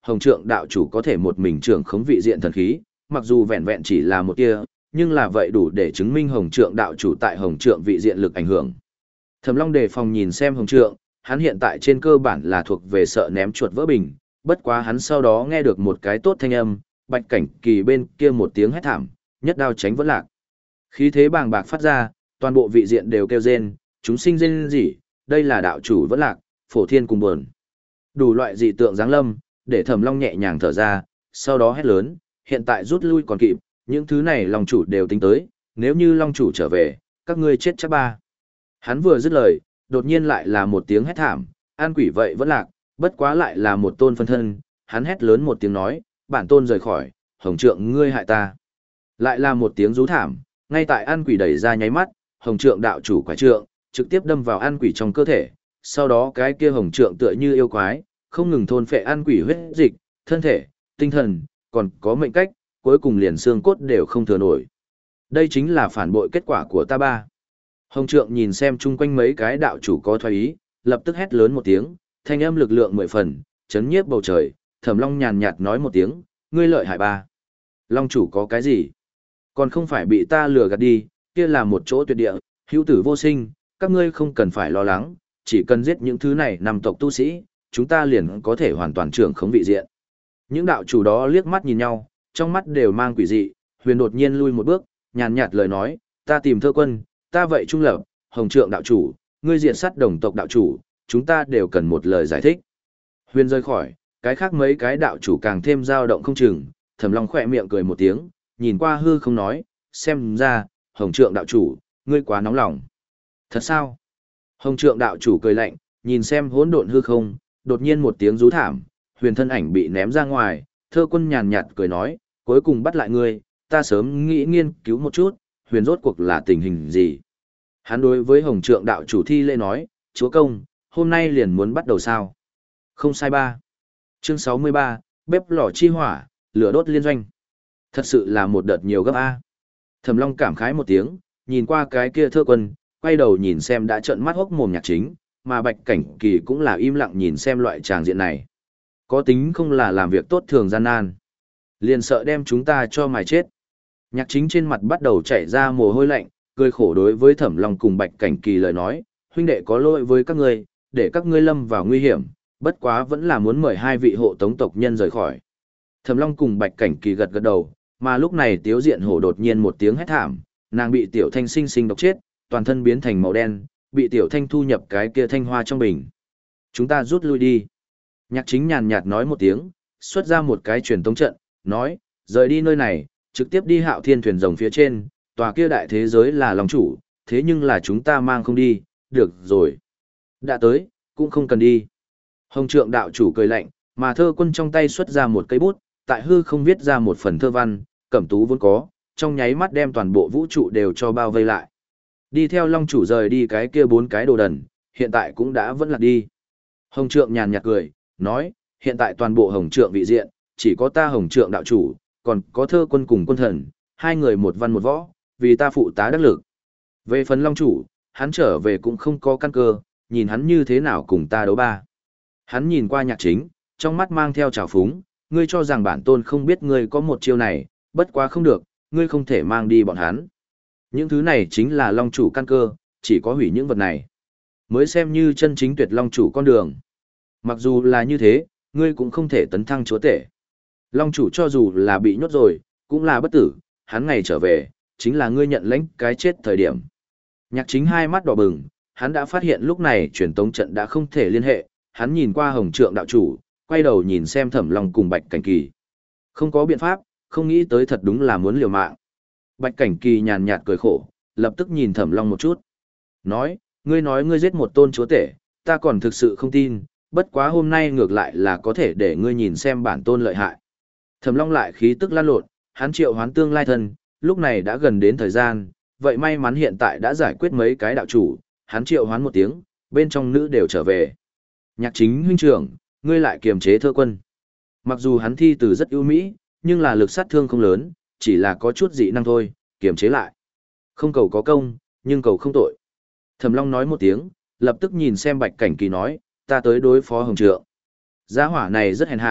Hồng Trượng đạo chủ có thể một mình trưởng khống vị diện thần khí, mặc dù vẹn vẹn chỉ là một tia, nhưng là vậy đủ để chứng minh Hồng Trượng đạo chủ tại Hồng Trượng vị diện lực ảnh hưởng. Thẩm Long đề phòng nhìn xem Hồng Trượng, hắn hiện tại trên cơ bản là thuộc về sợ ném chuột vỡ bình, bất quá hắn sau đó nghe được một cái tốt thanh âm, Bạch Cảnh Kỳ bên kia một tiếng hét thảm, nhất đao tránh vẫn lạc. Khí thế bàng bạc phát ra, toàn bộ vị diện đều kêu rên, chúng sinh rên rỉ, đây là đạo chủ vẫn lạc, phổ thiên cùng buồn. Đủ loại dị tượng giáng lâm, để Thẩm Long nhẹ nhàng thở ra, sau đó hét lớn, hiện tại rút lui còn kịp, những thứ này Long chủ đều tính tới, nếu như Long chủ trở về, các ngươi chết chắc ba. Hắn vừa dứt lời, đột nhiên lại là một tiếng hét thảm, an quỷ vậy vẫn lạc, bất quá lại là một tôn phân thân, hắn hét lớn một tiếng nói, bản tôn rời khỏi, Hồng Trượng ngươi hại ta. Lại là một tiếng rú thảm, ngay tại an quỷ đẩy ra nháy mắt, Hồng Trượng đạo chủ quái trượng, trực tiếp đâm vào an quỷ trong cơ thể, sau đó cái kia Hồng Trượng tựa như yêu quái, không ngừng thôn phệ an quỷ huyết dịch, thân thể, tinh thần, còn có mệnh cách, cuối cùng liền xương cốt đều không thừa nổi. Đây chính là phản bội kết quả của ta ba. Hồng Trượng nhìn xem chung quanh mấy cái đạo chủ có thoái ý, lập tức hét lớn một tiếng, thanh âm lực lượng mười phần, chấn nhiếp bầu trời, Thẩm Long nhàn nhạt nói một tiếng, ngươi lợi hại ba. Long chủ có cái gì? Còn không phải bị ta lừa gạt đi, kia là một chỗ tuyệt địa, hữu tử vô sinh, các ngươi không cần phải lo lắng, chỉ cần giết những thứ này nằm tộc tu sĩ, chúng ta liền có thể hoàn toàn trưởng khống vị diện. Những đạo chủ đó liếc mắt nhìn nhau, trong mắt đều mang quỷ dị, Huyền đột nhiên lui một bước, nhàn nhạt lời nói, ta tìm Thơ Quân, ta vậy trung lập, Hồng Trượng đạo chủ, ngươi diện sát đồng tộc đạo chủ, chúng ta đều cần một lời giải thích. Huyền rời khỏi, cái khác mấy cái đạo chủ càng thêm dao động không chừng, Thẩm Long khỏe miệng cười một tiếng, nhìn qua hư không nói, xem ra, Hồng Trượng đạo chủ, ngươi quá nóng lòng. Thật sao? Hồng Trượng đạo chủ cười lạnh, nhìn xem hỗn độn hư không, đột nhiên một tiếng rú thảm, Huyền thân ảnh bị ném ra ngoài, Thơ Quân nhàn nhạt cười nói, cuối cùng bắt lại ngươi, ta sớm nghĩ nghiên cứu một chút, Huyền rốt cuộc là tình hình gì. Hắn đối với Hồng Trượng đạo chủ thi lễ nói, chúa công, hôm nay liền muốn bắt đầu sao? Không sai ba. Chương sáu mươi ba, bếp lò chi hỏa, lửa đốt liên doanh. Thật sự là một đợt nhiều gấp A. Thẩm Long cảm khái một tiếng, nhìn qua cái kia Thơ Quân, quay đầu nhìn xem đã trợn mắt hốc mồm Nhạc Chính, mà Bạch Cảnh Kỳ cũng là im lặng nhìn xem loại tràng diện này. Có tính không là làm việc tốt thường gian nan. Liền sợ đem chúng ta cho mài chết. Nhạc Chính trên mặt bắt đầu chảy ra mồ hôi lạnh, cười khổ đối với Thẩm Long cùng Bạch Cảnh Kỳ lời nói, huynh đệ có lỗi với các ngươi, để các ngươi lâm vào nguy hiểm, bất quá vẫn là muốn mời hai vị hộ tống tộc nhân rời khỏi. Thẩm Long cùng Bạch Cảnh Kỳ gật gật đầu, mà lúc này Tiếu Diện Hổ đột nhiên một tiếng hét thảm, nàng bị Tiểu Thanh sinh sinh độc chết, toàn thân biến thành màu đen, bị Tiểu Thanh thu nhập cái kia thanh hoa trong bình. Chúng ta rút lui đi. Nhạc Chính nhàn nhạt nói một tiếng, xuất ra một cái truyền tống trận, nói, rời đi nơi này, trực tiếp đi Hạo Thiên thuyền rồng phía trên, tòa kia đại thế giới là Long chủ, thế nhưng là chúng ta mang không đi, được rồi. Đã tới, cũng không cần đi. Hồng Trượng đạo chủ cười lạnh, mà Thơ Quân trong tay xuất ra một cây bút, tại hư không viết ra một phần thơ văn, cẩm tú vốn có, trong nháy mắt đem toàn bộ vũ trụ đều cho bao vây lại. Đi theo Long chủ rời đi cái kia bốn cái đồ đần, hiện tại cũng đã vẫn là đi. Hồng Trượng nhàn nhạt cười, nói, hiện tại toàn bộ Hồng Trượng vị diện, chỉ có ta Hồng Trượng đạo chủ, còn có Thơ Quân cùng quân thần, hai người một văn một võ, vì ta phụ tá đắc lực. Về phần Long chủ, hắn trở về cũng không có căn cơ, nhìn hắn như thế nào cùng ta đấu ba. Hắn nhìn qua Nhạc Chính, trong mắt mang theo trào phúng, ngươi cho rằng bản tôn không biết ngươi có một chiêu này, bất quá không được, ngươi không thể mang đi bọn hắn. Những thứ này chính là Long chủ căn cơ, chỉ có hủy những vật này, mới xem như chân chính tuyệt Long chủ con đường. Mặc dù là như thế, ngươi cũng không thể tấn thăng chúa tể. Long chủ cho dù là bị nhốt rồi, cũng là bất tử, hắn ngày trở về, chính là ngươi nhận lãnh cái chết thời điểm. Nhạc Chính hai mắt đỏ bừng, hắn đã phát hiện lúc này truyền tống trận đã không thể liên hệ, hắn nhìn qua Hồng Trượng đạo chủ, quay đầu nhìn xem Thẩm Long cùng Bạch Cảnh Kỳ. Không có biện pháp, không nghĩ tới thật đúng là muốn liều mạng. Bạch Cảnh Kỳ nhàn nhạt cười khổ, lập tức nhìn Thẩm Long một chút. Nói, ngươi nói ngươi giết một tôn chúa tể, ta còn thực sự không tin, bất quá hôm nay ngược lại là có thể để ngươi nhìn xem bản tôn lợi hại. Thẩm Long lại khí tức lan lộn, hắn triệu hoán tương lai thân, lúc này đã gần đến thời gian, vậy may mắn hiện tại đã giải quyết mấy cái đạo chủ, hắn triệu hoán một tiếng, bên trong nữ đều trở về. Nhạc Chính huynh trưởng, ngươi lại kiềm chế Thơ Quân. Mặc dù hắn thi từ rất ưu mỹ, nhưng là lực sát thương không lớn, chỉ là có chút dị năng thôi, kiềm chế lại. Không cầu có công, nhưng cầu không tội. Thẩm Long nói một tiếng, lập tức nhìn xem Bạch Cảnh Kỳ nói, ta tới đối phó Hồng Trượng. Gia hỏa này rất hèn hạ,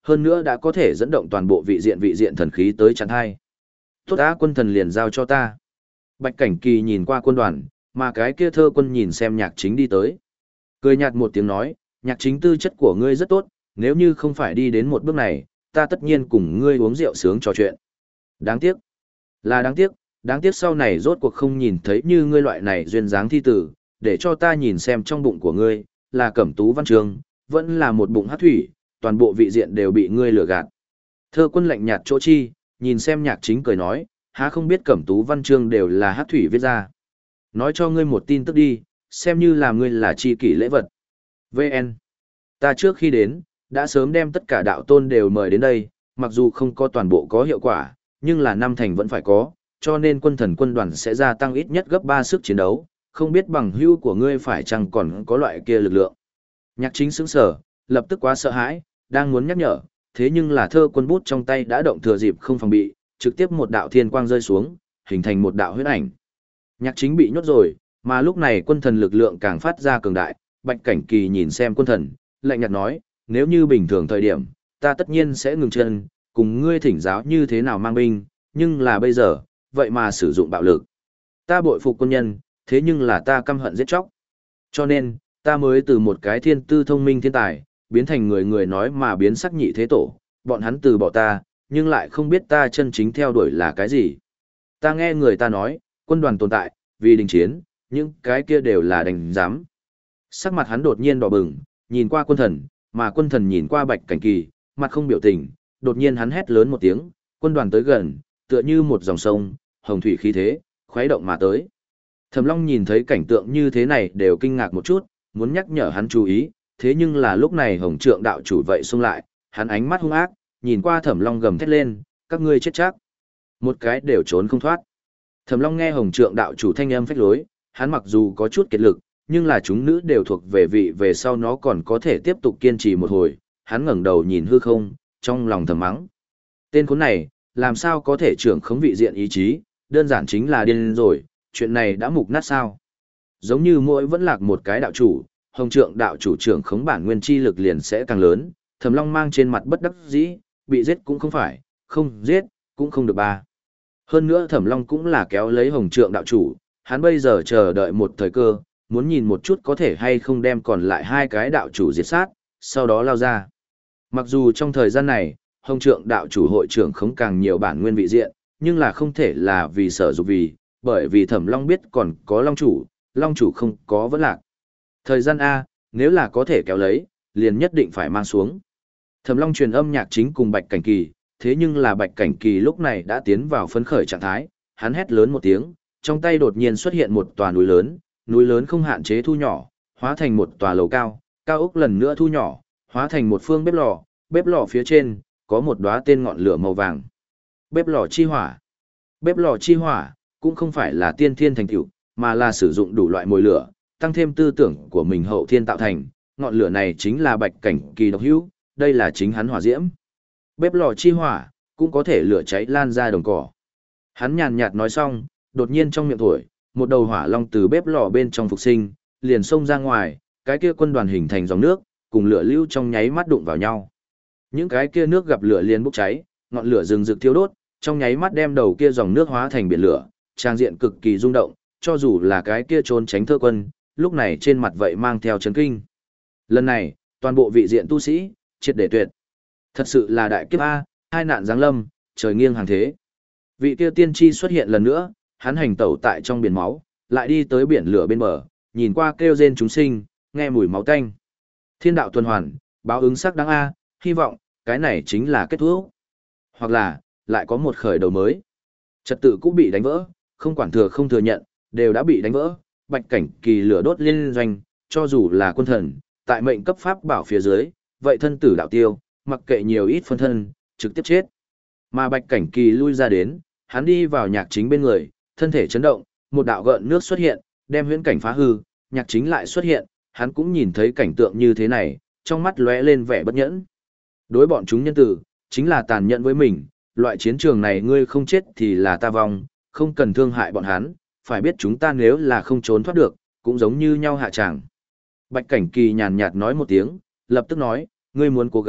hơn nữa đã có thể dẫn động toàn bộ vị diện vị diện thần khí tới chắn hai. Tốt đã, quân thần liền giao cho ta. Bạch Cảnh Kỳ nhìn qua quân đoàn, mà cái kia thơ quân nhìn xem Nhạc Chính đi tới. Cười nhạt một tiếng nói, Nhạc Chính tư chất của ngươi rất tốt, nếu như không phải đi đến một bước này, ta tất nhiên cùng ngươi uống rượu sướng trò chuyện. Đáng tiếc, là đáng tiếc, đáng tiếc sau này rốt cuộc không nhìn thấy như ngươi loại này duyên dáng thi tử, để cho ta nhìn xem trong bụng của ngươi, là Cẩm Tú Văn Chương, vẫn là một bụng hát thủy, toàn bộ vị diện đều bị ngươi lừa gạt. Thơ quân lạnh nhạt chỗ chi, nhìn xem Nhạc Chính cười nói, há không biết Cẩm Tú Văn Chương đều là hát thủy viết ra. Nói cho ngươi một tin tức đi, xem như là ngươi là chi kỷ lễ vật. vê en. Ta trước khi đến, đã sớm đem tất cả đạo tôn đều mời đến đây, mặc dù không có toàn bộ có hiệu quả, nhưng là năm thành vẫn phải có, cho nên quân thần quân đoàn sẽ gia tăng ít nhất gấp ba sức chiến đấu, không biết bằng hữu của ngươi phải chăng còn có loại kia lực lượng. Nhạc Chính sững sờ, lập tức quá sợ hãi, đang muốn nhắc nhở, thế nhưng là thơ quân bút trong tay đã động thừa dịp không phòng bị, trực tiếp một đạo thiên quang rơi xuống, hình thành một đạo huyết ảnh. Nhạc Chính bị nhốt rồi, mà lúc này quân thần lực lượng càng phát ra cường đại, Bạch Cảnh Kỳ nhìn xem quân thần, lạnh nhạt nói, nếu như bình thường thời điểm, ta tất nhiên sẽ ngừng chân, cùng ngươi thỉnh giáo như thế nào mang binh, nhưng là bây giờ, vậy mà sử dụng bạo lực. Ta bội phục quân nhân, thế nhưng là ta căm hận giết chóc. Cho nên, ta mới từ một cái thiên tư thông minh thiên tài, biến thành người người nói mà biến sắc nhị thế tổ, bọn hắn từ bỏ ta, nhưng lại không biết ta chân chính theo đuổi là cái gì. Ta nghe người ta nói, quân đoàn tồn tại, vì đình chiến, những cái kia đều là đành giám. Sắc mặt hắn đột nhiên đỏ bừng, nhìn qua quân thần, mà quân thần nhìn qua Bạch Cảnh Kỳ, mặt không biểu tình, đột nhiên hắn hét lớn một tiếng, quân đoàn tới gần, tựa như một dòng sông, hồng thủy khí thế, khuấy động mà tới. Thẩm Long nhìn thấy cảnh tượng như thế này đều kinh ngạc một chút, muốn nhắc nhở hắn chú ý, thế nhưng là lúc này Hồng Trượng đạo chủ vậy xông lại, hắn ánh mắt hung ác, nhìn qua Thẩm Long gầm thét lên, các ngươi chết chắc. Một cái đều trốn không thoát. Thẩm Long nghe Hồng Trượng đạo chủ thanh âm phách lối, hắn mặc dù có chút kiệt lực, nhưng là chúng nữ đều thuộc về vị về sau nó còn có thể tiếp tục kiên trì một hồi, hắn ngẩng đầu nhìn hư không, trong lòng thầm mắng. Tên khốn này, làm sao có thể trưởng khống vị diện ý chí, đơn giản chính là điên rồi, chuyện này đã mục nát sao. Giống như mỗi vẫn lạc một cái đạo chủ, Hồng Trượng đạo chủ trưởng khống bản nguyên chi lực liền sẽ càng lớn, Thẩm Long mang trên mặt bất đắc dĩ, bị giết cũng không phải, không giết, cũng không được ba. Hơn nữa Thẩm Long cũng là kéo lấy Hồng Trượng đạo chủ, hắn bây giờ chờ đợi một thời cơ, muốn nhìn một chút có thể hay không đem còn lại hai cái đạo chủ diệt sát, sau đó lao ra. Mặc dù trong thời gian này, Hồng Trượng đạo chủ hội trưởng khống càng nhiều bản nguyên vị diện, nhưng là không thể là vì sở dục vì, bởi vì Thẩm Long biết còn có Long chủ, Long chủ không có vẫn lạc. Thời gian A, nếu là có thể kéo lấy, liền nhất định phải mang xuống. Thẩm Long truyền âm Nhạc Chính cùng Bạch Cảnh Kỳ, thế nhưng là Bạch Cảnh Kỳ lúc này đã tiến vào phấn khởi trạng thái, hắn hét lớn một tiếng, trong tay đột nhiên xuất hiện một tòa núi lớn, núi lớn không hạn chế thu nhỏ, hóa thành một tòa lầu cao, cao ốc lần nữa thu nhỏ, hóa thành một phương bếp lò, bếp lò phía trên có một đóa tên ngọn lửa màu vàng. Bếp lò chi hỏa. Bếp lò chi hỏa cũng không phải là tiên thiên thành tựu, mà là sử dụng đủ loại mồi lửa, tăng thêm tư tưởng của mình hậu thiên tạo thành, ngọn lửa này chính là Bạch Cảnh Kỳ độc hữu, đây là chính hắn hỏa diễm. Bếp lò chi hỏa cũng có thể lửa cháy lan ra đồng cỏ. Hắn nhàn nhạt nói xong, đột nhiên trong miệng thổi, một đầu hỏa long từ bếp lò bên trong phục sinh, liền xông ra ngoài, cái kia quân đoàn hình thành dòng nước, cùng lửa lưu trong nháy mắt đụng vào nhau. Những cái kia nước gặp lửa liền bốc cháy, ngọn lửa rừng rực thiêu đốt, trong nháy mắt đem đầu kia dòng nước hóa thành biển lửa, trang diện cực kỳ rung động, cho dù là cái kia trốn tránh thơ quân, lúc này trên mặt vậy mang theo chấn kinh. Lần này, toàn bộ vị diện tu sĩ, triệt để tuyệt. Thật sự là đại kiếp A, hai nạn giáng lâm, trời nghiêng hàng thế. Vị kia tiên tri xuất hiện lần nữa, hắn hành tẩu tại trong biển máu, lại đi tới biển lửa bên bờ, nhìn qua kêu rên chúng sinh, nghe mùi máu tanh. Thiên đạo tuần hoàn, báo ứng sắc đáng A, hy vọng, cái này chính là kết thúc. Hoặc là, lại có một khởi đầu mới. Trật tự cũng bị đánh vỡ, không quản thừa không thừa nhận, đều đã bị đánh vỡ. Bạch Cảnh Kỳ lửa đốt liên doanh, cho dù là quân thần, tại mệnh cấp pháp bảo phía dưới, vậy thân tử đạo tiêu, mặc kệ nhiều ít phân thân, trực tiếp chết. Mà Bạch Cảnh Kỳ lui ra đến, hắn đi vào Nhạc Chính bên người, thân thể chấn động, một đạo gợn nước xuất hiện, đem huyễn cảnh phá hư, Nhạc Chính lại xuất hiện, hắn cũng nhìn thấy cảnh tượng như thế này, trong mắt lóe lên vẻ bất nhẫn. Đối bọn chúng nhân tử, chính là tàn nhẫn với mình, loại chiến trường này ngươi không chết thì là ta vong, không cần thương hại bọn hắn, phải biết chúng ta nếu là không trốn thoát được, cũng giống như nhau hạ tràng. Bạch Cảnh Kỳ nhàn nhạt nói một tiếng, lập tức nói, ngươi muốn cố gắng,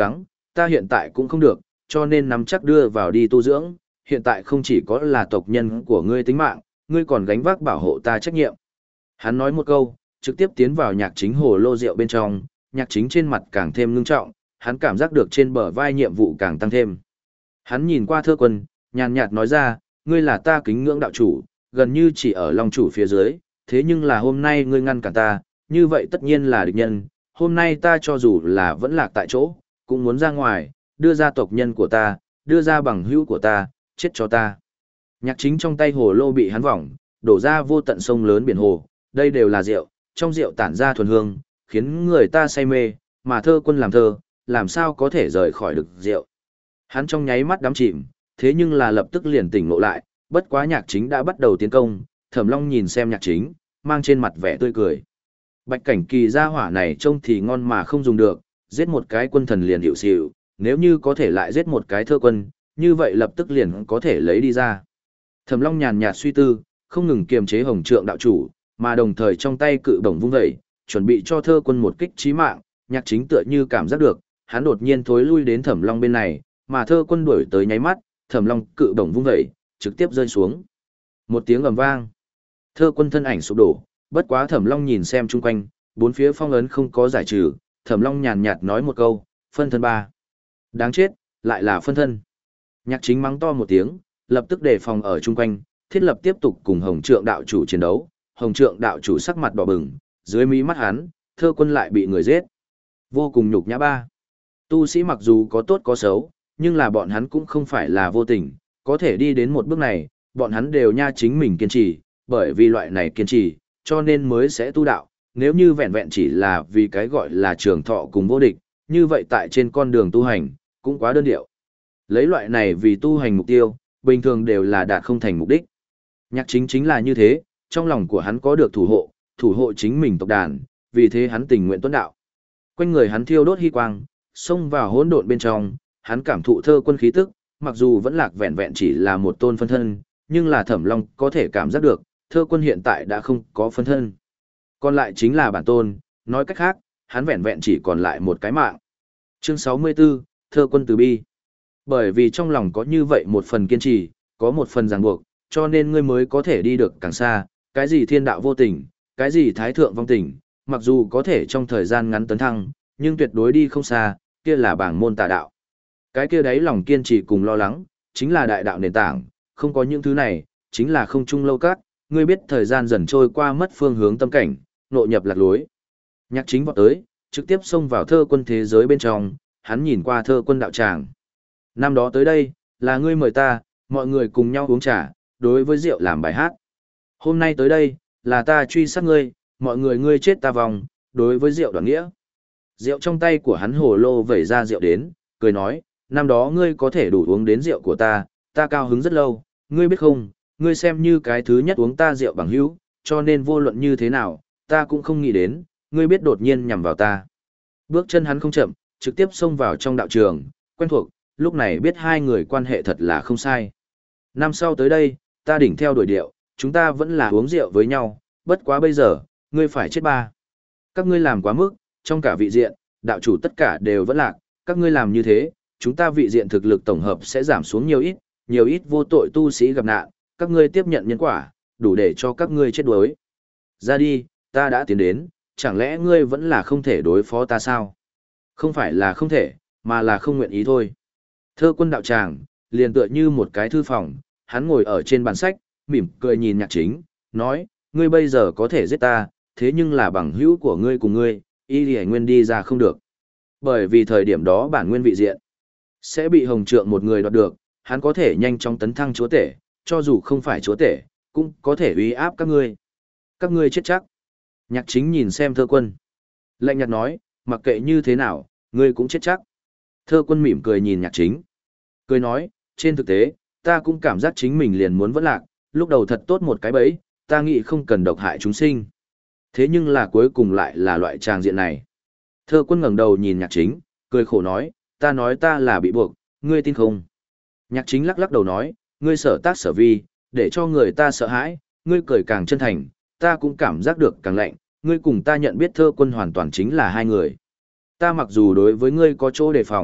ta hiện tại cũng không được, cho nên nắm chắc đưa vào đi tu dưỡng, hiện tại không chỉ có là tộc nhân của ngươi tính mạng, ngươi còn gánh vác bảo hộ ta trách nhiệm. Hắn nói một câu, trực tiếp tiến vào nhạc chính hồ lô rượu bên trong, nhạc chính trên mặt càng thêm ngưng trọng, hắn cảm giác được trên bờ vai nhiệm vụ càng tăng thêm. Hắn nhìn qua Thơ Quân, nhàn nhạt nói ra, ngươi là ta kính ngưỡng đạo chủ, gần như chỉ ở Long chủ phía dưới, thế nhưng là hôm nay ngươi ngăn cản ta, như vậy tất nhiên là địch nhân, hôm nay ta cho dù là vẫn lạc tại chỗ, cũng muốn ra ngoài, đưa ra tộc nhân của ta, đưa ra bằng hữu của ta, chết cho ta. Nhạc chính trong tay hồ lô bị hắn vòng, đổ ra vô tận sông lớn biển hồ, đây đều là rượu, trong rượu tản ra thuần hương, khiến người ta say mê, mà Thơ Quân làm thơ, làm sao có thể rời khỏi được rượu. Hắn trong nháy mắt đắm chìm, thế nhưng là lập tức liền tỉnh ngộ lại, bất quá nhạc chính đã bắt đầu tiến công, Thẩm Long nhìn xem nhạc chính, mang trên mặt vẻ tươi cười. Bạch Cảnh Kỳ gia hỏa này trông thì ngon mà không dùng được, giết một cái quân thần liền hiệu xỉu, nếu như có thể lại giết một cái Thơ Quân, như vậy lập tức liền có thể lấy đi ra. Thẩm Long nhàn nhạt suy tư, không ngừng kiềm chế Hồng Trượng đạo chủ, mà đồng thời trong tay cự bổng vung dậy, chuẩn bị cho Thơ Quân một kích chí mạng, nhạc chính tựa như cảm giác được, hắn đột nhiên thối lui đến Thẩm Long bên này, mà Thơ Quân đuổi tới nháy mắt, Thẩm Long cự bổng vung dậy, trực tiếp rơi xuống. Một tiếng ầm vang, Thơ Quân thân ảnh sụp đổ, bất quá Thẩm Long nhìn xem chung quanh, bốn phía phong ấn không có giải trừ, Thẩm Long nhàn nhạt nói một câu, phân thân ba. Đáng chết, lại là phân thân. Nhạc chính mắng to một tiếng, lập tức đề phòng ở chung quanh, thiết lập tiếp tục cùng Hồng Trượng đạo chủ chiến đấu. Hồng Trượng đạo chủ sắc mặt đỏ bừng, dưới mí mắt hắn, Thơ Quân lại bị người giết. Vô cùng nhục nhã ba. Tu sĩ mặc dù có tốt có xấu, nhưng là bọn hắn cũng không phải là vô tình, có thể đi đến một bước này, bọn hắn đều nha chính mình kiên trì, bởi vì loại này kiên trì, cho nên mới sẽ tu đạo. Nếu như vẹn vẹn chỉ là vì cái gọi là trường thọ cùng vô địch, như vậy tại trên con đường tu hành, cũng quá đơn điệu. Lấy loại này vì tu hành mục tiêu, bình thường đều là đạt không thành mục đích. Nhạc chính chính là như thế, trong lòng của hắn có được thủ hộ, thủ hộ chính mình tộc đàn, vì thế hắn tình nguyện tuân đạo. Quanh người hắn thiêu đốt hy quang, xông vào hỗn độn bên trong, hắn cảm thụ Thơ Quân khí tức, mặc dù vẫn lạc vẹn vẹn chỉ là một tôn phân thân, nhưng là Thẩm Long có thể cảm giác được, Thơ Quân hiện tại đã không có phân thân. Còn lại chính là bản tôn, nói cách khác, hắn vẹn vẹn chỉ còn lại một cái mạng. Chương sáu mươi tư, Thơ Quân từ bi. Bởi vì trong lòng có như vậy một phần kiên trì, có một phần ràng buộc, cho nên ngươi mới có thể đi được càng xa, cái gì thiên đạo vô tình, cái gì thái thượng vong tình, mặc dù có thể trong thời gian ngắn tấn thăng, nhưng tuyệt đối đi không xa, kia là bảng môn tà đạo. Cái kia đấy lòng kiên trì cùng lo lắng, chính là đại đạo nền tảng, không có những thứ này, chính là không trung lâu các, ngươi biết thời gian dần trôi qua mất phương hướng tâm cảnh, nội nhập lạc lối. Nhạc chính vọt tới, trực tiếp xông vào Thơ Quân thế giới bên trong, hắn nhìn qua Thơ Quân đạo tràng. Năm đó tới đây, là ngươi mời ta, mọi người cùng nhau uống trà, đối với rượu làm bài hát. Hôm nay tới đây, là ta truy sát ngươi, mọi người ngươi chết ta vòng, đối với rượu đoạn nghĩa. Rượu trong tay của hắn hồ lô vẩy ra rượu đến, cười nói, năm đó ngươi có thể đủ uống đến rượu của ta, ta cao hứng rất lâu, ngươi biết không, ngươi xem như cái thứ nhất uống ta rượu bằng hữu, cho nên vô luận như thế nào, ta cũng không nghĩ đến, ngươi biết đột nhiên nhằm vào ta. Bước chân hắn không chậm, trực tiếp xông vào trong đạo trường, quen thuộc, lúc này biết hai người quan hệ thật là không sai. Năm sau tới đây, ta đỉnh theo đuổi điệu, chúng ta vẫn là uống rượu với nhau, bất quá bây giờ, ngươi phải chết ba. Các ngươi làm quá mức, trong cả vị diện, đạo chủ tất cả đều vẫn lạc, các ngươi làm như thế, chúng ta vị diện thực lực tổng hợp sẽ giảm xuống nhiều ít, nhiều ít vô tội tu sĩ gặp nạn, các ngươi tiếp nhận nhân quả, đủ để cho các ngươi chết đuối. Ra đi, ta đã tiến đến, chẳng lẽ ngươi vẫn là không thể đối phó ta sao? Không phải là không thể, mà là không nguyện ý thôi. Thơ Quân đạo tràng, liền tựa như một cái thư phòng, hắn ngồi ở trên bàn sách, mỉm cười nhìn nhạc chính, nói, ngươi bây giờ có thể giết ta, thế nhưng là bằng hữu của ngươi cùng ngươi, y lì nguyên đi ra không được. Bởi vì thời điểm đó bản nguyên vị diện, sẽ bị Hồng Trượng một người đoạt được, hắn có thể nhanh chóng tấn thăng chúa tể, cho dù không phải chúa tể, cũng có thể uy áp các ngươi. Các ngươi chết chắc. Nhạc chính nhìn xem Thơ Quân. Lạnh nhạt nói, mặc kệ như thế nào, ngươi cũng chết chắc. Thơ Quân mỉm cười nhìn nhạc chính. Cười nói, trên thực tế, ta cũng cảm giác chính mình liền muốn vẫn lạc, lúc đầu thật tốt một cái bẫy, ta nghĩ không cần độc hại chúng sinh. Thế nhưng là cuối cùng lại là loại tràng diện này. Thơ Quân ngẩng đầu nhìn nhạc chính, cười khổ nói, ta nói ta là bị buộc, ngươi tin không? Nhạc chính lắc lắc đầu nói, ngươi sở tác sở vi, để cho người ta sợ hãi, ngươi cười càng chân thành, ta cũng cảm giác được càng lạnh, ngươi cùng ta nhận biết Thơ Quân hoàn toàn chính là hai người. Ta mặc dù đối với ngươi có chỗ đề phòng,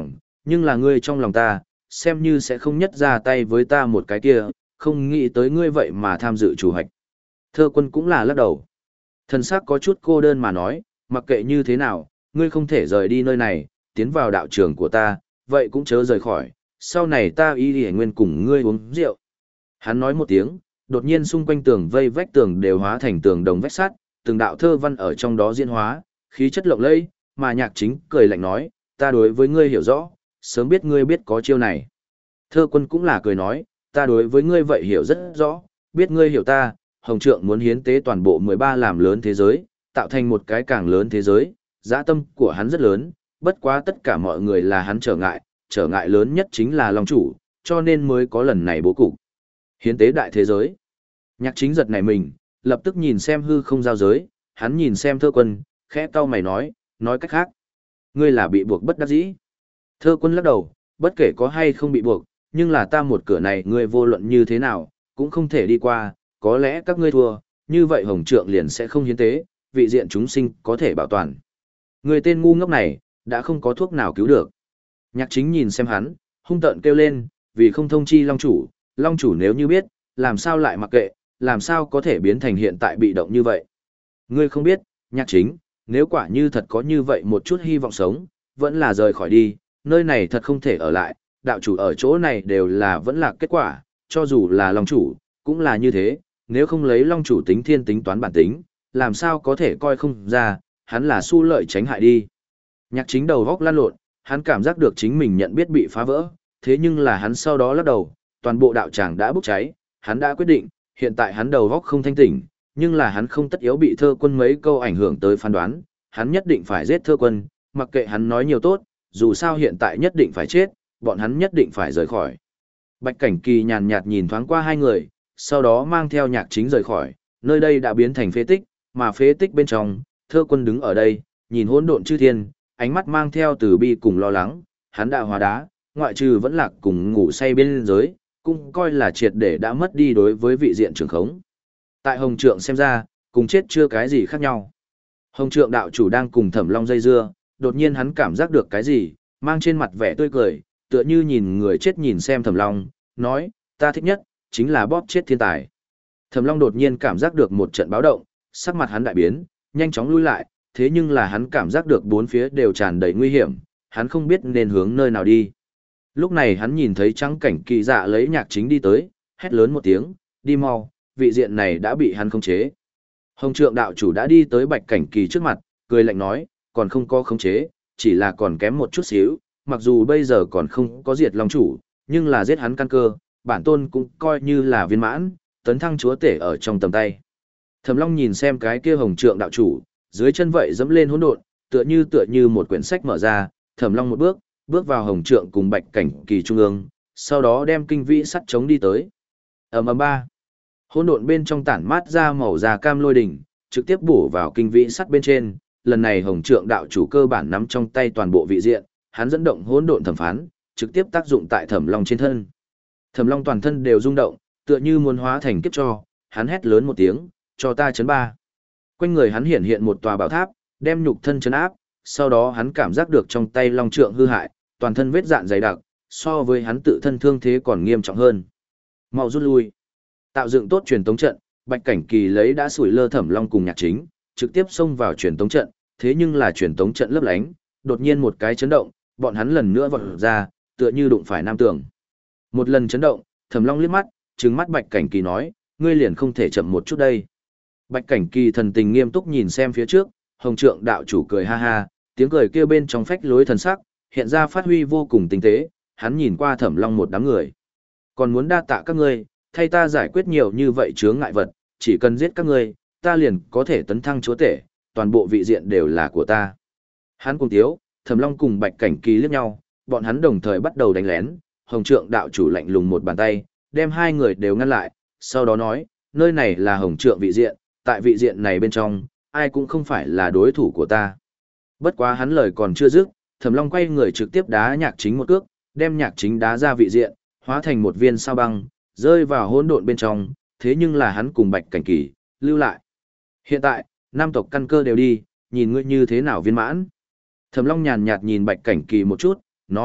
nhưng là ngươi trong lòng ta, xem như sẽ không nhất ra tay với ta một cái kia, không nghĩ tới ngươi vậy mà tham dự chủ hạch. Thơ quân cũng là lắc đầu. Thần sắc có chút cô đơn mà nói, mặc kệ như thế nào, ngươi không thể rời đi nơi này, tiến vào đạo trường của ta, vậy cũng chớ rời khỏi, sau này ta y y nguyên cùng ngươi uống rượu. Hắn nói một tiếng, đột nhiên xung quanh tường vây vách tường đều hóa thành tường đồng vách sắt, từng đạo thơ văn ở trong đó diễn hóa, khí chất lộng lẫy, mà Nhạc Chính cười lạnh nói, ta đối với ngươi hiểu rõ, sớm biết ngươi biết có chiêu này. Thơ quân cũng là cười nói, ta đối với ngươi vậy hiểu rất rõ, biết ngươi hiểu ta, Hồng Trượng muốn hiến tế toàn bộ mười ba làm lớn thế giới, tạo thành một cái càng lớn thế giới, dã tâm của hắn rất lớn, bất quá tất cả mọi người là hắn trở ngại, trở ngại lớn nhất chính là Long Chủ, cho nên mới có lần này bố cục. Hiến tế đại thế giới. Nhạc Chính giật nảy mình, lập tức nhìn xem hư không giao giới, hắn nhìn xem Thơ quân, khẽ cau mày nói, nói cách khác. Ngươi là bị buộc bất đắc dĩ. Thơ quân lắc đầu, bất kể có hay không bị buộc, nhưng là ta một cửa này ngươi vô luận như thế nào, cũng không thể đi qua, có lẽ các ngươi thua, như vậy Hồng Trượng liền sẽ không hiến tế, vị diện chúng sinh có thể bảo toàn. Người tên ngu ngốc này, đã không có thuốc nào cứu được. Nhạc Chính nhìn xem hắn, hung tợn kêu lên, vì không thông chi Long Chủ, Long Chủ nếu như biết, làm sao lại mặc kệ, làm sao có thể biến thành hiện tại bị động như vậy. Ngươi không biết, Nhạc Chính, nếu quả như thật có như vậy một chút hy vọng sống, vẫn là rời khỏi đi, nơi này thật không thể ở lại, đạo chủ ở chỗ này đều là vẫn là kết quả, cho dù là Long Chủ, cũng là như thế, nếu không lấy Long Chủ tính thiên tính toán bản tính, làm sao có thể coi không ra, hắn là su lợi tránh hại đi. Nhạc Chính đầu góc lan lộn, hắn cảm giác được chính mình nhận biết bị phá vỡ, thế nhưng là hắn sau đó lắc đầu, toàn bộ đạo tràng đã bốc cháy, hắn đã quyết định, hiện tại hắn đầu góc không thanh tỉnh, nhưng là hắn không tất yếu bị Thơ quân mấy câu ảnh hưởng tới phán đoán, hắn nhất định phải giết Thơ quân, mặc kệ hắn nói nhiều tốt, dù sao hiện tại nhất định phải chết, bọn hắn nhất định phải rời khỏi. Bạch Cảnh Kỳ nhàn nhạt nhìn thoáng qua hai người, sau đó mang theo Nhạc Chính rời khỏi, nơi đây đã biến thành phế tích, mà phế tích bên trong, Thơ quân đứng ở đây, nhìn hỗn độn chư thiên, ánh mắt mang theo từ bi cùng lo lắng, hắn đã hóa đá, ngoại trừ vẫn lạc cùng ngủ say bên giới, cũng coi là triệt để đã mất đi đối với vị diện trường khống. Tại Hồng Trượng xem ra, cùng chết chưa cái gì khác nhau. Hồng Trượng đạo chủ đang cùng Thẩm Long dây dưa, đột nhiên hắn cảm giác được cái gì, mang trên mặt vẻ tươi cười, tựa như nhìn người chết nhìn xem Thẩm Long, nói, ta thích nhất, chính là bóp chết thiên tài. Thẩm Long đột nhiên cảm giác được một trận báo động, sắc mặt hắn đại biến, nhanh chóng lui lại, thế nhưng là hắn cảm giác được bốn phía đều tràn đầy nguy hiểm, hắn không biết nên hướng nơi nào đi. Lúc này hắn nhìn thấy Trắng Cảnh Kỳ dạ lấy Nhạc Chính đi tới, hét lớn một tiếng, đi mau, vị diện này đã bị hắn khống chế. Hồng Trượng đạo chủ đã đi tới Bạch Cảnh Kỳ trước mặt, cười lạnh nói, còn không có khống chế, chỉ là còn kém một chút xíu, mặc dù bây giờ còn không có diệt Long Chủ, nhưng là giết hắn căn cơ, bản tôn cũng coi như là viên mãn, tấn thăng chúa tể ở trong tầm tay. Thẩm Long nhìn xem cái kia Hồng Trượng đạo chủ, dưới chân vậy dẫm lên hỗn độn, tựa như tựa như một quyển sách mở ra, Thẩm Long một bước, bước vào Hồng Trượng cùng Bạch Cảnh Kỳ trung ương, sau đó đem kinh vĩ sắt chống đi tới. Ầm ầm ba. Hỗn độn bên trong tản mát ra màu da cam lôi đỉnh, trực tiếp bổ vào kinh vĩ sắt bên trên, lần này Hồng Trượng đạo chủ cơ bản nắm trong tay toàn bộ vị diện, hắn dẫn động hỗn độn thẩm phán, trực tiếp tác dụng tại Thẩm Long trên thân. Thẩm Long toàn thân đều rung động, tựa như muốn hóa thành kiếp cho, hắn hét lớn một tiếng, cho ta chấn ba. Quanh người hắn hiện hiện một tòa bảo tháp, đem nhục thân chấn áp, sau đó hắn cảm giác được trong tay Long Trượng hư hại, toàn thân vết dạn dày đặc, so với hắn tự thân thương thế còn nghiêm trọng hơn. Mau rút lui. Tạo dựng tốt truyền tống trận, Bạch Cảnh Kỳ lấy đã sủi lơ Thẩm Long cùng Nhạc Chính, trực tiếp xông vào truyền tống trận, thế nhưng là truyền tống trận lấp lánh, đột nhiên một cái chấn động, bọn hắn lần nữa vọt ra, tựa như đụng phải nam tường. Một lần chấn động, Thẩm Long liếc mắt, trừng mắt Bạch Cảnh Kỳ nói, ngươi liền không thể chậm một chút đây. Bạch Cảnh Kỳ thần tình nghiêm túc nhìn xem phía trước, Hồng Trượng đạo chủ cười ha ha, tiếng cười kia bên trong phách lối thần sắc, hiện ra phát huy vô cùng tinh tế, hắn nhìn qua Thẩm Long một đám người. Còn muốn đa tạ các ngươi, thay ta giải quyết nhiều như vậy chướng ngại vật, chỉ cần giết các ngươi, ta liền có thể tấn thăng chúa tể, toàn bộ vị diện đều là của ta. Hắn cùng tiếu, Thẩm Long cùng Bạch Cảnh Kỳ liếc nhau, bọn hắn đồng thời bắt đầu đánh lén, Hồng Trượng đạo chủ lạnh lùng một bàn tay, đem hai người đều ngăn lại, sau đó nói, nơi này là Hồng Trượng vị diện, tại vị diện này bên trong, ai cũng không phải là đối thủ của ta. Bất quá hắn lời còn chưa dứt, Thẩm Long quay người trực tiếp đá Nhạc Chính một cước, đem Nhạc Chính đá ra vị diện, hóa thành một viên sao băng, rơi vào hỗn độn bên trong, thế nhưng là hắn cùng Bạch Cảnh Kỳ lưu lại. Hiện tại, nam tộc căn cơ đều đi, nhìn ngươi như thế nào viên mãn. Thẩm Long nhàn nhạt nhìn Bạch Cảnh Kỳ một chút, nói,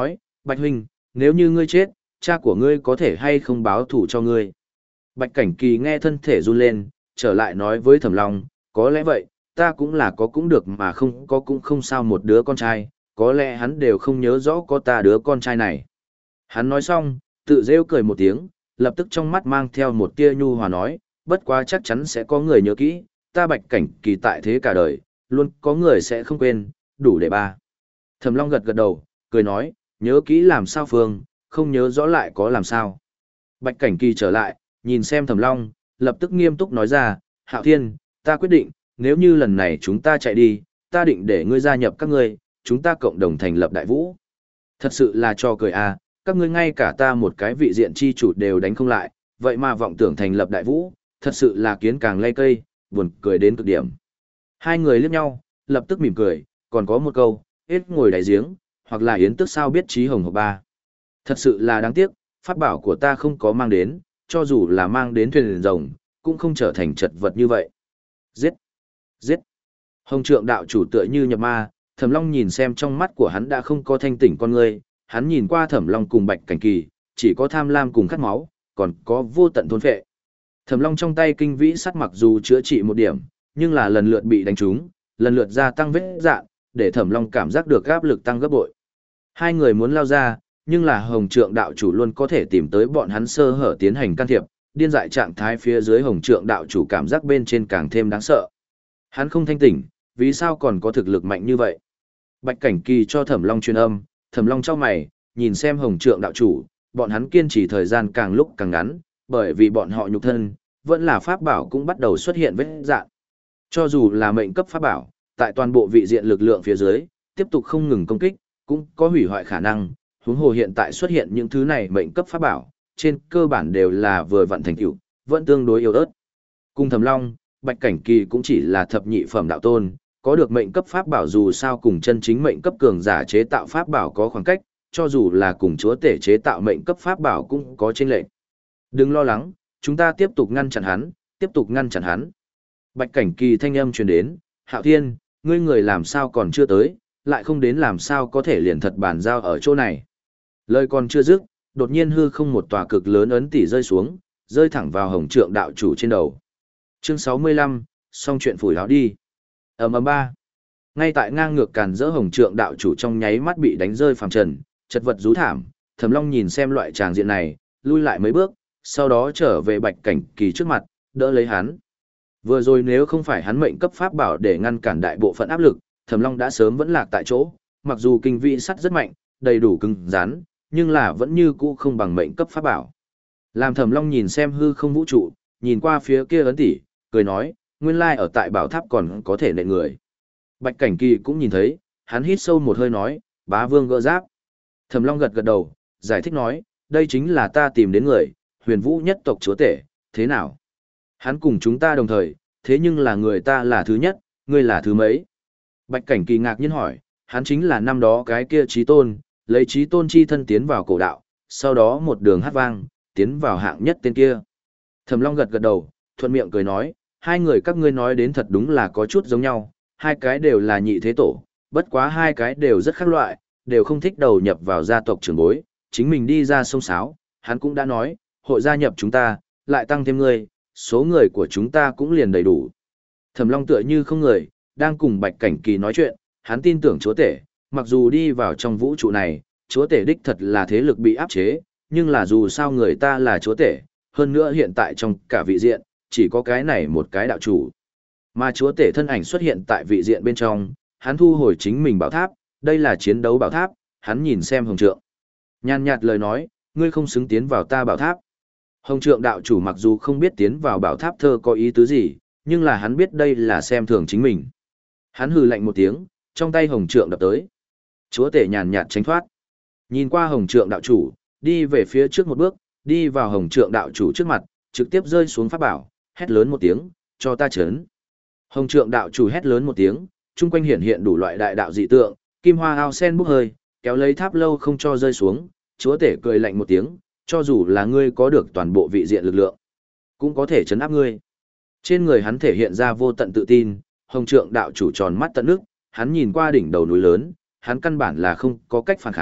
Bạch huynh, nếu như ngươi chết, cha của ngươi có thể hay không báo thù cho ngươi. Bạch Cảnh Kỳ nghe thân thể run lên, trở lại nói với Thẩm Long, có lẽ vậy, ta cũng là có cũng được mà không có cũng không sao một đứa con trai, có lẽ hắn đều không nhớ rõ có ta đứa con trai này. Hắn nói xong, tự rêu cười một tiếng, lập tức trong mắt mang theo một tia nhu hòa nói, bất quá chắc chắn sẽ có người nhớ kỹ, ta Bạch Cảnh Kỳ tại thế cả đời, luôn có người sẽ không quên, đủ để ba. Thẩm Long gật gật đầu, cười nói, nhớ kỹ làm sao Phương, không nhớ rõ lại có làm sao. Bạch Cảnh Kỳ trở lại, nhìn xem Thẩm Long, lập tức nghiêm túc nói ra, Hạo Thiên, ta quyết định, nếu như lần này chúng ta chạy đi, ta định để ngươi gia nhập các ngươi, chúng ta cộng đồng thành lập đại vũ. Thật sự là cho cười à, các ngươi ngay cả ta một cái vị diện chi chủ đều đánh không lại, vậy mà vọng tưởng thành lập đại vũ, thật sự là kiến càng lay cây, buồn cười đến cực điểm. Hai người liếc nhau, lập tức mỉm cười, còn có một câu, hết ngồi đáy giếng, hoặc là yến tức sao biết trí hồng hộc ba. Thật sự là đáng tiếc, pháp bảo của ta không có mang đến, cho dù là mang đến thuyền rồng, cũng không trở thành chật vật như vậy. Giết! Giết! Hồng Trượng đạo chủ tựa như nhập ma, Thẩm Long nhìn xem trong mắt của hắn đã không có thanh tỉnh con người, hắn nhìn qua Thẩm Long cùng Bạch Cảnh Kỳ, chỉ có tham lam cùng khát máu, còn có vô tận thôn phệ. Thẩm Long trong tay kinh vĩ sắt mặc dù chữa trị một điểm, nhưng là lần lượt bị đánh trúng, lần lượt gia tăng vết dạn, để Thẩm Long cảm giác được áp lực tăng gấp bội. Hai người muốn lao ra, nhưng là Hồng Trượng đạo chủ luôn có thể tìm tới bọn hắn sơ hở tiến hành can thiệp, điên dại trạng thái phía dưới Hồng Trượng đạo chủ cảm giác bên trên càng thêm đáng sợ. Hắn không thanh tỉnh, vì sao còn có thực lực mạnh như vậy? Bạch Cảnh Kỳ cho Thẩm Long truyền âm, Thẩm Long chau mày, nhìn xem Hồng Trượng đạo chủ, bọn hắn kiên trì thời gian càng lúc càng ngắn, bởi vì bọn họ nhục thân, vẫn là pháp bảo cũng bắt đầu xuất hiện vết dạn. Cho dù là mệnh cấp pháp bảo, tại toàn bộ vị diện lực lượng phía dưới, tiếp tục không ngừng công kích, cũng có hủy hoại khả năng, huống hồ hiện tại xuất hiện những thứ này mệnh cấp pháp bảo, trên cơ bản đều là vừa vặn thành tựu, vẫn tương đối yếu ớt. Cùng Thẩm Long, Bạch Cảnh Kỳ cũng chỉ là thập nhị phẩm đạo tôn, có được mệnh cấp pháp bảo dù sao cùng chân chính mệnh cấp cường giả chế tạo pháp bảo có khoảng cách, cho dù là cùng chúa tể chế tạo mệnh cấp pháp bảo cũng có chênh lệch. Đừng lo lắng, chúng ta tiếp tục ngăn chặn hắn, tiếp tục ngăn chặn hắn. Bạch Cảnh Kỳ thanh âm truyền đến, Hạo Thiên, ngươi người làm sao còn chưa tới, lại không đến làm sao có thể liền thật bàn giao ở chỗ này. Lời còn chưa dứt, đột nhiên hư không một tòa cực lớn ấn tỷ rơi xuống, rơi thẳng vào Hồng Trượng đạo chủ trên đầu. Chương sáu mươi lăm, xong chuyện phủi áo đi. Ầm ầm ba. Ngay tại ngang ngược càn rỡ Hồng Trượng đạo chủ trong nháy mắt bị đánh rơi phàm trần, chật vật rú thảm, Thẩm Long nhìn xem loại tràng diện này, lui lại mấy bước, sau đó trở về Bạch Cảnh Kỳ trước mặt, đỡ lấy hắn. Vừa rồi nếu không phải hắn mệnh cấp pháp bảo để ngăn cản đại bộ phận áp lực, Thẩm Long đã sớm vẫn lạc tại chỗ, mặc dù kinh vị sắt rất mạnh, đầy đủ cứng rắn, nhưng là vẫn như cũ không bằng mệnh cấp pháp bảo. Làm Thẩm Long nhìn xem hư không vũ trụ, nhìn qua phía kia ấn tỷ, cười nói, nguyên lai ở tại bảo tháp còn có thể nện người. Bạch Cảnh Kỳ cũng nhìn thấy, hắn hít sâu một hơi nói, bá vương gỡ giáp. Thẩm Long gật gật đầu, giải thích nói, đây chính là ta tìm đến người, huyền vũ nhất tộc chúa tể, thế nào? Hắn cùng chúng ta đồng thời, thế nhưng là người ta là thứ nhất, ngươi là thứ mấy? Bạch Cảnh Kỳ ngạc nhiên hỏi, hắn chính là năm đó cái kia trí tôn, lấy trí tôn chi thân tiến vào cổ đạo, sau đó một đường hát vang, tiến vào hạng nhất tên kia. Thẩm Long gật gật đầu, thuận miệng cười nói, hai người các ngươi nói đến thật đúng là có chút giống nhau, hai cái đều là nhị thế tổ, bất quá hai cái đều rất khác loại, đều không thích đầu nhập vào gia tộc trưởng bối, chính mình đi ra sông sáo, hắn cũng đã nói, hội gia nhập chúng ta, lại tăng thêm ngươi, số người của chúng ta cũng liền đầy đủ. Thẩm Long tựa như không người, đang cùng Bạch Cảnh Kỳ nói chuyện, hắn tin tưởng chúa tể, mặc dù đi vào trong vũ trụ này, chúa tể đích thật là thế lực bị áp chế, nhưng là dù sao người ta là chúa tể, hơn nữa hiện tại trong cả vị diện, chỉ có cái này một cái đạo chủ. Mà chúa tể thân ảnh xuất hiện tại vị diện bên trong, hắn thu hồi chính mình bảo tháp, đây là chiến đấu bảo tháp, hắn nhìn xem Hồng Trượng. Nhàn nhạt lời nói, ngươi không xứng tiến vào ta bảo tháp. Hồng Trượng đạo chủ mặc dù không biết tiến vào bảo tháp thơ có ý tứ gì, nhưng là hắn biết đây là xem thường chính mình. Hắn hừ lạnh một tiếng, trong tay Hồng Trượng đập tới. Chúa tể nhàn nhạt tránh thoát. Nhìn qua Hồng Trượng đạo chủ, đi về phía trước một bước, đi vào Hồng Trượng đạo chủ trước mặt, trực tiếp rơi xuống pháp bảo, hét lớn một tiếng, cho ta chấn. Hồng Trượng đạo chủ hét lớn một tiếng, chung quanh hiện hiện đủ loại đại đạo dị tượng, kim hoa ao sen bốc hơi, kéo lấy tháp lâu không cho rơi xuống, chúa tể cười lạnh một tiếng, cho dù là ngươi có được toàn bộ vị diện lực lượng, cũng có thể chấn áp ngươi. Trên người hắn thể hiện ra vô tận tự tin, Hồng Trượng đạo chủ tròn mắt tận nước, hắn nhìn qua đỉnh đầu núi lớn, hắn căn bản là không có cách phản kháng,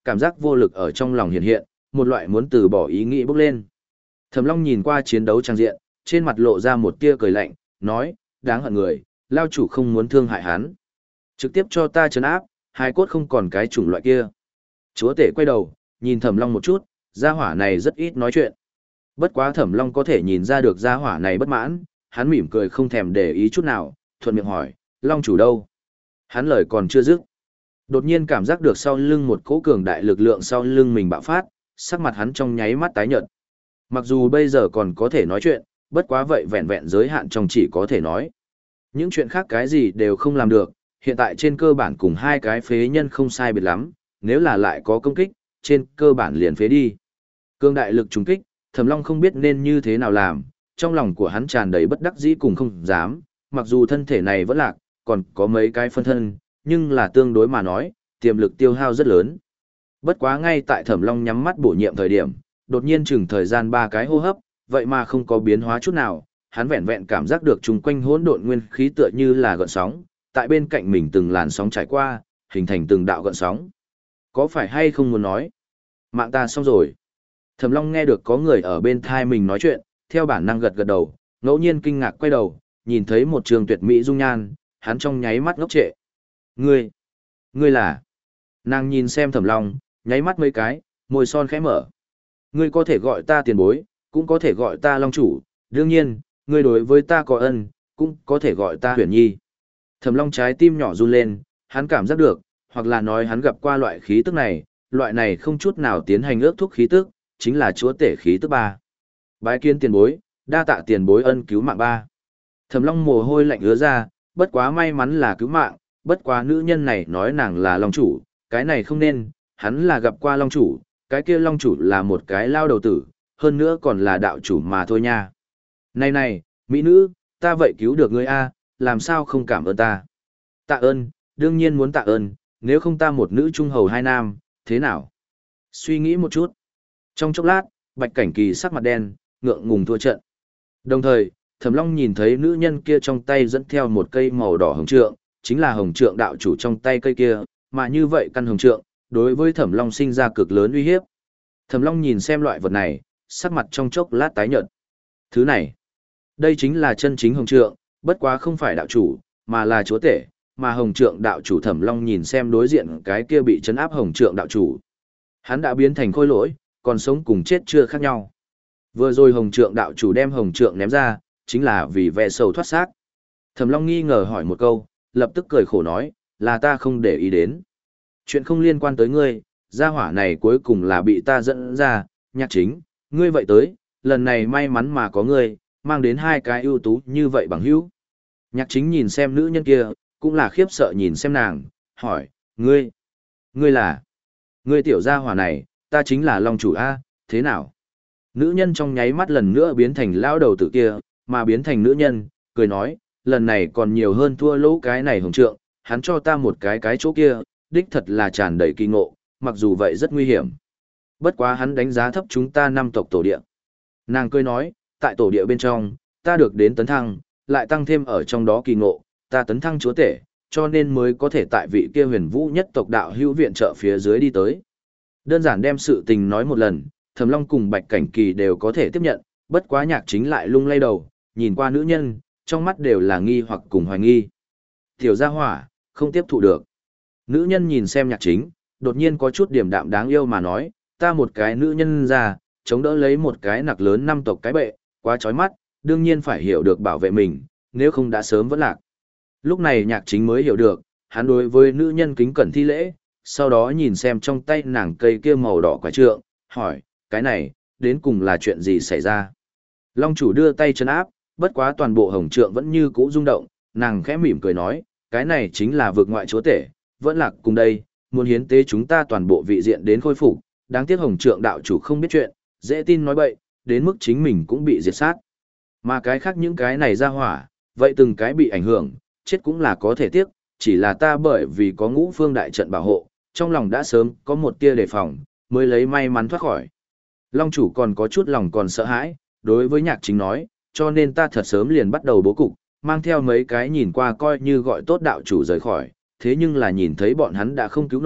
cảm giác vô lực ở trong lòng hiện hiện, một loại muốn từ bỏ ý nghĩ bốc lên. Thẩm Long nhìn qua chiến đấu trang diện, trên mặt lộ ra một tia cười lạnh, nói, đáng hận người, lao chủ không muốn thương hại hắn. Trực tiếp cho ta trấn áp, hai cốt không còn cái chủng loại kia. Chúa tể quay đầu, nhìn Thẩm Long một chút, gia hỏa này rất ít nói chuyện. Bất quá Thẩm Long có thể nhìn ra được gia hỏa này bất mãn, hắn mỉm cười không thèm để ý chút nào, thuận miệng hỏi, Long chủ đâu? Hắn lời còn chưa dứt. Đột nhiên cảm giác được sau lưng một cỗ cường đại lực lượng sau lưng mình bạo phát, sắc mặt hắn trong nháy mắt tái nhợt. Mặc dù bây giờ còn có thể nói chuyện, bất quá vậy vẹn vẹn giới hạn trong chỉ có thể nói. Những chuyện khác cái gì đều không làm được, hiện tại trên cơ bản cùng hai cái phế nhân không sai biệt lắm, nếu là lại có công kích, trên cơ bản liền phế đi. Cương đại lực trùng kích, Thẩm Long không biết nên như thế nào làm, trong lòng của hắn tràn đầy bất đắc dĩ cùng không dám, mặc dù thân thể này vẫn lạc, còn có mấy cái phân thân, nhưng là tương đối mà nói, tiềm lực tiêu hao rất lớn. Bất quá ngay tại Thẩm Long nhắm mắt bổ nhiệm thời điểm, đột nhiên chừng thời gian ba cái hô hấp, vậy mà không có biến hóa chút nào, hắn vẹn vẹn cảm giác được chung quanh hỗn độn nguyên khí tựa như là gợn sóng, tại bên cạnh mình từng làn sóng trải qua, hình thành từng đạo gợn sóng. Có phải hay không muốn nói? Mạng ta xong rồi. Thẩm Long nghe được có người ở bên thai mình nói chuyện, theo bản năng gật gật đầu, ngẫu nhiên kinh ngạc quay đầu, nhìn thấy một trường tuyệt mỹ dung nhan, hắn trong nháy mắt ngốc trệ. Ngươi, ngươi là? Nàng nhìn xem Thẩm Long, nháy mắt mấy cái, môi son khẽ mở. Ngươi có thể gọi ta tiền bối, cũng có thể gọi ta Long chủ, đương nhiên, ngươi đối với ta có ân, cũng có thể gọi ta Huyền Nhi. Thẩm Long trái tim nhỏ run lên, hắn cảm giác được, hoặc là nói hắn gặp qua loại khí tức này, loại này không chút nào tiến hành ước thúc khí tức, chính là chúa tể khí tức ba. Bái kiến tiền bối, đa tạ tiền bối ân cứu mạng ba. Thẩm Long mồ hôi lạnh ứa ra, bất quá may mắn là cứu mạng, bất quá nữ nhân này nói nàng là Long chủ, cái này không nên, hắn là gặp qua Long chủ, cái kia Long chủ là một cái lao đầu tử, hơn nữa còn là đạo chủ mà thôi nha. Này này, mỹ nữ, ta vậy cứu được ngươi a, làm sao không cảm ơn ta? Tạ ơn, đương nhiên muốn tạ ơn, nếu không ta một nữ trung hầu hai nam, thế nào? Suy nghĩ một chút. Trong chốc lát, Bạch Cảnh Kỳ sắc mặt đen, ngượng ngùng thua trận. Đồng thời, Thẩm Long nhìn thấy nữ nhân kia trong tay dẫn theo một cây màu đỏ hồng trượng, chính là hồng trượng đạo chủ trong tay cây kia, mà như vậy căn hồng trượng, đối với Thẩm Long sinh ra cực lớn uy hiếp. Thẩm Long nhìn xem loại vật này, sắc mặt trong chốc lát tái nhợt. Thứ này, đây chính là chân chính hồng trượng, bất quá không phải đạo chủ, mà là chúa tể, mà hồng trượng đạo chủ Thẩm Long nhìn xem đối diện cái kia bị trấn áp hồng trượng đạo chủ. Hắn đã biến thành khôi lỗi, còn sống cùng chết chưa khác nhau. Vừa rồi hồng trượng đạo chủ đem hồng trượng ném ra, chính là vì ve sầu thoát xác. Thẩm Long nghi ngờ hỏi một câu, lập tức cười khổ nói, là ta không để ý đến. Chuyện không liên quan tới ngươi, gia hỏa này cuối cùng là bị ta dẫn ra, Nhạc Chính, ngươi vậy tới, lần này may mắn mà có ngươi, mang đến hai cái ưu tú như vậy bằng hữu. Nhạc Chính nhìn xem nữ nhân kia, cũng là khiếp sợ nhìn xem nàng, hỏi, ngươi, ngươi là, ngươi tiểu gia hỏa này, ta chính là Long chủ A, thế nào? Nữ nhân trong nháy mắt lần nữa biến thành lão đầu tử kia, mà biến thành nữ nhân, cười nói, lần này còn nhiều hơn thua lỗ cái này hồng trượng, hắn cho ta một cái cái chỗ kia, đích thật là tràn đầy kỳ ngộ, mặc dù vậy rất nguy hiểm. Bất quá hắn đánh giá thấp chúng ta năm tộc tổ địa. Nàng cười nói, tại tổ địa bên trong, ta được đến tấn thăng, lại tăng thêm ở trong đó kỳ ngộ, ta tấn thăng chúa tể, cho nên mới có thể tại vị kia huyền vũ nhất tộc đạo hữu viện trợ phía dưới đi tới. Đơn giản đem sự tình nói một lần, Thẩm Long cùng Bạch Cảnh Kỳ đều có thể tiếp nhận, bất quá Nhạc Chính lại lung lay đầu, nhìn qua nữ nhân, trong mắt đều là nghi hoặc cùng hoài nghi. Tiểu gia hỏa, không tiếp thụ được. Nữ nhân nhìn xem Nhạc Chính, đột nhiên có chút điểm đạm đáng yêu mà nói, ta một cái nữ nhân ra, chống đỡ lấy một cái nặc lớn năm tộc cái bệ, quá chói mắt, đương nhiên phải hiểu được bảo vệ mình, nếu không đã sớm vẫn lạc. Lúc này Nhạc Chính mới hiểu được, hắn đối với nữ nhân kính cẩn thi lễ, sau đó nhìn xem trong tay nàng cây kia màu đỏ quả trượng, hỏi, cái này, đến cùng là chuyện gì xảy ra? Long chủ đưa tay chân áp, bất quá toàn bộ hồng trượng vẫn như cũ rung động, nàng khẽ mỉm cười nói, cái này chính là vực ngoại chúa tể, vẫn lạc cùng đây, muốn hiến tế chúng ta toàn bộ vị diện đến khôi phục, đáng tiếc hồng trượng đạo chủ không biết chuyện, dễ tin nói bậy, đến mức chính mình cũng bị diệt sát. Mà cái khác những cái này ra hỏa, vậy từng cái bị ảnh hưởng, chết cũng là có thể tiếc, chỉ là ta bởi vì có ngũ phương đại trận bảo hộ, trong lòng đã sớm có một tia đề phòng, mới lấy may mắn thoát khỏi. Long chủ còn có chút lòng còn sợ hãi, đối với Nhạc Chính nói, cho nên ta thật sớm liền bắt đầu bố cục, mang theo mấy cái nhìn qua coi như gọi tốt đạo chủ rời khỏi, thế nhưng là nhìn thấy bọn hắn đã không cứu nổi,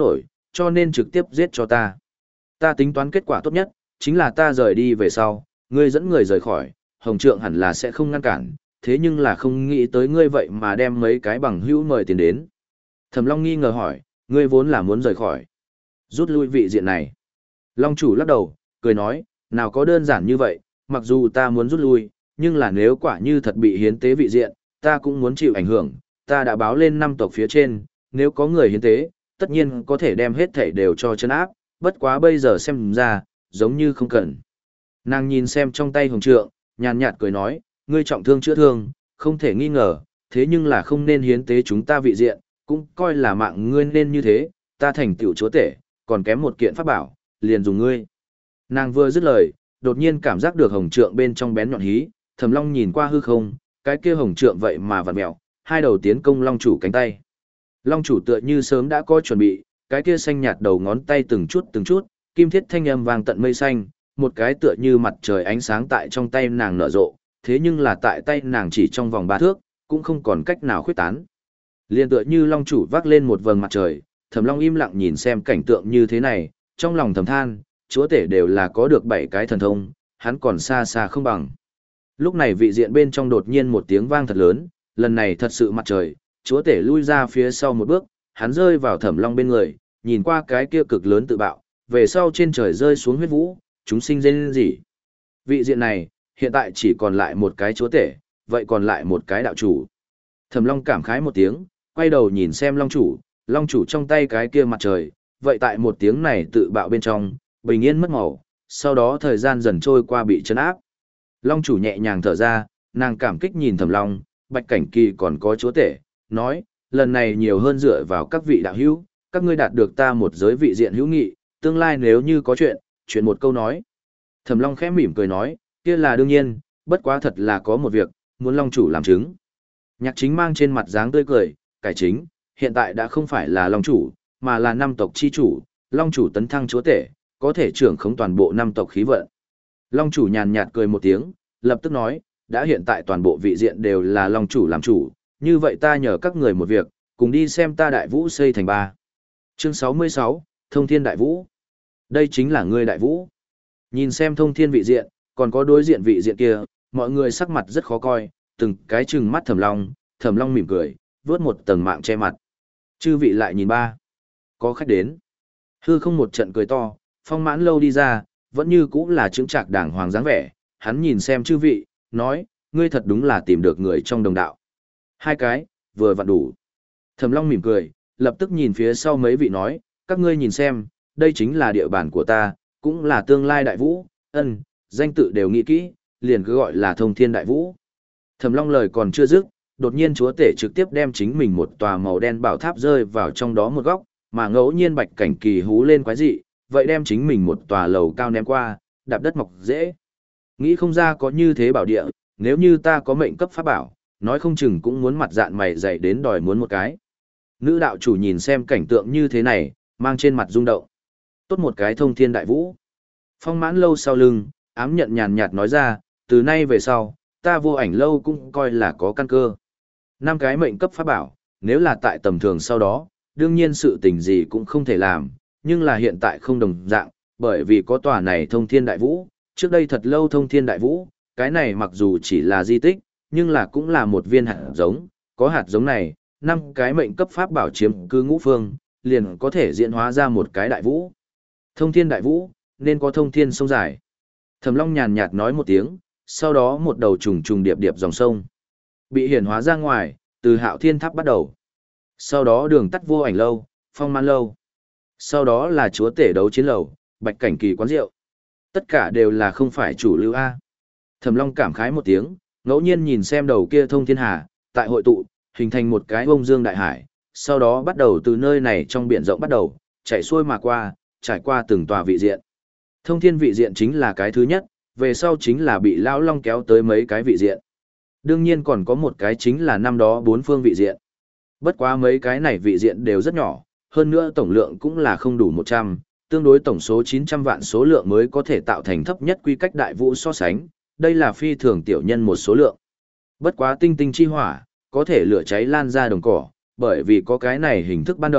cho nên trực tiếp giết cho ta. Ta tính toán kết quả tốt nhất, chính là ta rời đi về sau, ngươi dẫn người rời khỏi, Hồng Trượng hẳn là sẽ không ngăn cản, thế nhưng là không nghĩ tới ngươi vậy mà đem mấy cái bằng hữu mời tiền đến. Thẩm Long nghi ngờ hỏi, ngươi vốn là muốn rời khỏi, rút lui vị diện này. Long chủ lắc đầu, cười nói, nào có đơn giản như vậy, mặc dù ta muốn rút lui, nhưng là nếu quả như thật bị hiến tế vị diện, ta cũng muốn chịu ảnh hưởng, ta đã báo lên năm tộc phía trên, nếu có người hiến tế, tất nhiên có thể đem hết thảy đều cho chân áp, bất quá bây giờ xem ra, giống như không cần. Nàng nhìn xem trong tay Hồng Trượng, nhàn nhạt cười nói, ngươi trọng thương chữa thương, không thể nghi ngờ, thế nhưng là không nên hiến tế chúng ta vị diện, cũng coi là mạng ngươi nên như thế, ta thành tiểu chúa tể, còn kém một kiện pháp bảo, liền dùng ngươi. Nàng vừa dứt lời, đột nhiên cảm giác được Hồng Trượng bên trong bén nhọn hí, Thẩm Long nhìn qua hư không, cái kia Hồng Trượng vậy mà vặn mèo, hai đầu tiến công Long chủ cánh tay. Long chủ tựa như sớm đã có chuẩn bị, cái kia xanh nhạt đầu ngón tay từng chút từng chút, kim thiết thanh âm vang tận mây xanh, một cái tựa như mặt trời ánh sáng tại trong tay nàng nở rộ, thế nhưng là tại tay nàng chỉ trong vòng ba thước, cũng không còn cách nào khuyết tán. Liên tựa như Long chủ vác lên một vầng mặt trời, Thẩm Long im lặng nhìn xem cảnh tượng như thế này, trong lòng thầm than, chúa tể đều là có được bảy cái thần thông, hắn còn xa xa không bằng. Lúc này vị diện bên trong đột nhiên một tiếng vang thật lớn, lần này thật sự mặt trời, chúa tể lui ra phía sau một bước, hắn rơi vào Thẩm Long bên người, nhìn qua cái kia cực lớn tự bạo, về sau trên trời rơi xuống huyết vũ, chúng sinh rên rỉ. Vị diện này, hiện tại chỉ còn lại một cái chúa tể, vậy còn lại một cái đạo chủ. Thẩm Long cảm khái một tiếng, quay đầu nhìn xem Long chủ, Long chủ trong tay cái kia mặt trời, vậy tại một tiếng này tự bạo bên trong, bình yên mất màu, sau đó thời gian dần trôi qua bị chấn áp. Long chủ nhẹ nhàng thở ra, nàng cảm kích nhìn Thẩm Long, Bạch Cảnh Kỳ còn có chúa tể, nói, lần này nhiều hơn dựa vào các vị đạo hữu, các ngươi đạt được ta một giới vị diện hữu nghị, tương lai nếu như có chuyện, chuyện một câu nói. Thẩm Long khẽ mỉm cười nói, kia là đương nhiên, bất quá thật là có một việc, muốn Long chủ làm chứng. Nhạc Chính mang trên mặt dáng tươi cười, cải chính, hiện tại đã không phải là Long chủ, mà là năm tộc chi chủ, Long chủ tấn thăng chúa tể, có thể trưởng khống toàn bộ năm tộc khí vận. Long chủ nhàn nhạt cười một tiếng, lập tức nói, đã hiện tại toàn bộ vị diện đều là Long chủ làm chủ, như vậy ta nhờ các người một việc, cùng đi xem ta đại vũ xây thành ba. Chương sáu mươi sáu, Thông Thiên Đại Vũ. Đây chính là ngươi đại vũ. Nhìn xem Thông Thiên vị diện, còn có đối diện vị diện kia, mọi người sắc mặt rất khó coi, từng cái chừng mắt Thẩm Long, Thẩm Long mỉm cười, vớt một tầng mạng che mặt. Chư vị lại nhìn ba. Có khách đến. Hư không một trận cười to, Phong Mãn Lâu đi ra, vẫn như cũng là chứng trạc đàng hoàng dáng vẻ, hắn nhìn xem chư vị, nói, ngươi thật đúng là tìm được người trong đồng đạo. Hai cái, vừa vặn đủ. Thẩm Long mỉm cười, lập tức nhìn phía sau mấy vị nói, các ngươi nhìn xem, đây chính là địa bàn của ta, cũng là tương lai đại vũ, ân, danh tự đều nghĩ kỹ, liền cứ gọi là Thông Thiên Đại Vũ. Thẩm Long lời còn chưa dứt, đột nhiên chúa tể trực tiếp đem chính mình một tòa màu đen bảo tháp rơi vào trong đó một góc, mà ngẫu nhiên Bạch Cảnh Kỳ hú lên quái dị, vậy đem chính mình một tòa lầu cao ném qua, đạp đất mọc dễ. Nghĩ không ra có như thế bảo địa, nếu như ta có mệnh cấp pháp bảo, nói không chừng cũng muốn mặt dạn mày dày đến đòi muốn một cái. Nữ đạo chủ nhìn xem cảnh tượng như thế này, mang trên mặt rung động. Tốt một cái Thông Thiên Đại Vũ. Phong Mãn Lâu sau lưng, ám nhận nhàn nhạt nói ra, từ nay về sau, ta Vô Ảnh Lâu cũng coi là có căn cơ. Năm cái mệnh cấp pháp bảo, nếu là tại tầm thường sau đó, đương nhiên sự tình gì cũng không thể làm, nhưng là hiện tại không đồng dạng, bởi vì có tòa này Thông Thiên Đại Vũ, trước đây thật lâu Thông Thiên Đại Vũ, cái này mặc dù chỉ là di tích, nhưng là cũng là một viên hạt giống, có hạt giống này, năm cái mệnh cấp pháp bảo chiếm cứ ngũ phương, liền có thể diễn hóa ra một cái đại vũ. Thông Thiên Đại Vũ, nên có thông thiên sông dài. Thẩm Long nhàn nhạt nói một tiếng, sau đó một đầu trùng trùng điệp điệp dòng sông bị hiển hóa ra ngoài, từ Hạo Thiên Tháp bắt đầu. Sau đó đường tắt Vô Ảnh Lâu, Phong Mãn Lâu. Sau đó là chúa tể đấu chiến lầu, Bạch Cảnh Kỳ quán rượu. Tất cả đều là không phải chủ lưu A. Thẩm Long cảm khái một tiếng, ngẫu nhiên nhìn xem đầu kia thông thiên hà, tại hội tụ, hình thành một cái bông dương đại hải, sau đó bắt đầu từ nơi này trong biển rộng bắt đầu, chảy xuôi mà qua, trải qua từng tòa vị diện. Thông thiên vị diện chính là cái thứ nhất, về sau chính là bị Lão Long kéo tới mấy cái vị diện. Đương nhiên còn có một cái chính là năm đó bốn phương vị diện. Bất quá mấy cái này vị diện đều rất nhỏ, hơn nữa tổng lượng cũng là không đủ một trăm, tương đối tổng số chín trăm vạn số lượng mới có thể tạo thành thấp nhất quy cách đại vũ so sánh, đây là phi thường tiểu nhân một số lượng. Bất quá tinh tinh chi hỏa, có thể lửa cháy lan ra đồng cỏ, bởi vì có cái này hình thức ban đầu,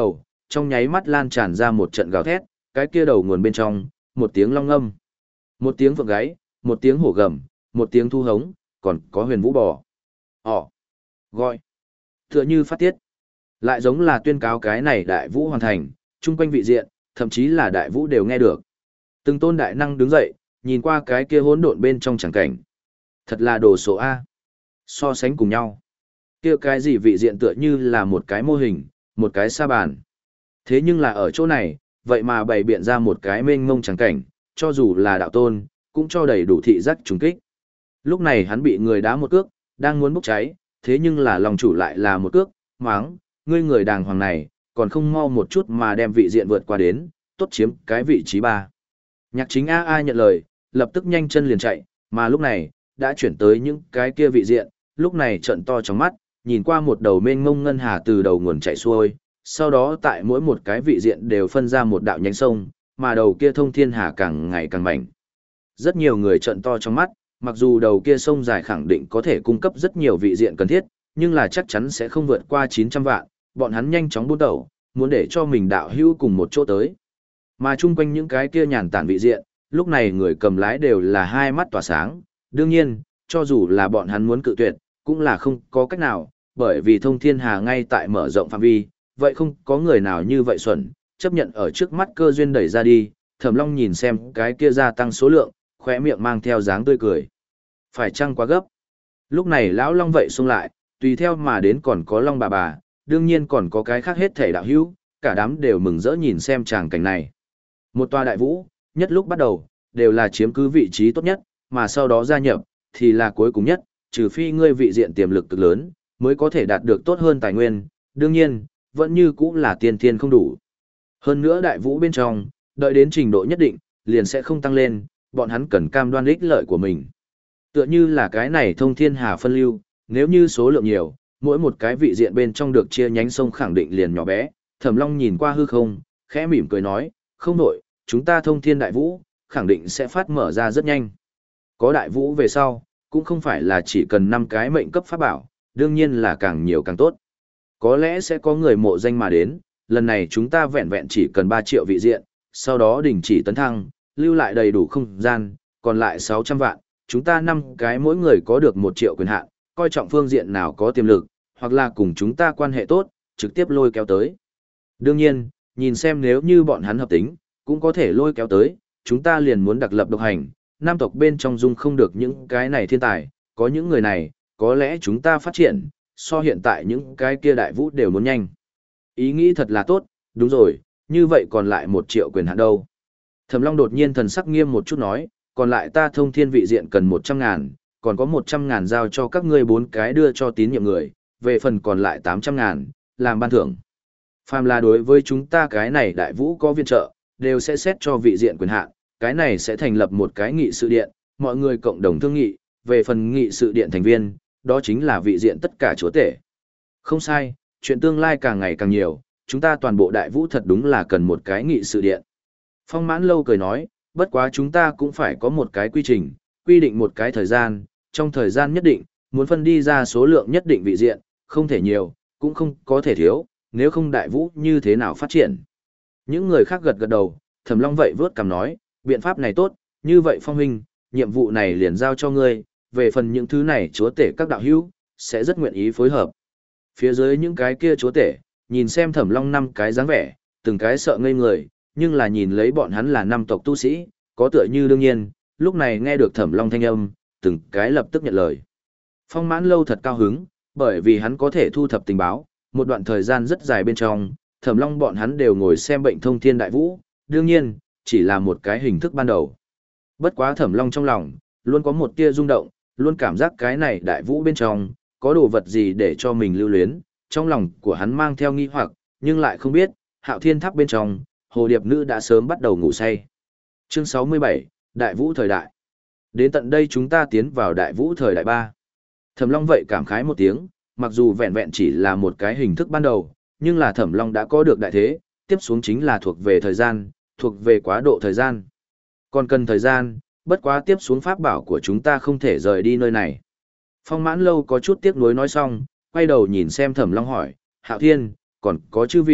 trong nháy mắt lan tràn ra một trận gào thét, cái kia đầu nguồn bên trong, một tiếng long ngâm, một tiếng phượng gáy, một tiếng hổ gầm, một tiếng thu hống, còn có huyền vũ bò. Ồ, gọi, tựa như phát tiết, lại giống là tuyên cáo cái này đại vũ hoàn thành, chung quanh vị diện, thậm chí là đại vũ đều nghe được. Từng tôn đại năng đứng dậy, nhìn qua cái kia hỗn độn bên trong chẳng cảnh. Thật là đồ số A. So sánh cùng nhau. Kia cái gì vị diện tựa như là một cái mô hình, một cái sa bàn. Thế nhưng là ở chỗ này, vậy mà bày biện ra một cái mênh mông chẳng cảnh, cho dù là đạo tôn, cũng cho đầy đủ thị giác trùng kích. Lúc này hắn bị người đá một cước, đang muốn bốc cháy, thế nhưng là lòng chủ lại là một cước, máng, ngươi người đàng hoàng này, còn không mau một chút mà đem vị diện vượt qua đến, tốt chiếm cái vị trí ba. Nhạc chính a a nhận lời, lập tức nhanh chân liền chạy, mà lúc này, đã chuyển tới những cái kia vị diện, lúc này trận to trong mắt, nhìn qua một đầu mênh mông ngân hà từ đầu nguồn chạy xuôi, sau đó tại mỗi một cái vị diện đều phân ra một đạo nhánh sông, mà đầu kia thông thiên hà càng ngày càng mạnh. Rất nhiều người trận to trong mắt, mặc dù đầu kia sông dài khẳng định có thể cung cấp rất nhiều vị diện cần thiết, nhưng là chắc chắn sẽ không vượt qua chín trăm vạn, bọn hắn nhanh chóng buôn đầu, muốn để cho mình đạo hữu cùng một chỗ tới. Mà chung quanh những cái kia nhàn tản vị diện, lúc này người cầm lái đều là hai mắt tỏa sáng, đương nhiên, cho dù là bọn hắn muốn cự tuyệt, cũng là không có cách nào, bởi vì thông thiên hà ngay tại mở rộng phạm vi, vậy không có người nào như vậy xuẩn, chấp nhận ở trước mắt cơ duyên đẩy ra đi, Thẩm Long nhìn xem cái kia gia tăng số lượng, khóe miệng mang theo dáng tươi cười. Phải chăng quá gấp? Lúc này lão Long vậy xông lại, tùy theo mà đến còn có Long bà bà, đương nhiên còn có cái khác hết thể đạo hữu, cả đám đều mừng rỡ nhìn xem tràng cảnh này. Một tòa đại vũ, nhất lúc bắt đầu, đều là chiếm cứ vị trí tốt nhất, mà sau đó gia nhập, thì là cuối cùng nhất, trừ phi ngươi vị diện tiềm lực cực lớn, mới có thể đạt được tốt hơn tài nguyên, đương nhiên, vẫn như cũng là tiên thiên không đủ. Hơn nữa đại vũ bên trong, đợi đến trình độ nhất định, liền sẽ không tăng lên, bọn hắn cần cam đoan ích lợi của mình. Tựa như là cái này thông thiên hà phân lưu, nếu như số lượng nhiều, mỗi một cái vị diện bên trong được chia nhánh sông khẳng định liền nhỏ bé. Thẩm Long nhìn qua hư không, khẽ mỉm cười nói, không đổi, chúng ta thông thiên đại vũ, khẳng định sẽ phát mở ra rất nhanh. Có đại vũ về sau, cũng không phải là chỉ cần năm cái mệnh cấp pháp bảo, đương nhiên là càng nhiều càng tốt. Có lẽ sẽ có người mộ danh mà đến, lần này chúng ta vẹn vẹn chỉ cần ba triệu vị diện, sau đó đình chỉ tấn thăng, lưu lại đầy đủ không gian, còn lại sáu trăm vạn, chúng ta năm cái mỗi người có được một triệu quyền hạn, coi trọng phương diện nào có tiềm lực, hoặc là cùng chúng ta quan hệ tốt, trực tiếp lôi kéo tới. Đương nhiên, nhìn xem nếu như bọn hắn hợp tính, cũng có thể lôi kéo tới, chúng ta liền muốn đặc lập độc hành, nam tộc bên trong dung không được những cái này thiên tài, có những người này, có lẽ chúng ta phát triển, so hiện tại những cái kia đại vũ đều muốn nhanh. Ý nghĩ thật là tốt, đúng rồi, như vậy còn lại một triệu quyền hạn đâu. Thẩm Long đột nhiên thần sắc nghiêm một chút nói, còn lại ta thông thiên vị diện cần một trăm ngàn, còn có một trăm ngàn giao cho các ngươi bốn cái đưa cho tín nhiệm người, về phần còn lại tám trăm ngàn, làm ban thưởng. Phàm là đối với chúng ta cái này đại vũ có viện trợ, đều sẽ xét cho vị diện quyền hạn, cái này sẽ thành lập một cái nghị sự điện, mọi người cộng đồng thương nghị, về phần nghị sự điện thành viên, đó chính là vị diện tất cả chúa tể. Không sai, chuyện tương lai càng ngày càng nhiều, chúng ta toàn bộ đại vũ thật đúng là cần một cái nghị sự điện. Phong Mãn Lâu cười nói, bất quá chúng ta cũng phải có một cái quy trình, quy định một cái thời gian, trong thời gian nhất định, muốn phân đi ra số lượng nhất định vị diện, không thể nhiều, cũng không có thể thiếu, nếu không đại vũ như thế nào phát triển. Những người khác gật gật đầu, Thẩm Long vậy vớt cằm nói, biện pháp này tốt, như vậy Phong huynh, nhiệm vụ này liền giao cho ngươi, về phần những thứ này chúa tể các đạo hữu, sẽ rất nguyện ý phối hợp. Phía dưới những cái kia chúa tể, nhìn xem Thẩm Long năm cái dáng vẻ, từng cái sợ ngây người, nhưng là nhìn lấy bọn hắn là năm tộc tu sĩ, có tựa như đương nhiên, lúc này nghe được Thẩm Long thanh âm, từng cái lập tức nhận lời. Phong Mãn Lâu thật cao hứng, bởi vì hắn có thể thu thập tình báo, một đoạn thời gian rất dài bên trong, Thẩm Long bọn hắn đều ngồi xem bệnh thông thiên đại vũ, đương nhiên, chỉ là một cái hình thức ban đầu. Bất quá Thẩm Long trong lòng, luôn có một tia rung động, luôn cảm giác cái này đại vũ bên trong, có đồ vật gì để cho mình lưu luyến, trong lòng của hắn mang theo nghi hoặc, nhưng lại không biết, Hạo Thiên Tháp bên trong, Hồ Điệp Nữ đã sớm bắt đầu ngủ say. Chương sáu mươi bảy, Đại Vũ thời đại. Đến tận đây chúng ta tiến vào Đại Vũ thời đại ba. Thẩm Long vậy cảm khái một tiếng, mặc dù vẹn vẹn chỉ là một cái hình thức ban đầu, nhưng là Thẩm Long đã có được đại thế, tiếp xuống chính là thuộc về thời gian, thuộc về quá độ thời gian. Còn cần thời gian, bất quá tiếp xuống pháp bảo của chúng ta không thể rời đi nơi này. Phong Mãn Lâu có chút tiếc nuối nói xong, quay đầu nhìn xem Thẩm Long hỏi, Hạo Thiên, còn có chư vị,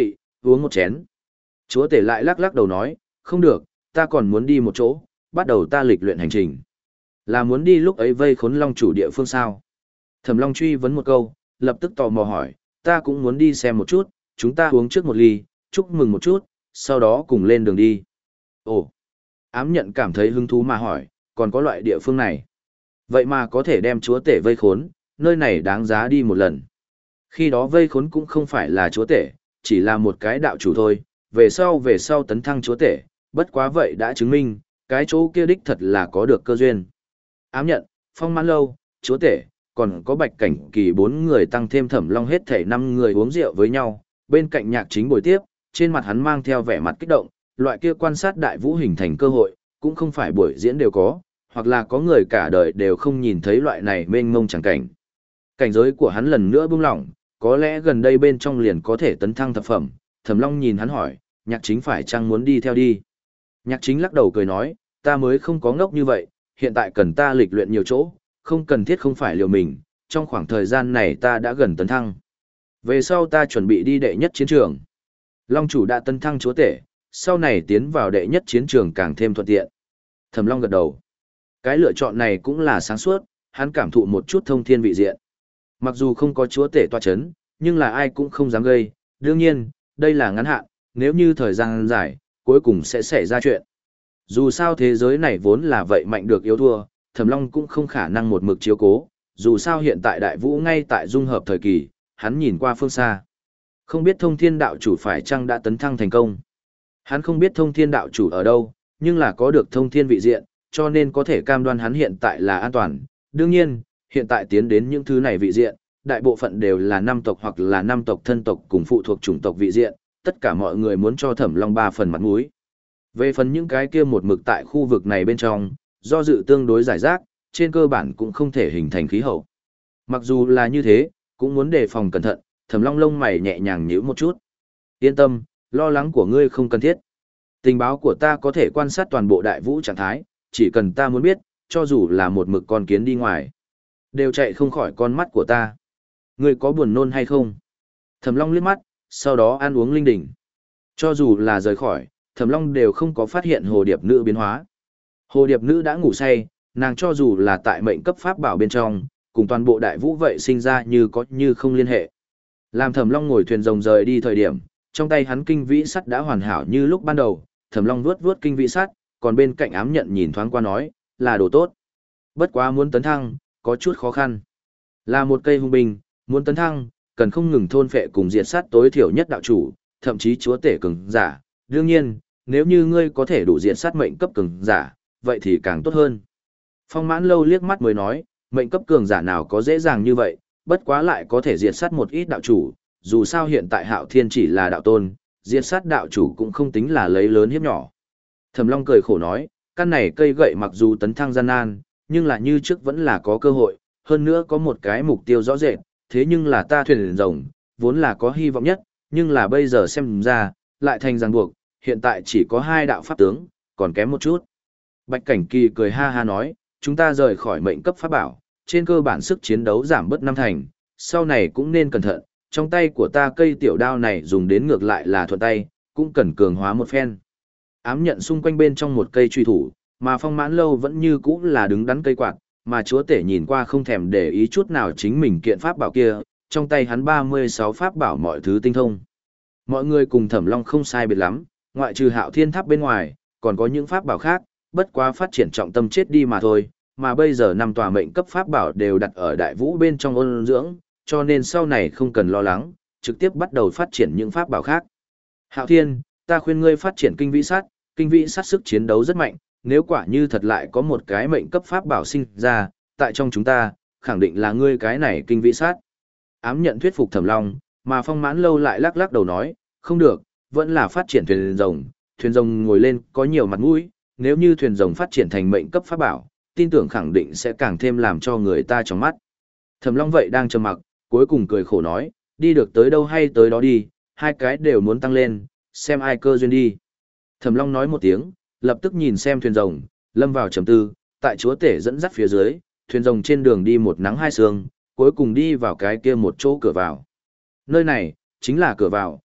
uống một chén. Chúa tể lại lắc lắc đầu nói, không được, ta còn muốn đi một chỗ, bắt đầu ta lịch luyện hành trình. Là muốn đi lúc ấy vây khốn long chủ địa phương sao? Thẩm Long truy vấn một câu, lập tức tò mò hỏi, ta cũng muốn đi xem một chút, chúng ta uống trước một ly, chúc mừng một chút, sau đó cùng lên đường đi. Ồ, ám nhận cảm thấy hứng thú mà hỏi, còn có loại địa phương này. Vậy mà có thể đem chúa tể vây khốn, nơi này đáng giá đi một lần. Khi đó vây khốn cũng không phải là chúa tể, chỉ là một cái đạo chủ thôi, về sau về sau tấn thăng chúa tể, bất quá vậy đã chứng minh, cái chỗ kia đích thật là có được cơ duyên. Ám nhận, Phong Mãn Lâu, chúa tể, còn có Bạch Cảnh Kỳ bốn người tăng thêm Thẩm Long hết thảy năm người uống rượu với nhau, bên cạnh Nhạc Chính bồi tiếp, trên mặt hắn mang theo vẻ mặt kích động, loại kia quan sát đại vũ hình thành cơ hội, cũng không phải buổi diễn đều có, hoặc là có người cả đời đều không nhìn thấy loại này mênh mông chẳng cảnh. Cảnh giới của hắn lần nữa buông lỏng, có lẽ gần đây bên trong liền có thể tấn thăng thập phẩm. Thẩm Long nhìn hắn hỏi, Nhạc Chính phải chăng muốn đi theo đi? Nhạc Chính lắc đầu cười nói, ta mới không có ngốc như vậy, hiện tại cần ta lịch luyện nhiều chỗ, không cần thiết không phải liều mình, trong khoảng thời gian này ta đã gần tấn thăng. Về sau ta chuẩn bị đi đệ nhất chiến trường. Long chủ đã tấn thăng chúa tể, sau này tiến vào đệ nhất chiến trường càng thêm thuận tiện. Thẩm Long gật đầu. Cái lựa chọn này cũng là sáng suốt, hắn cảm thụ một chút thông thiên vị diện. Mặc dù không có chúa tể tọa chấn, nhưng là ai cũng không dám gây, đương nhiên, đây là ngắn hạn, nếu như thời gian dài, cuối cùng sẽ xảy ra chuyện. Dù sao thế giới này vốn là vậy mạnh được yếu thua, Thẩm Long cũng không khả năng một mực chiếu cố, dù sao hiện tại đại vũ ngay tại dung hợp thời kỳ, hắn nhìn qua phương xa. Không biết thông thiên đạo chủ phải chăng đã tấn thăng thành công. Hắn không biết thông thiên đạo chủ ở đâu, nhưng là có được thông thiên vị diện, cho nên có thể cam đoan hắn hiện tại là an toàn. Đương nhiên, hiện tại tiến đến những thứ này vị diện, đại bộ phận đều là năm tộc hoặc là năm tộc thân tộc cùng phụ thuộc chủng tộc vị diện, tất cả mọi người muốn cho Thẩm Long ba phần mặt mũi. Về phần những cái kia một mực tại khu vực này bên trong, do dự tương đối giải rác, trên cơ bản cũng không thể hình thành khí hậu. Mặc dù là như thế, cũng muốn đề phòng cẩn thận, Thẩm Long lông mày nhẹ nhàng nhíu một chút. Yên tâm, lo lắng của ngươi không cần thiết. Tình báo của ta có thể quan sát toàn bộ đại vũ trạng thái, chỉ cần ta muốn biết, cho dù là một mực con kiến đi ngoài, đều chạy không khỏi con mắt của ta. Ngươi có buồn nôn hay không? Thẩm Long liếc mắt, sau đó ăn uống linh đình. Cho dù là rời khỏi, Thẩm Long đều không có phát hiện hồ điệp nữ biến hóa. Hồ điệp nữ đã ngủ say, nàng cho dù là tại mệnh cấp pháp bảo bên trong, cùng toàn bộ đại vũ vậy sinh ra như có như không liên hệ. Làm Thẩm Long ngồi thuyền rồng rời đi thời điểm, trong tay hắn kinh vĩ sắt đã hoàn hảo như lúc ban đầu, Thẩm Long vuốt vuốt kinh vĩ sắt, còn bên cạnh ám nhận nhìn thoáng qua nói, là đồ tốt. Bất quá muốn tấn thăng, có chút khó khăn. Là một cây hung binh, muốn tấn thăng, cần không ngừng thôn phệ cùng diệt sát tối thiểu nhất đạo chủ, thậm chí chúa tể cường giả. Đương nhiên, nếu như ngươi có thể đủ diệt sát mệnh cấp cường giả, vậy thì càng tốt hơn. Phong Mãn Lâu liếc mắt mới nói, mệnh cấp cường giả nào có dễ dàng như vậy, bất quá lại có thể diệt sát một ít đạo chủ, dù sao hiện tại Hạo Thiên chỉ là đạo tôn, diệt sát đạo chủ cũng không tính là lấy lớn hiếp nhỏ. Thẩm Long cười khổ nói, căn này cây gậy mặc dù tấn thăng gian nan, nhưng là như trước vẫn là có cơ hội, hơn nữa có một cái mục tiêu rõ rệt, thế nhưng là ta thuyền rồng, vốn là có hy vọng nhất, nhưng là bây giờ xem ra, lại thành ràng buộc, hiện tại chỉ có hai đạo pháp tướng, còn kém một chút. Bạch Cảnh Kỳ cười ha ha nói, chúng ta rời khỏi mệnh cấp pháp bảo, trên cơ bản sức chiến đấu giảm bớt năm thành, sau này cũng nên cẩn thận, trong tay của ta cây tiểu đao này dùng đến ngược lại là thuận tay, cũng cần cường hóa một phen. Ám nhận xung quanh bên trong một cây truy thủ, mà Phong Mãn Lâu vẫn như cũ là đứng đắn cây quạt, mà chúa tể nhìn qua không thèm để ý chút nào chính mình kiện pháp bảo kia, trong tay hắn ba mươi sáu pháp bảo mọi thứ tinh thông. Mọi người cùng Thẩm Long không sai biệt lắm, ngoại trừ Hạo Thiên Tháp bên ngoài, còn có những pháp bảo khác, bất quá phát triển trọng tâm chết đi mà thôi, mà bây giờ năm tòa mệnh cấp pháp bảo đều đặt ở đại vũ bên trong ôn dưỡng, cho nên sau này không cần lo lắng, trực tiếp bắt đầu phát triển những pháp bảo khác. Hạo Thiên, ta khuyên ngươi phát triển kinh vĩ sát, kinh vĩ sát sức chiến đấu rất mạnh, nếu quả như thật lại có một cái mệnh cấp pháp bảo sinh ra, tại trong chúng ta, khẳng định là ngươi cái này kinh vĩ sát. Ám nhận thuyết phục Thẩm Long, mà Phong Mãn Lâu lại lắc lắc đầu nói, không được, vẫn là phát triển thuyền rồng, thuyền rồng ngồi lên có nhiều mặt mũi, nếu như thuyền rồng phát triển thành mệnh cấp pháp bảo, tin tưởng khẳng định sẽ càng thêm làm cho người ta trong mắt. Thẩm Long vậy đang trầm mặc, cuối cùng cười khổ nói, đi được tới đâu hay tới đó đi, hai cái đều muốn tăng lên, xem ai cơ duyên đi. Thẩm Long nói một tiếng, lập tức nhìn xem thuyền rồng, lâm vào trầm tư, tại chúa tể dẫn dắt phía dưới, thuyền rồng trên đường đi một nắng hai sương, cuối cùng đi vào cái kia một chỗ cửa vào. Nơi này, chính là cửa vào,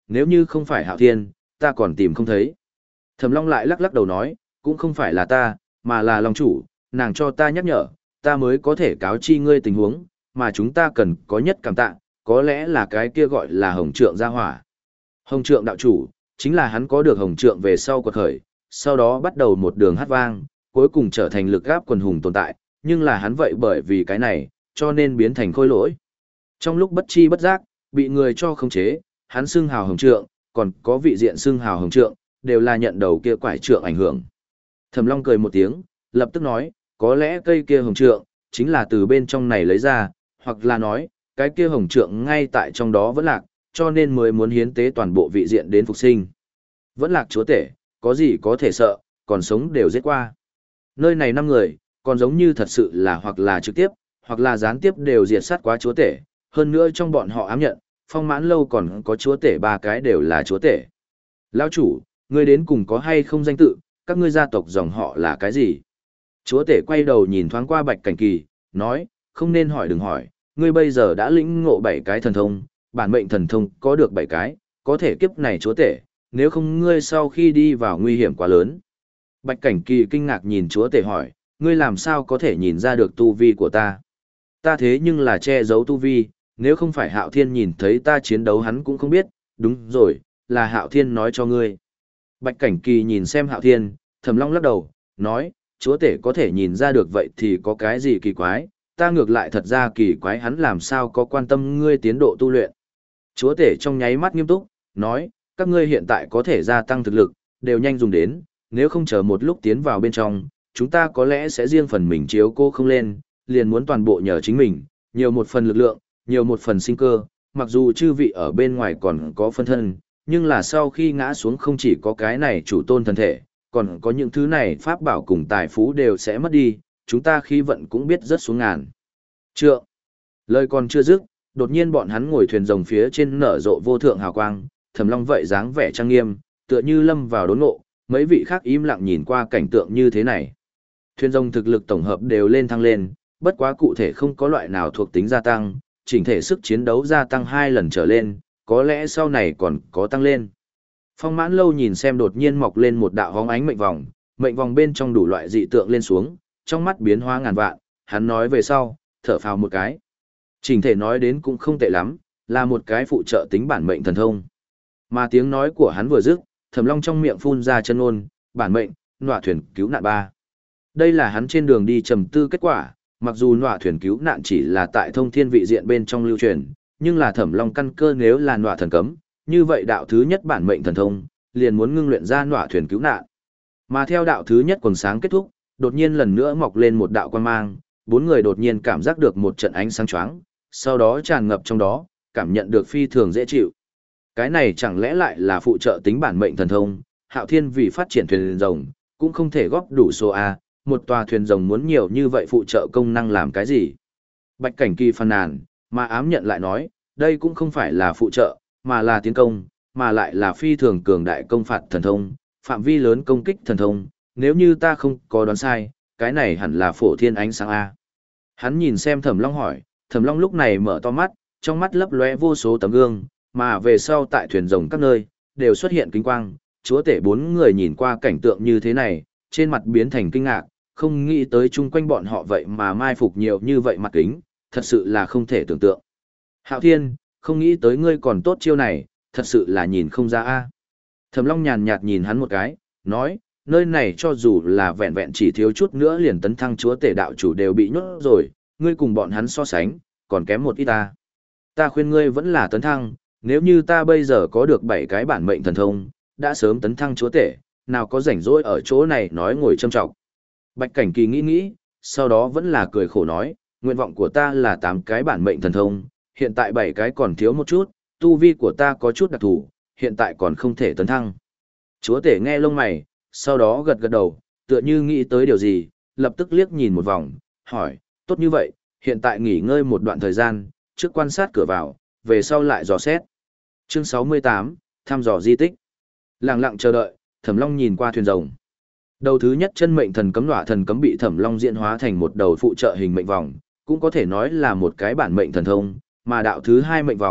nếu như không phải Hạo Thiên, ta còn tìm không thấy. Thẩm Long lại lắc lắc đầu nói, cũng không phải là ta, mà là Long chủ, nàng cho ta nhắc nhở, ta mới có thể cáo chi ngươi tình huống, mà chúng ta cần có nhất cảm tạ, có lẽ là cái kia gọi là Hồng Trượng gia hỏa. Hồng Trượng đạo chủ, chính là hắn có được Hồng Trượng về sau quật khởi, sau đó bắt đầu một đường hát vang, cuối cùng trở thành lực gáp quần hùng tồn tại, nhưng là hắn vậy bởi vì cái này, cho nên biến thành khôi lỗi. Trong lúc bất chi bất giác, bị người cho khống chế, hắn xưng hào Hồng Trượng, còn có vị diện xưng hào Hồng Trượng, đều là nhận đầu kia quải trượng ảnh hưởng. Thẩm Long cười một tiếng, lập tức nói, có lẽ cây kia Hồng Trượng, chính là từ bên trong này lấy ra, hoặc là nói, cái kia Hồng Trượng ngay tại trong đó vẫn lạc, cho nên mới muốn hiến tế toàn bộ vị diện đến phục sinh. Vẫn lạc chúa tể, có gì có thể sợ, còn sống đều giết qua. Nơi này năm người, còn giống như thật sự là hoặc là trực tiếp, hoặc là gián tiếp đều diệt sát quá chúa tể, hơn nữa trong bọn họ ám nhận, Phong Mãn Lâu còn có chúa tể ba cái đều là chúa tể. Lão chủ, ngươi đến cùng có hay không danh tự, các ngươi gia tộc dòng họ là cái gì? Chúa tể quay đầu nhìn thoáng qua Bạch Cảnh Kỳ, nói, không nên hỏi đừng hỏi, ngươi bây giờ đã lĩnh ngộ bảy cái thần thông, bản mệnh thần thông có được bảy cái, có thể kiếp này chúa tể, nếu không ngươi sau khi đi vào nguy hiểm quá lớn. Bạch Cảnh Kỳ kinh ngạc nhìn chúa tể hỏi, ngươi làm sao có thể nhìn ra được tu vi của ta? Ta thế nhưng là che giấu tu vi, nếu không phải Hạo Thiên nhìn thấy ta chiến đấu hắn cũng không biết, đúng rồi, là Hạo Thiên nói cho ngươi. Bạch Cảnh Kỳ nhìn xem Hạo Thiên, Thẩm Long lắc đầu, nói, chúa tể có thể nhìn ra được vậy thì có cái gì kỳ quái, ta ngược lại thật ra kỳ quái hắn làm sao có quan tâm ngươi tiến độ tu luyện. Chúa tể trong nháy mắt nghiêm túc, nói, các ngươi hiện tại có thể gia tăng thực lực, đều nhanh dùng đến, nếu không chờ một lúc tiến vào bên trong, chúng ta có lẽ sẽ riêng phần mình chiếu cô không lên, liền muốn toàn bộ nhờ chính mình, nhiều một phần lực lượng, nhiều một phần sinh cơ, mặc dù chư vị ở bên ngoài còn có phân thân, nhưng là sau khi ngã xuống không chỉ có cái này chủ tôn thân thể, còn có những thứ này pháp bảo cùng tài phú đều sẽ mất đi, chúng ta khí vận cũng biết rất xuống ngàn. Trượng. Lời còn chưa dứt, đột nhiên bọn hắn ngồi thuyền rồng phía trên nở rộ vô thượng hào quang, Thẩm Long vậy dáng vẻ trang nghiêm, tựa như lâm vào đốn ngộ, mấy vị khác im lặng nhìn qua cảnh tượng như thế này. Thuyền rồng thực lực tổng hợp đều lên thăng lên, bất quá cụ thể không có loại nào thuộc tính gia tăng, chỉnh thể sức chiến đấu gia tăng hai lần trở lên, có lẽ sau này còn có tăng lên. Phong Mãn Lâu nhìn xem đột nhiên mọc lên một đạo hóng ánh mệnh vòng, mệnh vòng bên trong đủ loại dị tượng lên xuống, trong mắt biến hóa ngàn vạn, hắn nói về sau, thở phào một cái. Chỉnh thể nói đến cũng không tệ lắm, là một cái phụ trợ tính bản mệnh thần thông. Mà tiếng nói của hắn vừa dứt, Thẩm Long trong miệng phun ra chân ngôn, bản mệnh, nọa thuyền cứu nạn ba. Đây là hắn trên đường đi trầm tư kết quả, mặc dù nọa thuyền cứu nạn chỉ là tại thông thiên vị diện bên trong lưu truyền, nhưng là Thẩm Long căn cơ nếu là nọa thần cấm, như vậy đạo thứ nhất bản mệnh thần thông, liền muốn ngưng luyện ra nọa thuyền cứu nạn. Mà theo đạo thứ nhất quần sáng kết thúc, đột nhiên lần nữa mọc lên một đạo quang mang, bốn người đột nhiên cảm giác được một trận ánh sáng choáng, sau đó tràn ngập trong đó, cảm nhận được phi thường dễ chịu. Cái này chẳng lẽ lại là phụ trợ tính bản mệnh thần thông, Hạo Thiên vì phát triển thuyền rồng, cũng không thể góp đủ số A, một tòa thuyền rồng muốn nhiều như vậy phụ trợ công năng làm cái gì? Bạch Cảnh Kỳ phàn nàn, mà ám nhận lại nói, đây cũng không phải là phụ trợ, mà là tiến công, mà lại là phi thường cường đại công phạt thần thông, phạm vi lớn công kích thần thông, nếu như ta không có đoán sai, cái này hẳn là phổ thiên ánh sáng A. Hắn nhìn xem Thẩm Long hỏi, Thẩm Long lúc này mở to mắt, trong mắt lấp lóe vô số tấm gương, mà về sau tại thuyền rồng các nơi, đều xuất hiện kính quang, chúa tể bốn người nhìn qua cảnh tượng như thế này, trên mặt biến thành kinh ngạc, không nghĩ tới chung quanh bọn họ vậy mà mai phục nhiều như vậy mặt kính, thật sự là không thể tưởng tượng. Hạo Thiên, không nghĩ tới ngươi còn tốt chiêu này, thật sự là nhìn không ra a. Thẩm Long nhàn nhạt nhìn hắn một cái, nói, nơi này cho dù là vẹn vẹn chỉ thiếu chút nữa liền tấn thăng chúa tể đạo chủ đều bị nhốt rồi, ngươi cùng bọn hắn so sánh, còn kém một ít ta. Ta khuyên ngươi vẫn là tấn thăng, nếu như ta bây giờ có được bảy cái bản mệnh thần thông, đã sớm tấn thăng chúa tể, nào có rảnh rỗi ở chỗ này nói ngồi châm trọng. Bạch Cảnh Kỳ nghĩ nghĩ, sau đó vẫn là cười khổ nói, nguyện vọng của ta là tám cái bản mệnh thần thông, hiện tại bảy cái còn thiếu một chút, tu vi của ta có chút đặc thù, hiện tại còn không thể tấn thăng. Chúa tể nghe lông mày, sau đó gật gật đầu, tựa như nghĩ tới điều gì, lập tức liếc nhìn một vòng, hỏi, tốt như vậy, hiện tại nghỉ ngơi một đoạn thời gian, trước quan sát cửa vào, về sau lại dò xét. Chương sáu mươi tám, thăm dò di tích. Lặng lặng chờ đợi, Thẩm Long nhìn qua thuyền rồng. Đầu thứ nhất chân mệnh thần cấm nọa thần cấm bị Thẩm Long diễn hóa thành một đầu phụ trợ hình mệnh vòng, cũng có thể nói là một cái bản mệnh thần thông, mà đạo thứ hai mệnh vòng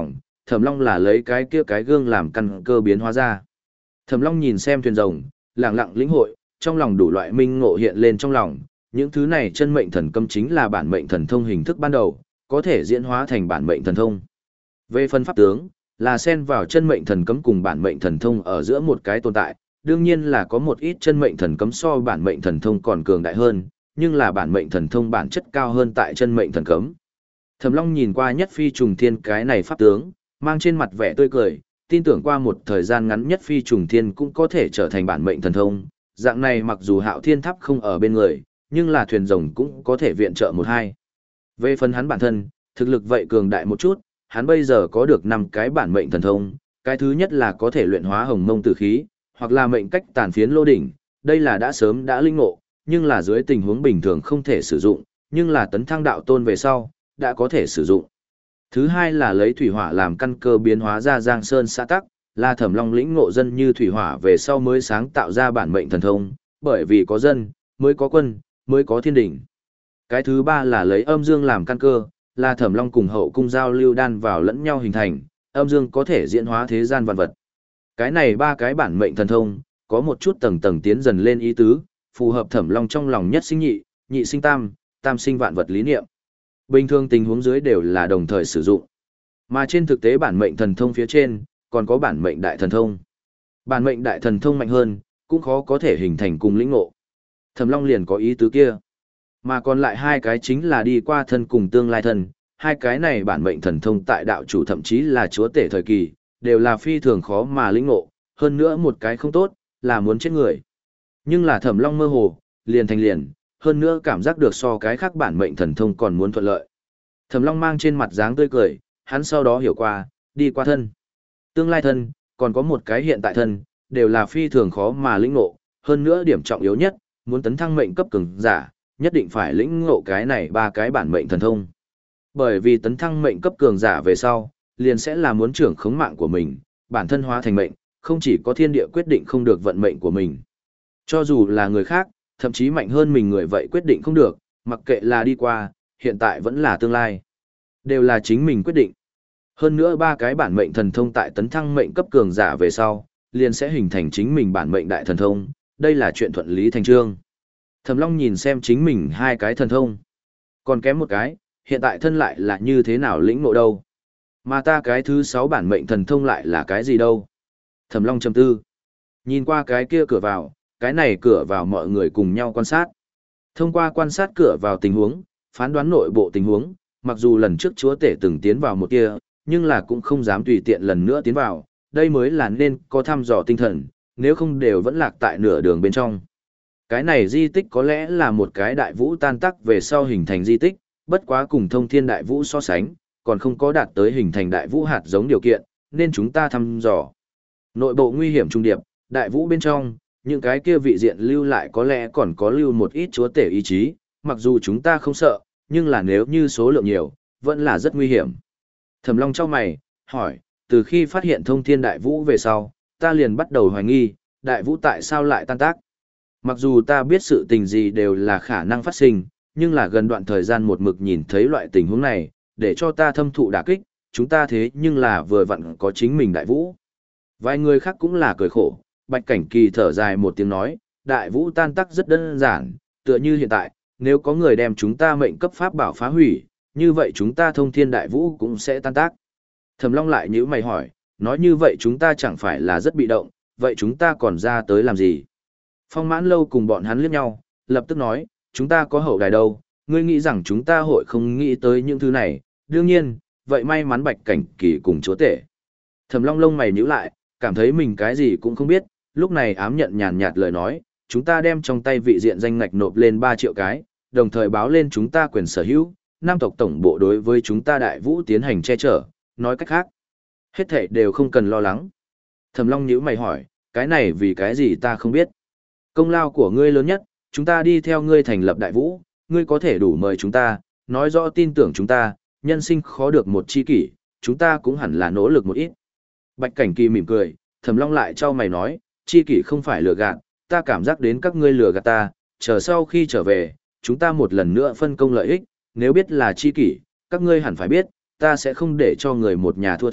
Thẩm Long là lấy cái kia cái gương làm căn cơ biến hóa ra. Thẩm Long nhìn xem thuyền rồng, lặng lặng lĩnh hội, trong lòng đủ loại minh ngộ hiện lên trong lòng, những thứ này chân mệnh thần cấm chính là bản mệnh thần thông hình thức ban đầu, có thể diễn hóa thành bản mệnh thần thông. Về phần pháp tướng, là xen vào chân mệnh thần cấm cùng bản mệnh thần thông ở giữa một cái tồn tại, đương nhiên là có một ít chân mệnh thần cấm so bản mệnh thần thông còn cường đại hơn, nhưng là bản mệnh thần thông bản chất cao hơn tại chân mệnh thần cấm. Thẩm Long nhìn qua Nhất Phi Trùng Thiên cái này pháp tướng, mang trên mặt vẻ tươi cười, tin tưởng qua một thời gian ngắn Nhất Phi Trùng Thiên cũng có thể trở thành bản mệnh thần thông, dạng này mặc dù Hạo Thiên Tháp không ở bên người, nhưng là thuyền rồng cũng có thể viện trợ một hai. Về phần hắn bản thân, thực lực vậy cường đại một chút, hắn bây giờ có được năm cái bản mệnh thần thông, cái thứ nhất là có thể luyện hóa hồng mông tử khí, hoặc là mệnh cách tàn phiến lô đỉnh, đây là đã sớm đã linh ngộ, nhưng là dưới tình huống bình thường không thể sử dụng, nhưng là tấn thăng đạo tôn về sau, đã có thể sử dụng. Thứ hai là lấy thủy hỏa làm căn cơ biến hóa ra Giang Sơn xã tắc, là Thẩm Long lĩnh ngộ dân như thủy hỏa về sau mới sáng tạo ra bản mệnh thần thông, bởi vì có dân, mới có quân, mới có thiên đỉnh. Cái thứ ba là lấy âm dương làm căn cơ, là Thẩm Long cùng hậu cung giao lưu đan vào lẫn nhau hình thành, âm dương có thể diễn hóa thế gian vạn vật. Cái này ba cái bản mệnh thần thông, có một chút tầng tầng tiến dần lên ý tứ, phù hợp Thẩm Long trong lòng nhất sinh nhị, nhị sinh tam, tam sinh vạn vật lý niệm. Bình thường tình huống dưới đều là đồng thời sử dụng. Mà trên thực tế bản mệnh thần thông phía trên, còn có bản mệnh đại thần thông. Bản mệnh đại thần thông mạnh hơn, cũng khó có thể hình thành cùng lĩnh ngộ. Thẩm Long liền có ý tứ kia. Mà còn lại hai cái chính là đi qua thân cùng tương lai thân, hai cái này bản mệnh thần thông tại đạo chủ thậm chí là chúa tể thời kỳ, đều là phi thường khó mà lĩnh ngộ, hơn nữa một cái không tốt, là muốn chết người. Nhưng là Thẩm Long mơ hồ, liền thành liền, hơn nữa cảm giác được so cái khác bản mệnh thần thông còn muốn thuận lợi. Thẩm Long mang trên mặt dáng tươi cười, hắn sau đó hiểu qua, đi qua thân. Tương lai thân, còn có một cái hiện tại thân, đều là phi thường khó mà lĩnh ngộ, hơn nữa điểm trọng yếu nhất, muốn tấn thăng mệnh cấp cường giả, nhất định phải lĩnh ngộ cái này ba cái bản mệnh thần thông. Bởi vì tấn thăng mệnh cấp cường giả về sau, liền sẽ là muốn trưởng khống mạng của mình, bản thân hóa thành mệnh, không chỉ có thiên địa quyết định không được vận mệnh của mình. Cho dù là người khác, thậm chí mạnh hơn mình người vậy quyết định không được, mặc kệ là đi qua, hiện tại vẫn là tương lai. Đều là chính mình quyết định. Hơn nữa ba cái bản mệnh thần thông tại tấn thăng mệnh cấp cường giả về sau, liền sẽ hình thành chính mình bản mệnh đại thần thông, đây là chuyện thuận lý thành trương. Thẩm Long nhìn xem chính mình hai cái thần thông. Còn kém một cái, hiện tại thân lại là như thế nào lĩnh ngộ đâu. Mà ta cái thứ sáu bản mệnh thần thông lại là cái gì đâu. Thẩm Long trầm tư. Nhìn qua cái kia cửa vào, cái này cửa vào mọi người cùng nhau quan sát. Thông qua quan sát cửa vào tình huống, phán đoán nội bộ tình huống, mặc dù lần trước chúa tể từng tiến vào một kia, nhưng là cũng không dám tùy tiện lần nữa tiến vào, đây mới là nên có thăm dò tinh thần, nếu không đều vẫn lạc tại nửa đường bên trong. Cái này di tích có lẽ là một cái đại vũ tan tác về sau hình thành di tích, bất quá cùng thông thiên đại vũ so sánh, còn không có đạt tới hình thành đại vũ hạt giống điều kiện, nên chúng ta thăm dò. Nội bộ nguy hiểm trung điệp, đại vũ bên trong, những cái kia vị diện lưu lại có lẽ còn có lưu một ít chúa tể ý chí, mặc dù chúng ta không sợ, nhưng là nếu như số lượng nhiều, vẫn là rất nguy hiểm. Thẩm Long chau mày, hỏi, từ khi phát hiện thông thiên đại vũ về sau, ta liền bắt đầu hoài nghi, đại vũ tại sao lại tan tác. Mặc dù ta biết sự tình gì đều là khả năng phát sinh, nhưng là gần đoạn thời gian một mực nhìn thấy loại tình huống này, để cho ta thâm thụ đả kích, chúng ta thế nhưng là vừa vặn có chính mình đại vũ. Vài người khác cũng là cười khổ, Bạch Cảnh Kỳ thở dài một tiếng nói, đại vũ tan tác rất đơn giản, tựa như hiện tại, nếu có người đem chúng ta mệnh cấp pháp bảo phá hủy, như vậy chúng ta thông thiên đại vũ cũng sẽ tan tác. Thẩm Long lại nhíu mày hỏi, nói như vậy chúng ta chẳng phải là rất bị động, vậy chúng ta còn ra tới làm gì? Phong Mãn Lâu cùng bọn hắn liếc nhau, lập tức nói, chúng ta có hậu đài đâu, ngươi nghĩ rằng chúng ta hội không nghĩ tới những thứ này, đương nhiên, vậy may mắn Bạch Cảnh Kỳ cùng chúa tể. Thẩm Long lông mày nhíu lại, cảm thấy mình cái gì cũng không biết, lúc này ám nhận nhàn nhạt lời nói, chúng ta đem trong tay vị diện danh ngạch nộp lên ba triệu cái, đồng thời báo lên chúng ta quyền sở hữu, Nam tộc tổng bộ đối với chúng ta đại vũ tiến hành che chở, nói cách khác. Hết thảy đều không cần lo lắng. Thẩm Long nhíu mày hỏi, cái này vì cái gì ta không biết. Công lao của ngươi lớn nhất, chúng ta đi theo ngươi thành lập đại vũ, ngươi có thể đủ mời chúng ta, nói rõ tin tưởng chúng ta, nhân sinh khó được một chi kỷ, chúng ta cũng hẳn là nỗ lực một ít. Bạch Cảnh Kỳ mỉm cười, Thẩm Long lại cho mày nói, chi kỷ không phải lừa gạt, ta cảm giác đến các ngươi lừa gạt ta, chờ sau khi trở về, chúng ta một lần nữa phân công lợi ích, nếu biết là chi kỷ, các ngươi hẳn phải biết, ta sẽ không để cho người một nhà thua thiệt,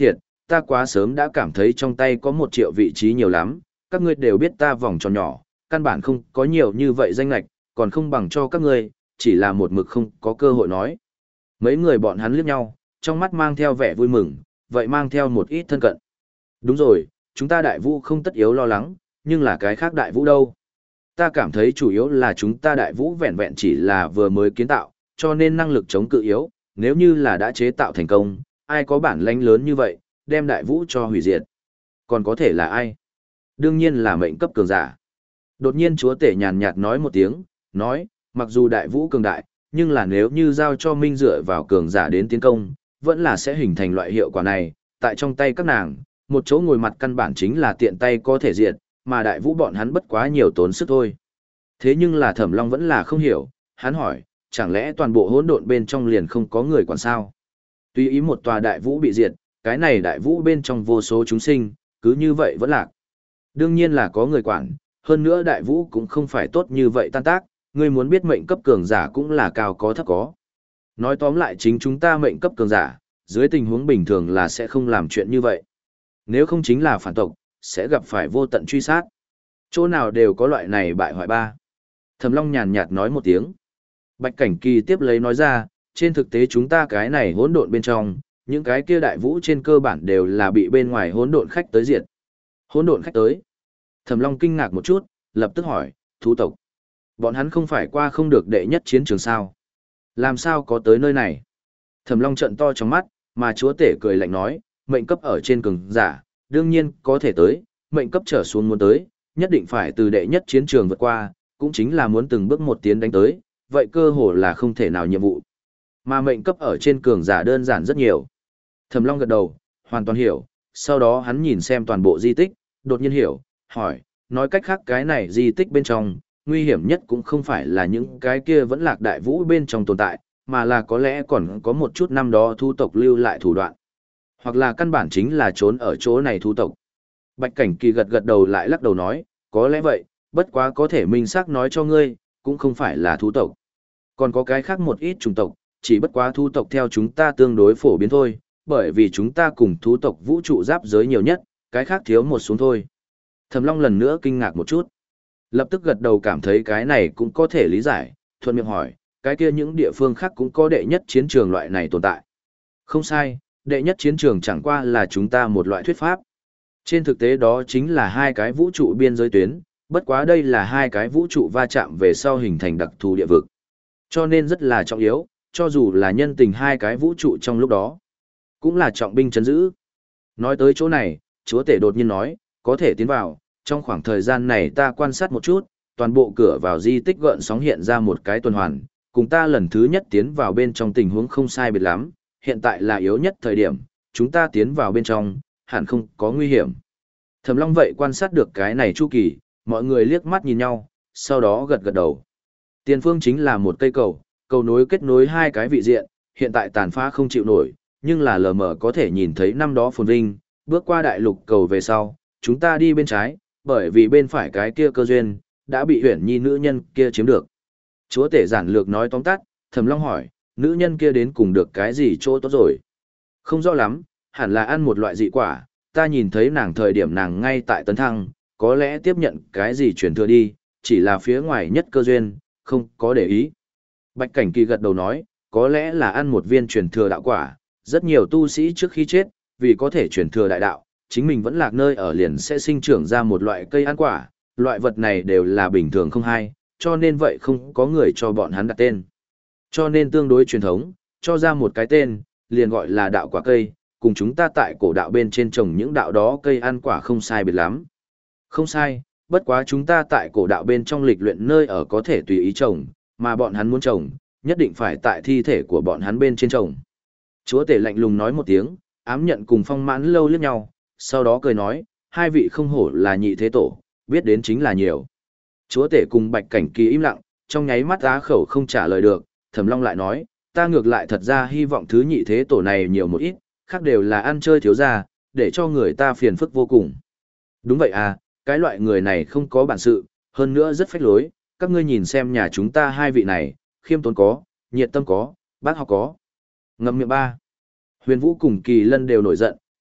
ta quá sớm đã cảm thấy trong tay có một triệu vị trí nhiều lắm, các ngươi đều biết ta vòng tròn nhỏ, căn bản không có nhiều như vậy danh lạch, còn không bằng cho các ngươi, chỉ là một mực không có cơ hội nói. Mấy người bọn hắn liếc nhau, trong mắt mang theo vẻ vui mừng, vậy mang theo một ít thân cận. Đúng rồi, chúng ta đại vũ không tất yếu lo lắng, nhưng là cái khác đại vũ đâu. Ta cảm thấy chủ yếu là chúng ta đại vũ vẹn vẹn chỉ là vừa mới kiến tạo, cho nên năng lực chống cự yếu, nếu như là đã chế tạo thành công, ai có bản lãnh lớn như vậy, đem đại vũ cho hủy diệt. Còn có thể là ai? Đương nhiên là mệnh cấp cường giả. Đột nhiên chúa tể nhàn nhạt nói một tiếng, nói, mặc dù đại vũ cường đại, nhưng là nếu như giao cho minh dựa vào cường giả đến tiến công, vẫn là sẽ hình thành loại hiệu quả này, tại trong tay các nàng, một chỗ ngồi mặt căn bản chính là tiện tay có thể diệt, mà đại vũ bọn hắn bất quá nhiều tốn sức thôi. Thế nhưng là Thẩm Long vẫn là không hiểu, hắn hỏi, chẳng lẽ toàn bộ hỗn độn bên trong liền không có người quản sao? Tuy ý một tòa đại vũ bị diệt, cái này đại vũ bên trong vô số chúng sinh, cứ như vậy vẫn lạc. Đương nhiên là có người quản, hơn nữa đại vũ cũng không phải tốt như vậy tan tác, ngươi muốn biết mệnh cấp cường giả cũng là cao có thấp có. Nói tóm lại chính chúng ta mệnh cấp cường giả, dưới tình huống bình thường là sẽ không làm chuyện như vậy. Nếu không chính là phản tộc, sẽ gặp phải vô tận truy sát. Chỗ nào đều có loại này bại hoại ba. Thẩm Long nhàn nhạt nói một tiếng. Bạch Cảnh Kỳ tiếp lấy nói ra, trên thực tế chúng ta cái này hỗn độn bên trong, những cái kia đại vũ trên cơ bản đều là bị bên ngoài hỗn độn khách tới diệt. Hỗn độn khách tới. Thẩm Long kinh ngạc một chút, lập tức hỏi, thú tộc. Bọn hắn không phải qua không được đệ nhất chiến trường sao? Làm sao có tới nơi này? Thẩm Long trợn to trong mắt, mà chúa tể cười lạnh nói, mệnh cấp ở trên cường giả, đương nhiên có thể tới, mệnh cấp trở xuống muốn tới, nhất định phải từ đệ nhất chiến trường vượt qua, cũng chính là muốn từng bước một tiến đánh tới, vậy cơ hồ là không thể nào nhiệm vụ. Mà mệnh cấp ở trên cường giả đơn giản rất nhiều. Thẩm Long gật đầu, hoàn toàn hiểu, sau đó hắn nhìn xem toàn bộ di tích, đột nhiên hiểu, hỏi, nói cách khác cái này di tích bên trong, nguy hiểm nhất cũng không phải là những cái kia vẫn lạc đại vũ bên trong tồn tại, mà là có lẽ còn có một chút năm đó thu tộc lưu lại thủ đoạn. Hoặc là căn bản chính là trốn ở chỗ này thu tộc. Bạch Cảnh Kỳ gật gật đầu lại lắc đầu nói, có lẽ vậy, bất quá có thể minh xác nói cho ngươi, cũng không phải là thu tộc. Còn có cái khác một ít chủng tộc, chỉ bất quá thu tộc theo chúng ta tương đối phổ biến thôi, bởi vì chúng ta cùng thu tộc vũ trụ giáp giới nhiều nhất, cái khác thiếu một xuống thôi. Thẩm Long lần nữa kinh ngạc một chút. Lập tức gật đầu cảm thấy cái này cũng có thể lý giải, thuận miệng hỏi, cái kia những địa phương khác cũng có đệ nhất chiến trường loại này tồn tại. Không sai, đệ nhất chiến trường chẳng qua là chúng ta một loại thuyết pháp. Trên thực tế đó chính là hai cái vũ trụ biên giới tuyến, bất quá đây là hai cái vũ trụ va chạm về sau hình thành đặc thù địa vực. Cho nên rất là trọng yếu, cho dù là nhân tình hai cái vũ trụ trong lúc đó, cũng là trọng binh chấn giữ. Nói tới chỗ này, chúa tể đột nhiên nói, có thể tiến vào, trong khoảng thời gian này ta quan sát một chút, toàn bộ cửa vào di tích gợn sóng hiện ra một cái tuần hoàn, cùng ta lần thứ nhất tiến vào bên trong tình huống không sai biệt lắm, hiện tại là yếu nhất thời điểm, chúng ta tiến vào bên trong, hẳn không có nguy hiểm. Thẩm Long vậy quan sát được cái này chu kỳ, mọi người liếc mắt nhìn nhau, sau đó gật gật đầu. Tiền phương chính là một cây cầu, cầu nối kết nối hai cái vị diện, hiện tại tàn phá không chịu nổi, nhưng là lờ mờ có thể nhìn thấy năm đó phồn vinh, bước qua đại lục cầu về sau, chúng ta đi bên trái, bởi vì bên phải cái kia cơ duyên, đã bị huyển nhi nữ nhân kia chiếm được. Chúa tể giản lược nói tóm tắt, Thẩm Long hỏi, nữ nhân kia đến cùng được cái gì chỗ tốt rồi? Không rõ lắm, hẳn là ăn một loại dị quả, ta nhìn thấy nàng thời điểm nàng ngay tại tấn thăng, có lẽ tiếp nhận cái gì truyền thừa đi, chỉ là phía ngoài nhất cơ duyên, không có để ý. Bạch Cảnh Kỳ gật đầu nói, có lẽ là ăn một viên truyền thừa đạo quả, rất nhiều tu sĩ trước khi chết, vì có thể truyền thừa đại đạo, chính mình vẫn lạc nơi ở liền sẽ sinh trưởng ra một loại cây ăn quả, loại vật này đều là bình thường không hay, cho nên vậy không có người cho bọn hắn đặt tên. Cho nên tương đối truyền thống, cho ra một cái tên, liền gọi là đạo quả cây, cùng chúng ta tại cổ đạo bên trên trồng những đạo đó cây ăn quả không sai biệt lắm. Không sai, bất quá chúng ta tại cổ đạo bên trong lịch luyện nơi ở có thể tùy ý trồng, mà bọn hắn muốn trồng, nhất định phải tại thi thể của bọn hắn bên trên trồng. Chúa tể lạnh lùng nói một tiếng, ám nhận cùng Phong Mãn Lâu liếc nhau, sau đó cười nói, hai vị không hổ là nhị thế tổ, biết đến chính là nhiều. Chúa tể cùng Bạch Cảnh Kỳ im lặng, trong nháy mắt á khẩu không trả lời được, Thẩm Long lại nói, ta ngược lại thật ra hy vọng thứ nhị thế tổ này nhiều một ít, khác đều là ăn chơi thiếu gia, để cho người ta phiền phức vô cùng. Đúng vậy à, cái loại người này không có bản sự, hơn nữa rất phách lối, các ngươi nhìn xem nhà chúng ta hai vị này, khiêm tốn có, nhiệt tâm có, bác học có. Ngậm miệng ba. Huyền Vũ cùng Kỳ Lân đều nổi giận,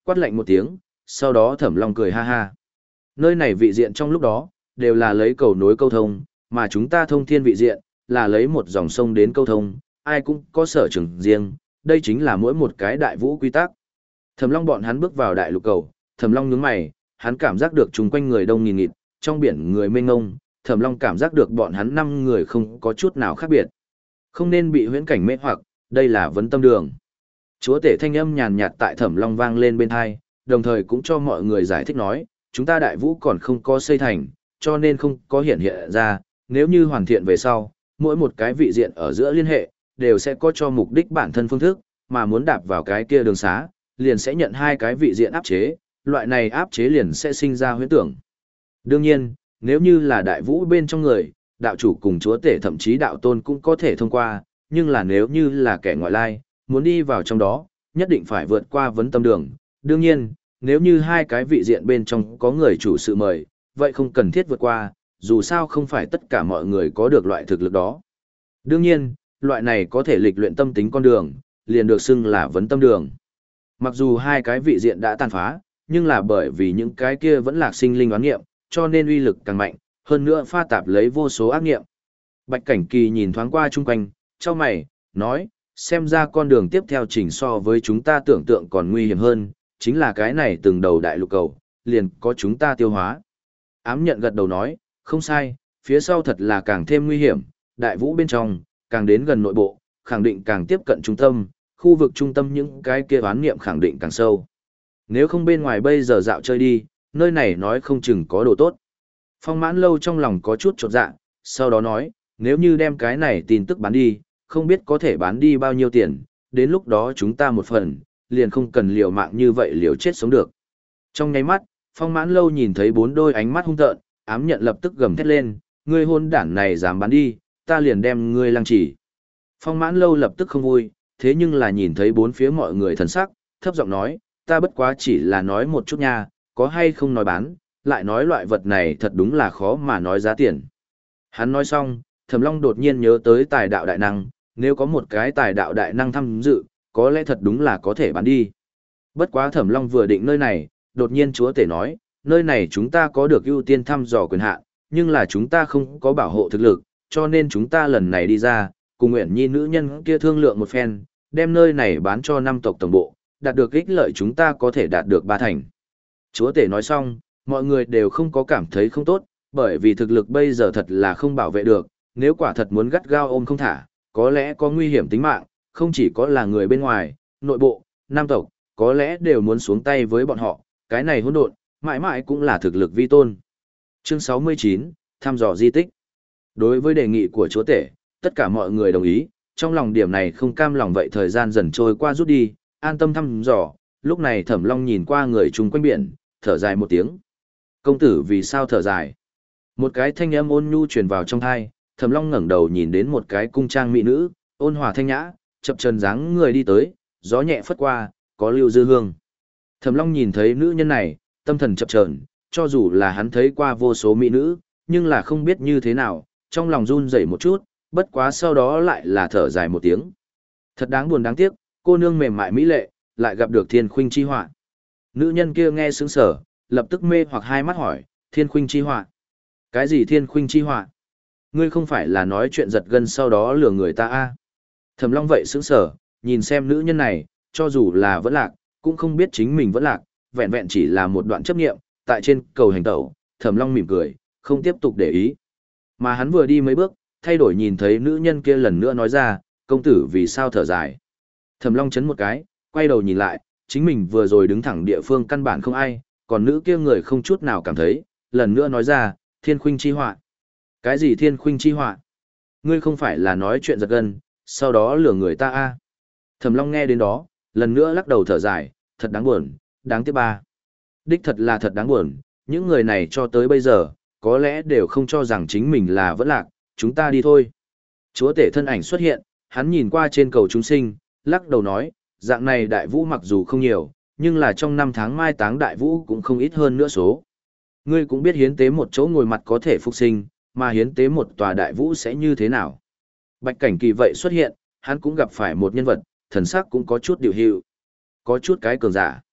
quát lạnh một tiếng, sau đó Thẩm Long cười ha ha. Nơi này vị diện trong lúc đó, đều là lấy cầu nối câu thông, mà chúng ta thông thiên vị diện, là lấy một dòng sông đến câu thông, ai cũng có sở trường riêng, đây chính là mỗi một cái đại vũ quy tắc. Thẩm Long bọn hắn bước vào đại lục cầu, Thẩm Long nhướng mày, hắn cảm giác được chung quanh người đông nghìn nghịt, trong biển người mênh mông, Thẩm Long cảm giác được bọn hắn năm người không có chút nào khác biệt. Không nên bị huyễn cảnh mê hoặc, đây là vấn tâm đường. Chúa tể thanh âm nhàn nhạt tại Thẩm Long vang lên bên tai, đồng thời cũng cho mọi người giải thích nói, chúng ta đại vũ còn không có xây thành, cho nên không có hiện hiện ra, nếu như hoàn thiện về sau, mỗi một cái vị diện ở giữa liên hệ, đều sẽ có cho mục đích bản thân phương thức, mà muốn đạp vào cái kia đường xá, liền sẽ nhận hai cái vị diện áp chế, loại này áp chế liền sẽ sinh ra huyễn tưởng. Đương nhiên, nếu như là đại vũ bên trong người, đạo chủ cùng chúa tể thậm chí đạo tôn cũng có thể thông qua, nhưng là nếu như là kẻ ngoại lai, muốn đi vào trong đó, nhất định phải vượt qua vấn tâm đường. Đương nhiên, nếu như hai cái vị diện bên trong có người chủ sự mời, vậy không cần thiết vượt qua, dù sao không phải tất cả mọi người có được loại thực lực đó. Đương nhiên, loại này có thể lịch luyện tâm tính con đường, liền được xưng là vấn tâm đường. Mặc dù hai cái vị diện đã tàn phá, nhưng là bởi vì những cái kia vẫn lạc sinh linh oán nghiệm, cho nên uy lực càng mạnh, hơn nữa pha tạp lấy vô số ác nghiệm. Bạch Cảnh Kỳ nhìn thoáng qua chung quanh, chau mày, nói, xem ra con đường tiếp theo chỉnh so với chúng ta tưởng tượng còn nguy hiểm hơn, chính là cái này từng đầu đại lục cầu, liền có chúng ta tiêu hóa. Ám nhận gật đầu nói, không sai, phía sau thật là càng thêm nguy hiểm, đại vũ bên trong, càng đến gần nội bộ, khẳng định càng tiếp cận trung tâm, khu vực trung tâm những cái kia oán nghiệm khẳng định càng sâu. Nếu không bên ngoài bây giờ dạo chơi đi, nơi này nói không chừng có đồ tốt. Phong Mãn Lâu trong lòng có chút chột dạ, sau đó nói, nếu như đem cái này tin tức bán đi, không biết có thể bán đi bao nhiêu tiền, đến lúc đó chúng ta một phần, liền không cần liều mạng như vậy liều chết sống được. Trong nháy mắt, Phong Mãn Lâu nhìn thấy bốn đôi ánh mắt hung tợn, ám nhận lập tức gầm thét lên, ngươi hôn đản này dám bán đi, ta liền đem ngươi lăng trì. Phong Mãn Lâu lập tức không vui, thế nhưng là nhìn thấy bốn phía mọi người thần sắc, thấp giọng nói, ta bất quá chỉ là nói một chút nha, có hay không nói bán, lại nói loại vật này thật đúng là khó mà nói giá tiền. Hắn nói xong, Thẩm Long đột nhiên nhớ tới tài đạo đại năng, nếu có một cái tài đạo đại năng tham dự, có lẽ thật đúng là có thể bán đi. Bất quá Thẩm Long vừa định nơi này, đột nhiên chúa tể nói, nơi này chúng ta có được ưu tiên thăm dò quyền hạn, nhưng là chúng ta không có bảo hộ thực lực, cho nên chúng ta lần này đi ra, cùng Nguyện Nhi nữ nhân kia thương lượng một phen, đem nơi này bán cho năm tộc tổng bộ, đạt được ích lợi chúng ta có thể đạt được ba thành. Chúa tể nói xong, mọi người đều không có cảm thấy không tốt, bởi vì thực lực bây giờ thật là không bảo vệ được, nếu quả thật muốn gắt gao ôm không thả, có lẽ có nguy hiểm tính mạng, không chỉ có là người bên ngoài, nội bộ, nam tộc, có lẽ đều muốn xuống tay với bọn họ, cái này hỗn độn, mãi mãi cũng là thực lực vi tôn. Chương sáu mươi chín, thăm dò di tích. Đối với đề nghị của chúa tể, tất cả mọi người đồng ý, trong lòng điểm này không cam lòng vậy thời gian dần trôi qua rút đi, an tâm thăm dò, lúc này Thẩm Long nhìn qua người chung quanh biển, thở dài một tiếng. Công tử vì sao thở dài? Một cái thanh âm ôn nhu truyền vào trong tai, Thẩm Long ngẩng đầu nhìn đến một cái cung trang mỹ nữ, ôn hòa thanh nhã, chập chờn dáng người đi tới, gió nhẹ phất qua, có lưu dư hương. Thẩm Long nhìn thấy nữ nhân này, tâm thần chập chờn, cho dù là hắn thấy qua vô số mỹ nữ, nhưng là không biết như thế nào, trong lòng run rẩy một chút, bất quá sau đó lại là thở dài một tiếng. Thật đáng buồn đáng tiếc, cô nương mềm mại mỹ lệ, lại gặp được Thiên Khuynh chi họa. Nữ nhân kia nghe sững sờ, lập tức mê hoặc hai mắt hỏi, Thiên Khuynh chi họa? Cái gì Thiên Khuynh chi họa? Ngươi không phải là nói chuyện giật gân sau đó lừa người ta a? À? Thẩm Long vậy sững sờ, nhìn xem nữ nhân này, cho dù là vẫn lạc, cũng không biết chính mình vẫn lạc, vẹn vẹn chỉ là một đoạn chấp niệm, tại trên cầu hành tẩu, Thẩm Long mỉm cười, không tiếp tục để ý. Mà hắn vừa đi mấy bước, thay đổi nhìn thấy nữ nhân kia lần nữa nói ra, công tử vì sao thở dài. Thẩm Long chấn một cái, quay đầu nhìn lại, chính mình vừa rồi đứng thẳng địa phương căn bản không ai, còn nữ kia người không chút nào cảm thấy, lần nữa nói ra, Thiên Khuynh chi họa. Cái gì Thiên Khuynh chi họa? Ngươi không phải là nói chuyện giật gân, sau đó lừa người ta a? À? Thẩm Long nghe đến đó, lần nữa lắc đầu thở dài, thật đáng buồn, đáng tiếc ba. Đích thật là thật đáng buồn, những người này cho tới bây giờ, có lẽ đều không cho rằng chính mình là vẫn lạc, chúng ta đi thôi. Chúa tể thân ảnh xuất hiện, hắn nhìn qua trên cầu chúng sinh, lắc đầu nói, dạng này đại vũ mặc dù không nhiều, nhưng là trong năm tháng mai táng đại vũ cũng không ít hơn nữa số. Ngươi cũng biết hiến tế một chỗ ngồi mặt có thể phục sinh, mà hiến tế một tòa đại vũ sẽ như thế nào. Bạch Cảnh Kỳ vậy xuất hiện, hắn cũng gặp phải một nhân vật, thần sắc cũng có chút điều hiệu, có chút cái cường giả.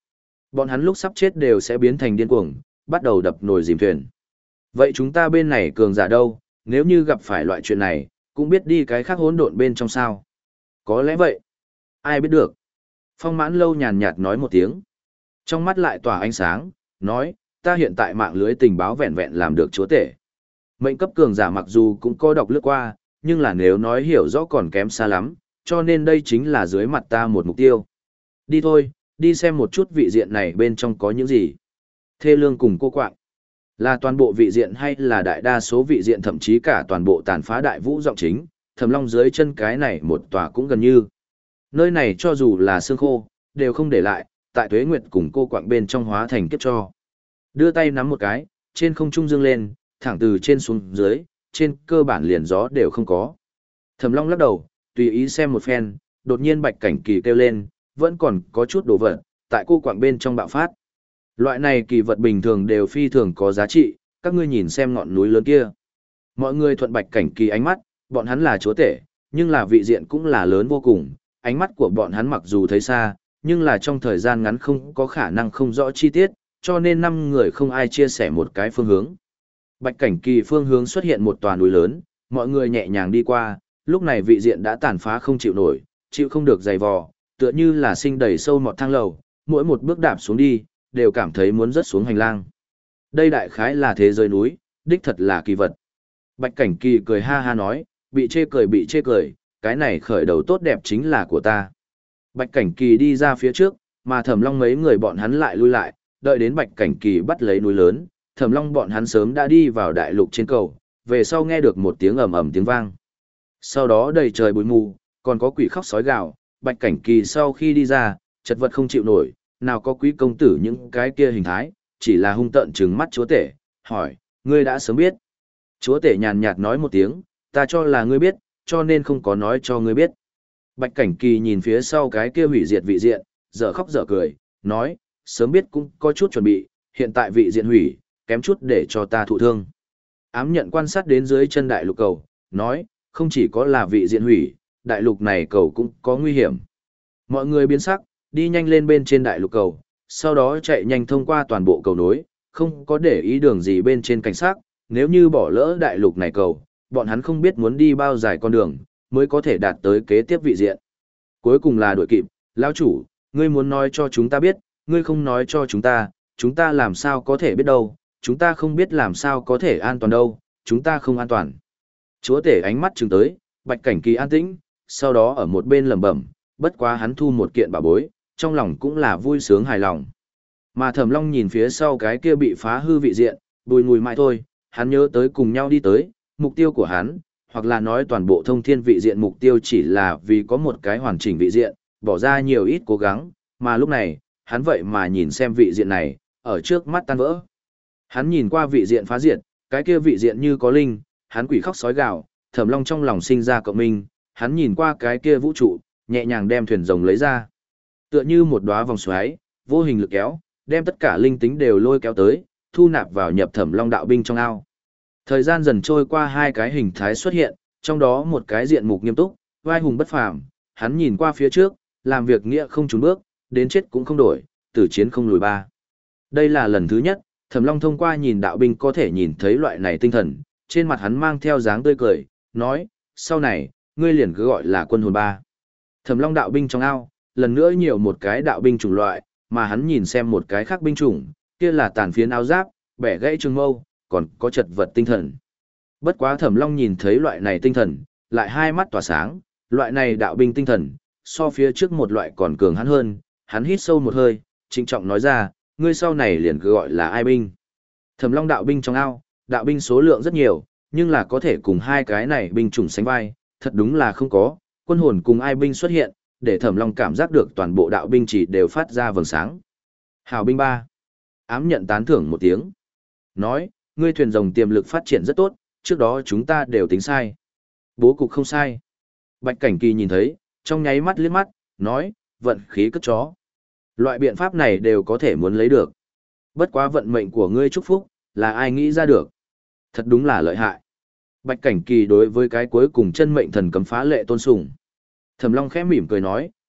Bọn hắn lúc sắp chết đều sẽ biến thành điên cuồng, bắt đầu đập nồi dìm thuyền. Vậy chúng ta bên này cường giả đâu, nếu như gặp phải loại chuyện này, cũng biết đi cái khác hỗn độn bên trong sao. Có lẽ vậy. Ai biết được. Phong Mãn Lâu nhàn nhạt nói một tiếng. Trong mắt lại tỏa ánh sáng, nói, ta hiện tại mạng lưới tình báo vẹn vẹn làm được chúa tể. Mệnh cấp cường giả mặc dù cũng có đọc lướt qua, nhưng là nếu nói hiểu rõ còn kém xa lắm, cho nên đây chính là dưới mặt ta một mục tiêu. Đi thôi, đi xem một chút vị diện này bên trong có những gì. Thê Lương cùng cô quạng. Là toàn bộ vị diện hay là đại đa số vị diện, thậm chí cả toàn bộ tàn phá đại vũ giọng chính, Thẩm Long dưới chân cái này một tòa cũng gần như. Nơi này cho dù là xương khô, đều không để lại, tại Tuế Nguyệt cùng cô quạng bên trong hóa thành kiếp cho. Đưa tay nắm một cái, trên không trung dương lên, thẳng từ trên xuống dưới, trên cơ bản liền gió đều không có. Thẩm Long lắc đầu, tùy ý xem một phen, đột nhiên Bạch Cảnh Kỳ kêu lên, vẫn còn có chút đồ vật, tại cô quạng bên trong bạo phát. Loại này kỳ vật bình thường đều phi thường có giá trị, các ngươi nhìn xem ngọn núi lớn kia. Mọi người thuận Bạch Cảnh Kỳ ánh mắt, bọn hắn là chúa tể, nhưng là vị diện cũng là lớn vô cùng, ánh mắt của bọn hắn mặc dù thấy xa, nhưng là trong thời gian ngắn không có khả năng không rõ chi tiết, cho nên năm người không ai chia sẻ một cái phương hướng. Bạch Cảnh Kỳ phương hướng xuất hiện một tòa núi lớn, mọi người nhẹ nhàng đi qua, lúc này vị diện đã tàn phá không chịu nổi, chịu không được dày vò, tựa như là sinh đầy sâu mọt thang lầu, mỗi một bước đạp xuống đi, đều cảm thấy muốn rớt xuống hành lang. Đây đại khái là thế giới núi, đích thật là kỳ vật. Bạch Cảnh Kỳ cười ha ha nói, bị chê cười bị chê cười, cái này khởi đầu tốt đẹp chính là của ta. Bạch Cảnh Kỳ đi ra phía trước, mà Thẩm Long mấy người bọn hắn lại lui lại, đợi đến Bạch Cảnh Kỳ bắt lấy núi lớn, Thẩm Long bọn hắn sớm đã đi vào đại lục trên cầu, về sau nghe được một tiếng ầm ầm tiếng vang. Sau đó đầy trời bụi mù, còn có quỷ khóc sói gào, Bạch Cảnh Kỳ sau khi đi ra, chật vật không chịu nổi, nào có quý công tử những cái kia hình thái, chỉ là hung tợn trừng mắt chúa tể, hỏi, ngươi đã sớm biết. Chúa tể nhàn nhạt nói một tiếng, ta cho là ngươi biết, cho nên không có nói cho ngươi biết. Bạch Cảnh Kỳ nhìn phía sau cái kia hủy diệt vị diện, dở khóc dở cười, nói, sớm biết cũng có chút chuẩn bị, hiện tại vị diện hủy, kém chút để cho ta thụ thương. Ám nhận quan sát đến dưới chân đại lục cầu, nói, không chỉ có là vị diện hủy, đại lục này cầu cũng có nguy hiểm. Mọi người biến sắc, đi nhanh lên bên trên đại lục cầu, sau đó chạy nhanh thông qua toàn bộ cầu nối, không có để ý đường gì bên trên cảnh sát, nếu như bỏ lỡ đại lục này cầu, bọn hắn không biết muốn đi bao dài con đường, mới có thể đạt tới kế tiếp vị diện. Cuối cùng là đuổi kịp, lão chủ, ngươi muốn nói cho chúng ta biết, ngươi không nói cho chúng ta, chúng ta làm sao có thể biết đâu, chúng ta không biết làm sao có thể an toàn đâu, chúng ta không an toàn. Chúa tể ánh mắt trừng tới, Bạch Cảnh Kỳ an tĩnh, sau đó ở một bên lẩm bẩm, bất quá hắn thu một kiện bảo bối, trong lòng cũng là vui sướng hài lòng. Mà Thẩm Long nhìn phía sau cái kia bị phá hư vị diện, bùi ngùi mãi thôi, hắn nhớ tới cùng nhau đi tới, mục tiêu của hắn, hoặc là nói toàn bộ thông thiên vị diện mục tiêu chỉ là vì có một cái hoàn chỉnh vị diện, bỏ ra nhiều ít cố gắng, mà lúc này, hắn vậy mà nhìn xem vị diện này, ở trước mắt tan vỡ. Hắn nhìn qua vị diện phá diệt, cái kia vị diện như có linh, hắn quỷ khóc sói gào, Thẩm Long trong lòng sinh ra cộng minh, hắn nhìn qua cái kia vũ trụ, nhẹ nhàng đem thuyền rồng lấy ra. Tựa như một đóa vòng xoáy, vô hình lực kéo, đem tất cả linh tính đều lôi kéo tới, thu nạp vào nhập Thẩm Long đạo binh trong ao. Thời gian dần trôi qua, hai cái hình thái xuất hiện, trong đó một cái diện mục nghiêm túc, vai hùng bất phàm, hắn nhìn qua phía trước, làm việc nghĩa không chùn bước, đến chết cũng không đổi, tử chiến không lùi ba. Đây là lần thứ nhất, Thẩm Long thông qua nhìn đạo binh có thể nhìn thấy loại này tinh thần, trên mặt hắn mang theo dáng tươi cười, nói, sau này, ngươi liền cứ gọi là quân hồn ba. Thẩm Long đạo binh trong ao, lần nữa nhiều một cái đạo binh chủng loại, mà hắn nhìn xem một cái khác binh chủng, kia là tàn phiến áo giáp, bẻ gãy trường mâu, còn có chật vật tinh thần. Bất quá Thẩm Long nhìn thấy loại này tinh thần, lại hai mắt tỏa sáng, loại này đạo binh tinh thần, so phía trước một loại còn cường hắn hơn, hắn hít sâu một hơi, trịnh trọng nói ra, ngươi sau này liền cứ gọi là ai binh. Thẩm Long đạo binh trong ao, đạo binh số lượng rất nhiều, nhưng là có thể cùng hai cái này binh chủng sánh vai, thật đúng là không có, quân hồn cùng ai binh xuất hiện, để Thẩm Long cảm giác được toàn bộ đạo binh chỉ đều phát ra vầng sáng. Hào binh ba. Ám nhận tán thưởng một tiếng. Nói, ngươi thuyền rồng tiềm lực phát triển rất tốt, trước đó chúng ta đều tính sai. Bố cục không sai. Bạch Cảnh Kỳ nhìn thấy, trong nháy mắt liếc mắt, nói, vận khí cất chó. Loại biện pháp này đều có thể muốn lấy được. Bất quá vận mệnh của ngươi chúc phúc, là ai nghĩ ra được. Thật đúng là lợi hại. Bạch Cảnh Kỳ đối với cái cuối cùng chân mệnh thần cấm phá lệ tôn sùng. Thẩm Long khẽ mỉm cười nói,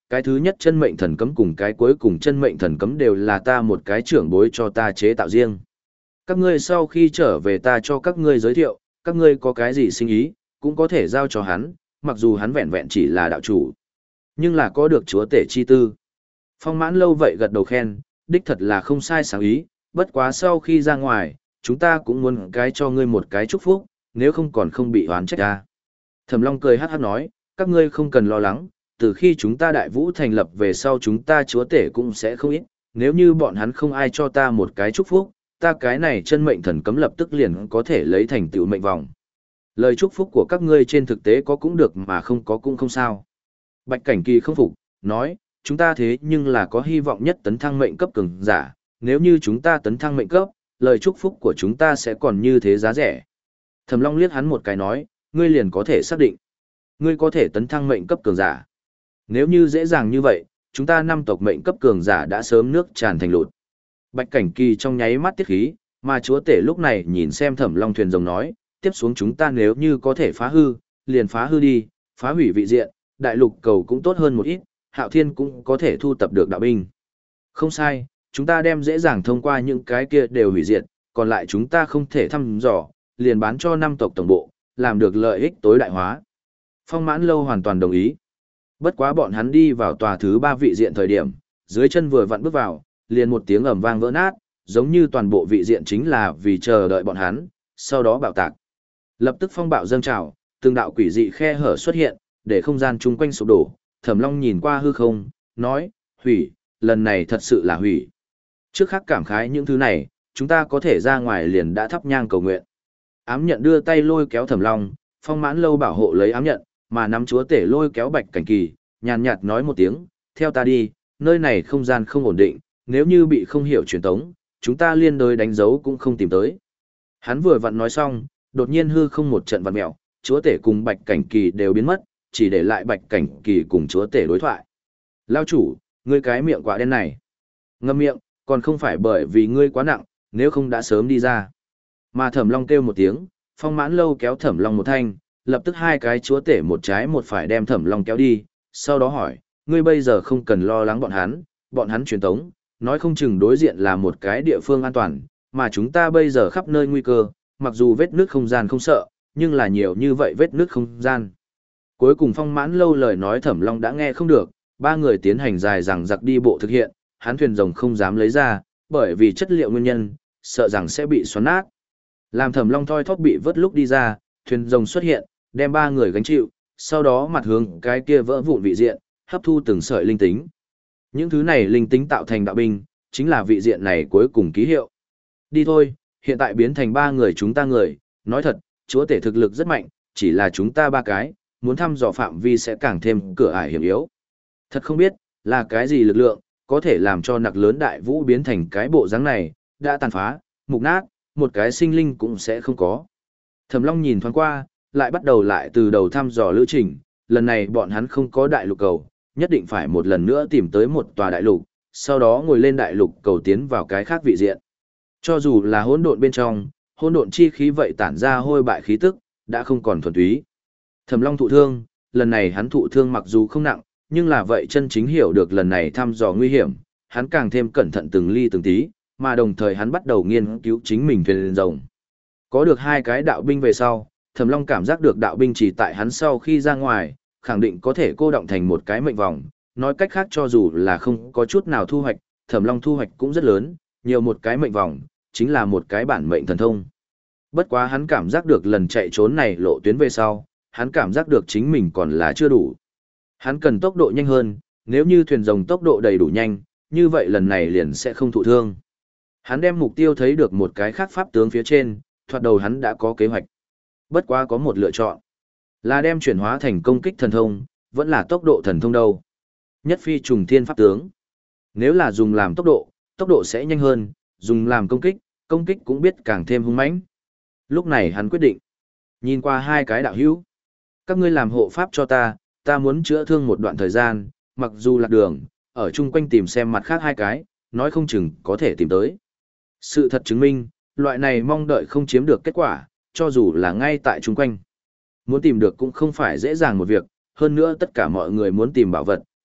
Cái thứ nhất chân mệnh thần cấm cùng cái cuối cùng chân mệnh thần cấm đều là ta một cái trưởng bối cho ta chế tạo riêng. Các ngươi sau khi trở về ta cho các ngươi giới thiệu, các ngươi có cái gì sinh ý, cũng có thể giao cho hắn, mặc dù hắn vẹn vẹn chỉ là đạo chủ. Nhưng là có được chúa tể chi tư. Phong Mãn Lâu vậy gật đầu khen, đích thật là không sai sáng ý, bất quá sau khi ra ngoài, chúng ta cũng muốn cái cho ngươi một cái chúc phúc, nếu không còn không bị oán trách ta. Thẩm Long cười hát hát nói, các ngươi không cần lo lắng, từ khi chúng ta đại vũ thành lập về sau chúng ta chúa tể cũng sẽ không ít, nếu như bọn hắn không ai cho ta một cái chúc phúc, ta cái này chân mệnh thần cấm lập tức liền có thể lấy thành tựu mệnh vòng. Lời chúc phúc của các ngươi trên thực tế có cũng được mà không có cũng không sao. Bạch Cảnh Kỳ không phục, nói, chúng ta thế nhưng là có hy vọng nhất tấn thăng mệnh cấp cường giả, nếu như chúng ta tấn thăng mệnh cấp, lời chúc phúc của chúng ta sẽ còn như thế giá rẻ. Thẩm Long liếc hắn một cái nói, ngươi liền có thể xác định. Ngươi có thể tấn thăng mệnh cấp cường giả. Nếu như dễ dàng như vậy, chúng ta năm tộc mệnh cấp cường giả đã sớm nước tràn thành lụt. Bạch Cảnh Kỳ trong nháy mắt tiết khí, mà chúa tể lúc này nhìn xem Thẩm Long thuyền rồng nói, tiếp xuống chúng ta nếu như có thể phá hư, liền phá hư đi, phá hủy vị diện, đại lục cầu cũng tốt hơn một ít, Hạo Thiên cũng có thể thu tập được đạo binh. Không sai, chúng ta đem dễ dàng thông qua những cái kia đều hủy diệt, còn lại chúng ta không thể thăm dò, liền bán cho năm tộc tổng bộ, làm được lợi ích tối đại hóa. Phong Mãn Lâu hoàn toàn đồng ý. Bất quá bọn hắn đi vào tòa thứ ba vị diện thời điểm, dưới chân vừa vặn bước vào, liền một tiếng ầm vang vỡ nát, giống như toàn bộ vị diện chính là vì chờ đợi bọn hắn, sau đó bạo tạc. Lập tức phong bạo dâng trào, từng đạo quỷ dị khe hở xuất hiện, để không gian chung quanh sụp đổ. Thẩm Long nhìn qua hư không, nói, hủy, lần này thật sự là hủy. Trước khác cảm khái những thứ này, chúng ta có thể ra ngoài liền đã thắp nhang cầu nguyện. Ám nhận đưa tay lôi kéo Thẩm Long, Phong Mãn Lâu bảo hộ lấy ám nhận, mà nắm chúa tể lôi kéo Bạch Cảnh Kỳ, nhàn nhạt nói một tiếng, theo ta đi, nơi này không gian không ổn định, nếu như bị không hiểu truyền tống, chúng ta liên đối đánh dấu cũng không tìm tới. Hắn vừa vặn nói xong, đột nhiên hư không một trận vặn mèo, chúa tể cùng Bạch Cảnh Kỳ đều biến mất, chỉ để lại Bạch Cảnh Kỳ cùng chúa tể đối thoại. Lao chủ, ngươi cái miệng quả đen này. Ngậm miệng, còn không phải bởi vì ngươi quá nặng, nếu không đã sớm đi ra. Mà Thẩm Long kêu một tiếng, Phong Mãn Lâu kéo Thẩm Long một thanh, lập tức hai cái chúa tể một trái một phải đem Thẩm Long kéo đi, sau đó hỏi, ngươi bây giờ không cần lo lắng bọn hắn, bọn hắn truyền tống, nói không chừng đối diện là một cái địa phương an toàn, mà chúng ta bây giờ khắp nơi nguy cơ, mặc dù vết nước không gian không sợ, nhưng là nhiều như vậy vết nước không gian. Cuối cùng Phong Mãn Lâu lời nói Thẩm Long đã nghe không được, ba người tiến hành dài dằng dặc đi bộ thực hiện, hắn thuyền rồng không dám lấy ra, bởi vì chất liệu nguyên nhân, sợ rằng sẽ bị xoắn nát. Làm Thẩm Long thoi thóp bị vớt lúc đi ra, thuyền rồng xuất hiện, đem ba người gánh chịu, sau đó mặt hướng cái kia vỡ vụn vị diện, hấp thu từng sợi linh tính. Những thứ này linh tính tạo thành đạo binh, chính là vị diện này cuối cùng ký hiệu. Đi thôi, hiện tại biến thành ba người chúng ta người, nói thật, chúa tể thực lực rất mạnh, chỉ là chúng ta ba cái, muốn thăm dò phạm vi sẽ càng thêm cửa ải hiểm yếu. Thật không biết, là cái gì lực lượng, có thể làm cho nặc lớn đại vũ biến thành cái bộ dáng này, đã tàn phá, mục nát, một cái sinh linh cũng sẽ không có. Thẩm Long nhìn thoáng qua, lại bắt đầu lại từ đầu thăm dò lữ trình, lần này bọn hắn không có đại lục cầu, nhất định phải một lần nữa tìm tới một tòa đại lục, sau đó ngồi lên đại lục cầu tiến vào cái khác vị diện. Cho dù là hỗn độn bên trong, hỗn độn chi khí vậy tản ra hôi bại khí tức, đã không còn thuần túy. Thẩm Long thụ thương, lần này hắn thụ thương mặc dù không nặng, nhưng là vậy chân chính hiểu được lần này thăm dò nguy hiểm, hắn càng thêm cẩn thận từng ly từng tí, mà đồng thời hắn bắt đầu nghiên cứu chính mình thuyền rồng. Có được hai cái đạo binh về sau, Thẩm Long cảm giác được đạo binh chỉ tại hắn sau khi ra ngoài, khẳng định có thể cô động thành một cái mệnh vòng, nói cách khác cho dù là không có chút nào thu hoạch, Thẩm Long thu hoạch cũng rất lớn, nhiều một cái mệnh vòng, chính là một cái bản mệnh thần thông. Bất quá hắn cảm giác được lần chạy trốn này lộ tuyến về sau, hắn cảm giác được chính mình còn là chưa đủ. Hắn cần tốc độ nhanh hơn, nếu như thuyền rồng tốc độ đầy đủ nhanh, như vậy lần này liền sẽ không thụ thương. Hắn đem mục tiêu thấy được một cái khác pháp tướng phía trên, thoạt đầu hắn đã có kế hoạch. Bất quá có một lựa chọn, là đem chuyển hóa thành công kích thần thông, vẫn là tốc độ thần thông đâu. Nhất phi trùng thiên pháp tướng. Nếu là dùng làm tốc độ, tốc độ sẽ nhanh hơn, dùng làm công kích, công kích cũng biết càng thêm hung mãnh. Lúc này hắn quyết định, nhìn qua hai cái đạo hữu. Các ngươi làm hộ pháp cho ta, ta muốn chữa thương một đoạn thời gian, mặc dù lạc đường, ở chung quanh tìm xem mặt khác hai cái, nói không chừng có thể tìm tới. Sự thật chứng minh, loại này mong đợi không chiếm được kết quả, cho dù là ngay tại chung quanh. Muốn tìm được cũng không phải dễ dàng một việc, hơn nữa tất cả mọi người muốn tìm bảo vật,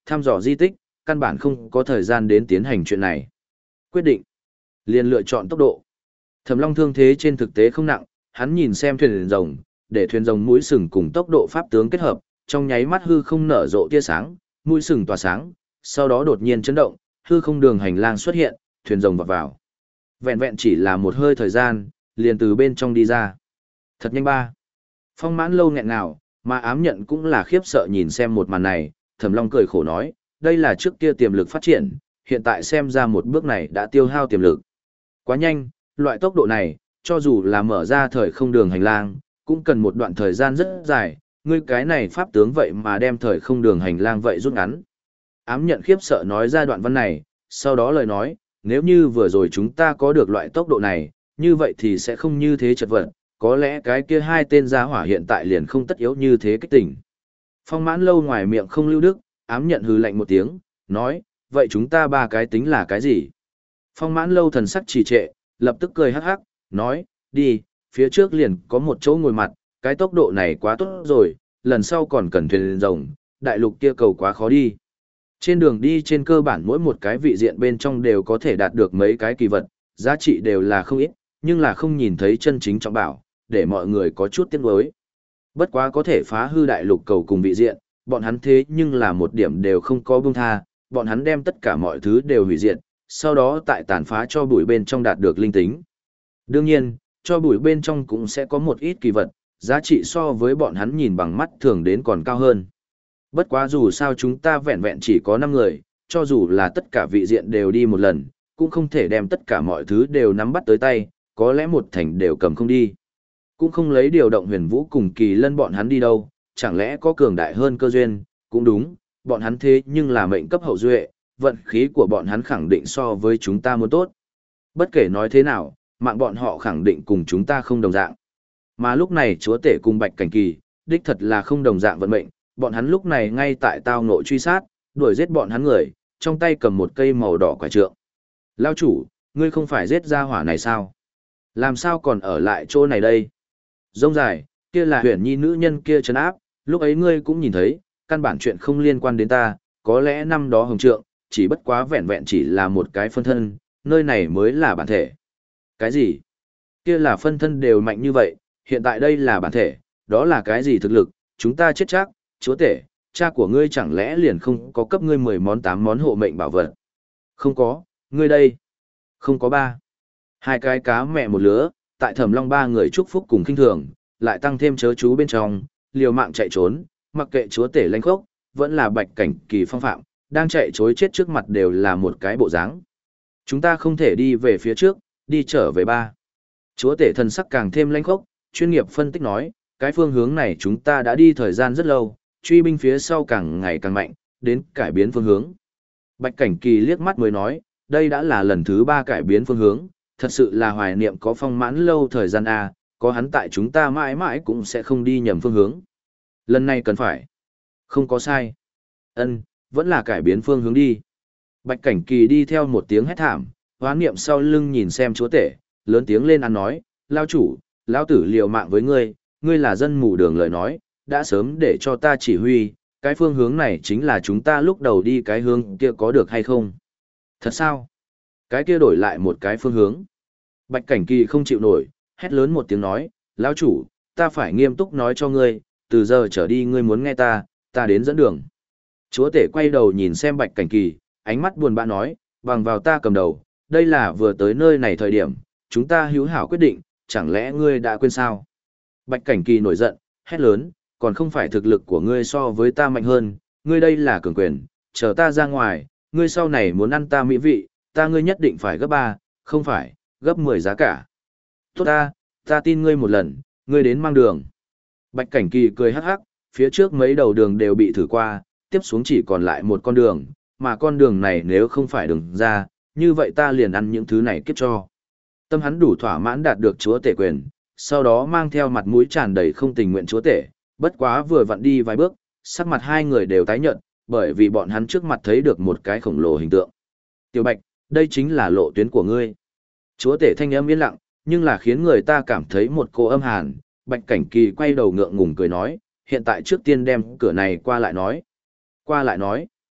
thăm dò di tích, căn bản không có thời gian đến tiến hành chuyện này. Quyết định, liền lựa chọn tốc độ. Thẩm Long thương thế trên thực tế không nặng, hắn nhìn xem thuyền rồng, để thuyền rồng mũi sừng cùng tốc độ pháp tướng kết hợp, trong nháy mắt hư không nở rộ tia sáng, mũi sừng tỏa sáng, sau đó đột nhiên chấn động, hư không đường hành lang xuất hiện, thuyền rồng vọt vào. Vẹn vẹn chỉ là một hơi thời gian, liền từ bên trong đi ra. Thật nhanh ba. Phong Mãn Lâu nghẹn ngào, mà ám nhận cũng là khiếp sợ nhìn xem một màn này, Thẩm Long cười khổ nói, đây là trước kia tiềm lực phát triển, hiện tại xem ra một bước này đã tiêu hao tiềm lực. Quá nhanh, loại tốc độ này, cho dù là mở ra thời không đường hành lang, cũng cần một đoạn thời gian rất dài, ngươi cái này pháp tướng vậy mà đem thời không đường hành lang vậy rút ngắn. Ám nhận khiếp sợ nói ra đoạn văn này, sau đó lời nói, nếu như vừa rồi chúng ta có được loại tốc độ này, như vậy thì sẽ không như thế chật vật, có lẽ cái kia hai tên gia hỏa hiện tại liền không tất yếu như thế kích tỉnh. Phong Mãn Lâu ngoài miệng không lưu đức, ám nhận hừ lạnh một tiếng, nói, vậy chúng ta ba cái tính là cái gì? Phong Mãn Lâu thần sắc trì trệ, lập tức cười hắc hắc, nói, đi, phía trước liền có một chỗ ngồi mặt, cái tốc độ này quá tốt rồi, lần sau còn cần thuyền rồng, đại lục kia cầu quá khó đi. Trên đường đi trên cơ bản mỗi một cái vị diện bên trong đều có thể đạt được mấy cái kỳ vật, giá trị đều là không ít, nhưng là không nhìn thấy chân chính trọng bảo, để mọi người có chút tiếc nuối. Bất quá có thể phá hư đại lục cầu cùng vị diện, bọn hắn thế nhưng là một điểm đều không có buông tha, bọn hắn đem tất cả mọi thứ đều hủy diệt, sau đó tại tàn phá cho bụi bên trong đạt được linh tính. Đương nhiên, cho bụi bên trong cũng sẽ có một ít kỳ vật, giá trị so với bọn hắn nhìn bằng mắt thường đến còn cao hơn. Bất quá dù sao chúng ta vẹn vẹn chỉ có năm người, cho dù là tất cả vị diện đều đi một lần, cũng không thể đem tất cả mọi thứ đều nắm bắt tới tay, có lẽ một thành đều cầm không đi. Cũng không lấy điều động huyền vũ cùng kỳ lân bọn hắn đi đâu, chẳng lẽ có cường đại hơn cơ duyên, cũng đúng, bọn hắn thế nhưng là mệnh cấp hậu duệ, vận khí của bọn hắn khẳng định so với chúng ta muốn tốt. Bất kể nói thế nào, mạng bọn họ khẳng định cùng chúng ta không đồng dạng. Mà lúc này chúa tể cùng Bạch Cảnh Kỳ, đích thật là không đồng dạng vận mệnh, bọn hắn lúc này ngay tại tao nội truy sát, đuổi giết bọn hắn người, trong tay cầm một cây màu đỏ quả trượng. Lao chủ, ngươi không phải giết ra hỏa này sao? Làm sao còn ở lại chỗ này đây? Rông dài, kia là huyền nhi nữ nhân kia trấn áp, lúc ấy ngươi cũng nhìn thấy, căn bản chuyện không liên quan đến ta, có lẽ năm đó hồng trượng, chỉ bất quá vẹn vẹn chỉ là một cái phân thân, nơi này mới là bản thể. Cái gì? Kia là phân thân đều mạnh như vậy, hiện tại đây là bản thể, đó là cái gì thực lực, chúng ta chết chắc, chúa tể, cha của ngươi chẳng lẽ liền không có cấp ngươi mười món tám món hộ mệnh bảo vật? Không có, ngươi đây. Không có ba. Hai cái cá mẹ một lứa, tại Thẩm Long ba người chúc phúc cùng khinh thường, lại tăng thêm chớ chú bên trong, liều mạng chạy trốn, mặc kệ chúa tể lanh khốc, vẫn là Bạch Cảnh Kỳ phong phạm, đang chạy chối chết trước mặt đều là một cái bộ dáng. Chúng ta không thể đi về phía trước, đi trở về ba. Chúa tể thần sắc càng thêm lanh khốc, chuyên nghiệp phân tích nói, cái phương hướng này chúng ta đã đi thời gian rất lâu, truy binh phía sau càng ngày càng mạnh, đến cải biến phương hướng. Bạch Cảnh Kỳ liếc mắt mới nói, đây đã là lần thứ ba cải biến phương hướng, thật sự là hoài niệm có Phong Mãn Lâu thời gian A, có hắn tại chúng ta mãi mãi cũng sẽ không đi nhầm phương hướng. Lần này cần phải. Không có sai. Ân, vẫn là cải biến phương hướng đi. Bạch Cảnh Kỳ đi theo một tiếng hét thảm, hoán niệm sau lưng nhìn xem chúa tể, lớn tiếng lên ăn nói, lao chủ, lao tử liều mạng với ngươi, ngươi là dân mù đường lời nói, đã sớm để cho ta chỉ huy, cái phương hướng này chính là chúng ta lúc đầu đi cái hướng kia có được hay không? Thật sao? Cái kia đổi lại một cái phương hướng. Bạch Cảnh Kỳ không chịu nổi, hét lớn một tiếng nói, lão chủ, ta phải nghiêm túc nói cho ngươi, từ giờ trở đi ngươi muốn nghe ta, ta đến dẫn đường. Chúa tể quay đầu nhìn xem Bạch Cảnh Kỳ, ánh mắt buồn bã nói, bằng vào ta cầm đầu, đây là vừa tới nơi này thời điểm, chúng ta hữu hảo quyết định, chẳng lẽ ngươi đã quên sao? Bạch Cảnh Kỳ nổi giận, hét lớn, còn không phải thực lực của ngươi so với ta mạnh hơn, ngươi đây là cường quyền, chờ ta ra ngoài, ngươi sau này muốn ăn ta mỹ vị, ta ngươi nhất định phải gấp ba, không phải, gấp mười giá cả. Tốt ta, ta tin ngươi một lần, ngươi đến mang đường. Bạch Cảnh Kỳ cười hắc hắc, phía trước mấy đầu đường đều bị thử qua, tiếp xuống chỉ còn lại một con đường, mà con đường này nếu không phải đường ra, như vậy ta liền ăn những thứ này kiếp cho. Tâm hắn đủ thỏa mãn đạt được chúa tể quyền, sau đó mang theo mặt mũi tràn đầy không tình nguyện chúa tể, bất quá vừa vặn đi vài bước, sắc mặt hai người đều tái nhợt, bởi vì bọn hắn trước mặt thấy được một cái khổng lồ hình tượng. Tiểu Bạch, đây chính là lộ tuyến của ngươi. Chúa tể thanh âm yên lặng, nhưng là khiến người ta cảm thấy một cô âm hàn. Bạch Cảnh Kỳ quay đầu ngượng ngùng cười nói, hiện tại trước tiên đem cửa này qua lại nói. Qua lại nói.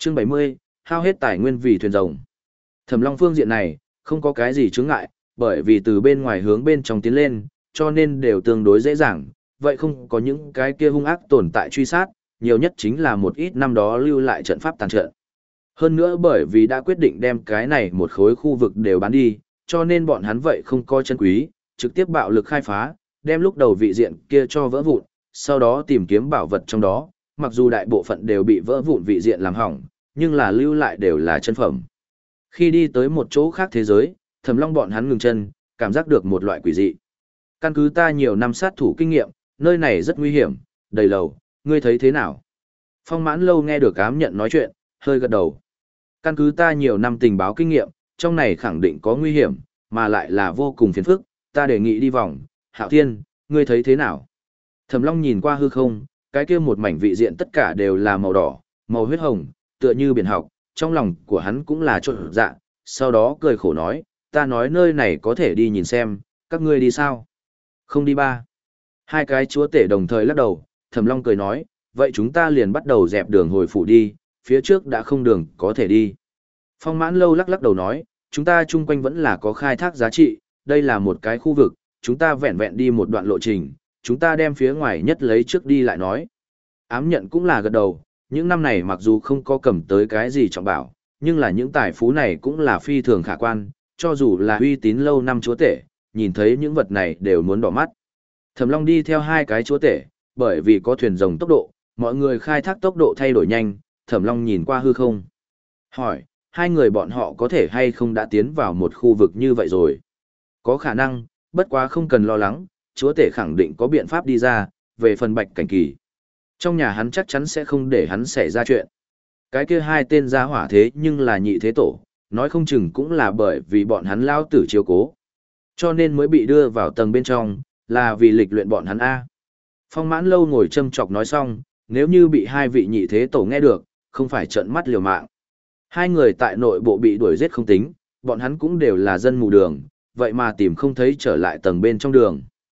Chương bảy mươi, hao hết tài nguyên vì thuyền rồng. Thẩm Long phương diện này, không có cái gì chướng ngại, bởi vì từ bên ngoài hướng bên trong tiến lên, cho nên đều tương đối dễ dàng, vậy không có những cái kia hung ác tồn tại truy sát, nhiều nhất chính là một ít năm đó lưu lại trận pháp tàn trận. Hơn nữa bởi vì đã quyết định đem cái này một khối khu vực đều bán đi, cho nên bọn hắn vậy không coi chân quý, trực tiếp bạo lực khai phá, đem lúc đầu vị diện kia cho vỡ vụn, sau đó tìm kiếm bảo vật trong đó, mặc dù đại bộ phận đều bị vỡ vụn vị diện làm hỏng, nhưng là lưu lại đều là chân phẩm. Khi đi tới một chỗ khác thế giới, Thẩm Long bọn hắn ngừng chân, cảm giác được một loại quỷ dị. Căn cứ ta nhiều năm sát thủ kinh nghiệm, nơi này rất nguy hiểm, đầy lầu, ngươi thấy thế nào? Phong Mãn Lâu nghe được ám nhận nói chuyện, hơi gật đầu. Căn cứ ta nhiều năm tình báo kinh nghiệm, trong này khẳng định có nguy hiểm, mà lại là vô cùng phiền phức, ta đề nghị đi vòng. Hạo Thiên, ngươi thấy thế nào? Thẩm Long nhìn qua hư không, cái kia một mảnh vị diện tất cả đều là màu đỏ, màu huyết hồng, tựa như biển học, trong lòng của hắn cũng là chột dạ, sau đó cười khổ nói, ta nói nơi này có thể đi nhìn xem, các ngươi đi sao? Không đi ba. Hai cái chúa tể đồng thời lắc đầu, Thẩm Long cười nói, vậy chúng ta liền bắt đầu dẹp đường hồi phủ đi, phía trước đã không đường có thể đi. Phong Mãn Lâu lắc lắc đầu nói, chúng ta chung quanh vẫn là có khai thác giá trị, đây là một cái khu vực, chúng ta vẹn vẹn đi một đoạn lộ trình, chúng ta đem phía ngoài nhất lấy trước đi lại nói. Ám nhận cũng là gật đầu, những năm này mặc dù không có cầm tới cái gì trọng bảo, nhưng là những tài phú này cũng là phi thường khả quan, cho dù là uy tín lâu năm chúa tể, nhìn thấy những vật này đều muốn đỏ mắt. Thẩm Long đi theo hai cái chúa tể, bởi vì có thuyền rồng tốc độ, mọi người khai thác tốc độ thay đổi nhanh, Thẩm Long nhìn qua hư không. Hỏi, hai người bọn họ có thể hay không đã tiến vào một khu vực như vậy rồi? Có khả năng, bất quá không cần lo lắng, chúa tể khẳng định có biện pháp đi ra, về phần Bạch Cảnh Kỳ. Trong nhà hắn chắc chắn sẽ không để hắn xảy ra chuyện. Cái kia hai tên gia hỏa thế nhưng là nhị thế tổ, nói không chừng cũng là bởi vì bọn hắn lao tử chiếu cố. Cho nên mới bị đưa vào tầng bên trong, là vì lịch luyện bọn hắn A. Phong Mãn Lâu ngồi châm chọc nói xong, nếu như bị hai vị nhị thế tổ nghe được, không phải trợn mắt liều mạng. Hai người tại nội bộ bị đuổi giết không tính, bọn hắn cũng đều là dân mù đường, vậy mà tìm không thấy trở lại tầng bên trong đường.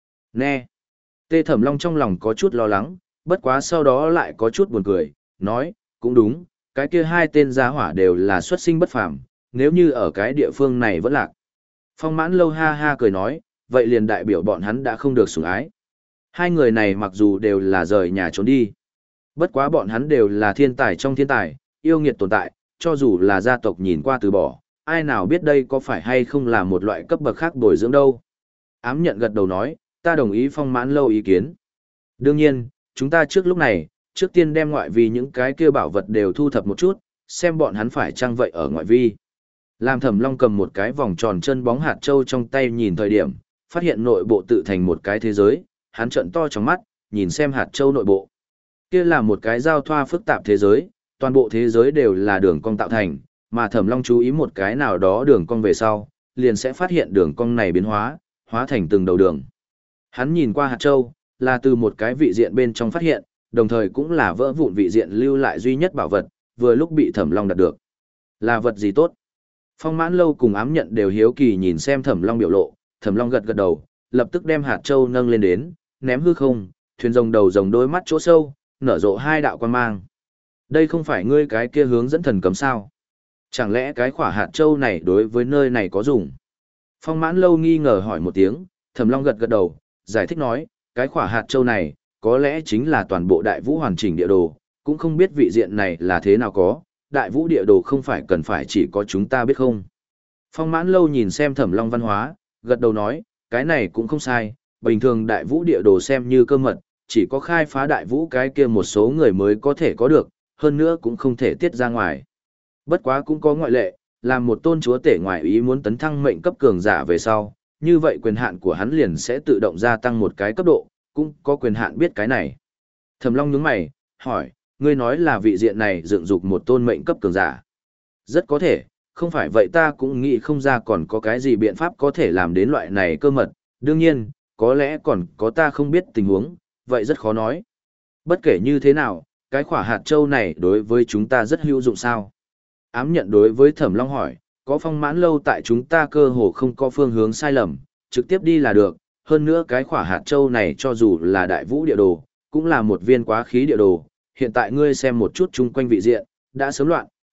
Nè! Tê Thẩm Long trong lòng có chút lo lắng, bất quá sau đó lại có chút buồn cười, nói, cũng đúng, cái kia hai tên gia hỏa đều là xuất sinh bất phàm, nếu như ở cái địa phương này vẫn lạc. Phong Mãn Lâu ha ha cười nói, vậy liền đại biểu bọn hắn đã không được sủng ái. Hai người này mặc dù đều là rời nhà trốn đi, bất quá bọn hắn đều là thiên tài trong thiên tài, yêu nghiệt tồn tại, cho dù là gia tộc nhìn qua từ bỏ, ai nào biết đây có phải hay không là một loại cấp bậc khác bồi dưỡng đâu. Ám nhận gật đầu nói, ta đồng ý Phong Mãn Lâu ý kiến. Đương nhiên, chúng ta trước lúc này, trước tiên đem ngoại vi những cái kia bảo vật đều thu thập một chút, xem bọn hắn phải chăng vậy ở ngoại vi. Làm Thẩm Long cầm một cái vòng tròn chân bóng hạt châu trong tay nhìn thời điểm, phát hiện nội bộ tự thành một cái thế giới, hắn trợn to trong mắt, nhìn xem hạt châu nội bộ. Kia là một cái giao thoa phức tạp thế giới, toàn bộ thế giới đều là đường cong tạo thành, mà Thẩm Long chú ý một cái nào đó đường cong về sau, liền sẽ phát hiện đường cong này biến hóa, hóa thành từng đầu đường. Hắn nhìn qua hạt châu, là từ một cái vị diện bên trong phát hiện, đồng thời cũng là vỡ vụn vị diện lưu lại duy nhất bảo vật, vừa lúc bị Thẩm Long đạt được. Là vật gì tốt? Phong Mãn Lâu cùng Ám Nhận đều hiếu kỳ nhìn xem Thẩm Long biểu lộ, Thẩm Long gật gật đầu, lập tức đem hạt châu nâng lên đến, ném hư không, thuyền rồng đầu rồng đôi mắt chỗ sâu, nở rộ hai đạo quan mang. Đây không phải ngươi cái kia hướng dẫn thần cấm sao? Chẳng lẽ cái khỏa hạt châu này đối với nơi này có dùng? Phong Mãn Lâu nghi ngờ hỏi một tiếng, Thẩm Long gật gật đầu, giải thích nói, cái khỏa hạt châu này, có lẽ chính là toàn bộ đại vũ hoàn chỉnh địa đồ, cũng không biết vị diện này là thế nào có, đại vũ địa đồ không phải cần phải chỉ có chúng ta biết không. Phong Mãn Lâu nhìn xem Thẩm Long văn hóa, gật đầu nói, cái này cũng không sai, bình thường đại vũ địa đồ xem như cơ mật, chỉ có khai phá đại vũ cái kia một số người mới có thể có được, hơn nữa cũng không thể tiết ra ngoài. Bất quá cũng có ngoại lệ, làm một tôn chúa tể ngoại ý muốn tấn thăng mệnh cấp cường giả về sau, như vậy quyền hạn của hắn liền sẽ tự động gia tăng một cái cấp độ, cũng có quyền hạn biết cái này. Thẩm Long nhướng mày, hỏi, ngươi nói là vị diện này dựng dục một tôn mệnh cấp cường giả. Rất có thể, không phải vậy ta cũng nghĩ không ra còn có cái gì biện pháp có thể làm đến loại này cơ mật, đương nhiên, có lẽ còn có ta không biết tình huống, vậy rất khó nói. Bất kể như thế nào, cái khỏa hạt châu này đối với chúng ta rất hữu dụng sao? Ám Nhận đối với Thẩm Long hỏi, có Phong Mãn Lâu tại chúng ta cơ hồ không có phương hướng sai lầm, trực tiếp đi là được, hơn nữa cái khỏa hạt châu này cho dù là đại vũ địa đồ, cũng là một viên quá khí địa đồ, hiện tại ngươi xem một chút chung quanh vị diện, đã sớm loạn,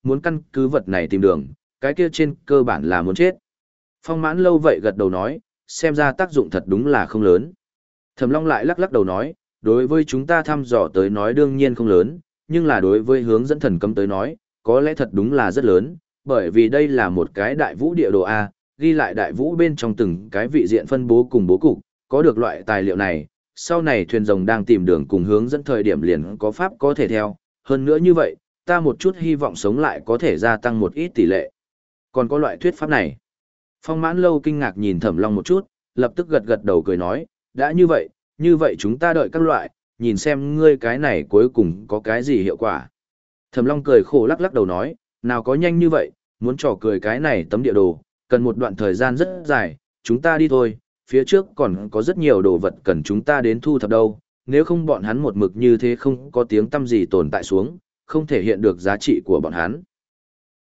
muốn căn cứ vật này tìm đường, cái kia trên cơ bản là muốn chết. Phong mãn lâu vậy gật đầu nói, xem ra tác dụng thật đúng là không lớn. Thẩm Long lại lắc lắc đầu nói, đối với chúng ta thăm dò tới nói đương nhiên không lớn, nhưng là đối với hướng dẫn thần cấm tới nói, có lẽ thật đúng là rất lớn, bởi vì đây là một cái đại vũ địa đồ A, ghi lại đại vũ bên trong từng cái vị diện phân bố cùng bố cục, có được loại tài liệu này, sau này thuyền rồng đang tìm đường cùng hướng dẫn thời điểm liền có pháp có thể theo, hơn nữa như vậy, ta một chút hy vọng sống lại có thể gia tăng một ít tỷ lệ. Còn có loại thuyết pháp này. Phong mãn lâu kinh ngạc nhìn Thẩm Long một chút, lập tức gật gật đầu cười nói, đã như vậy, như vậy chúng ta đợi các loại, nhìn xem ngươi cái này cuối cùng có cái gì hiệu quả. Thẩm Long cười khổ lắc lắc đầu nói, nào có nhanh như vậy, muốn trò cười cái này tấm địa đồ, cần một đoạn thời gian rất dài, chúng ta đi thôi, phía trước còn có rất nhiều đồ vật cần chúng ta đến thu thập đâu, nếu không bọn hắn một mực như thế không có tiếng tăm gì tồn tại xuống, không thể hiện được giá trị của bọn hắn.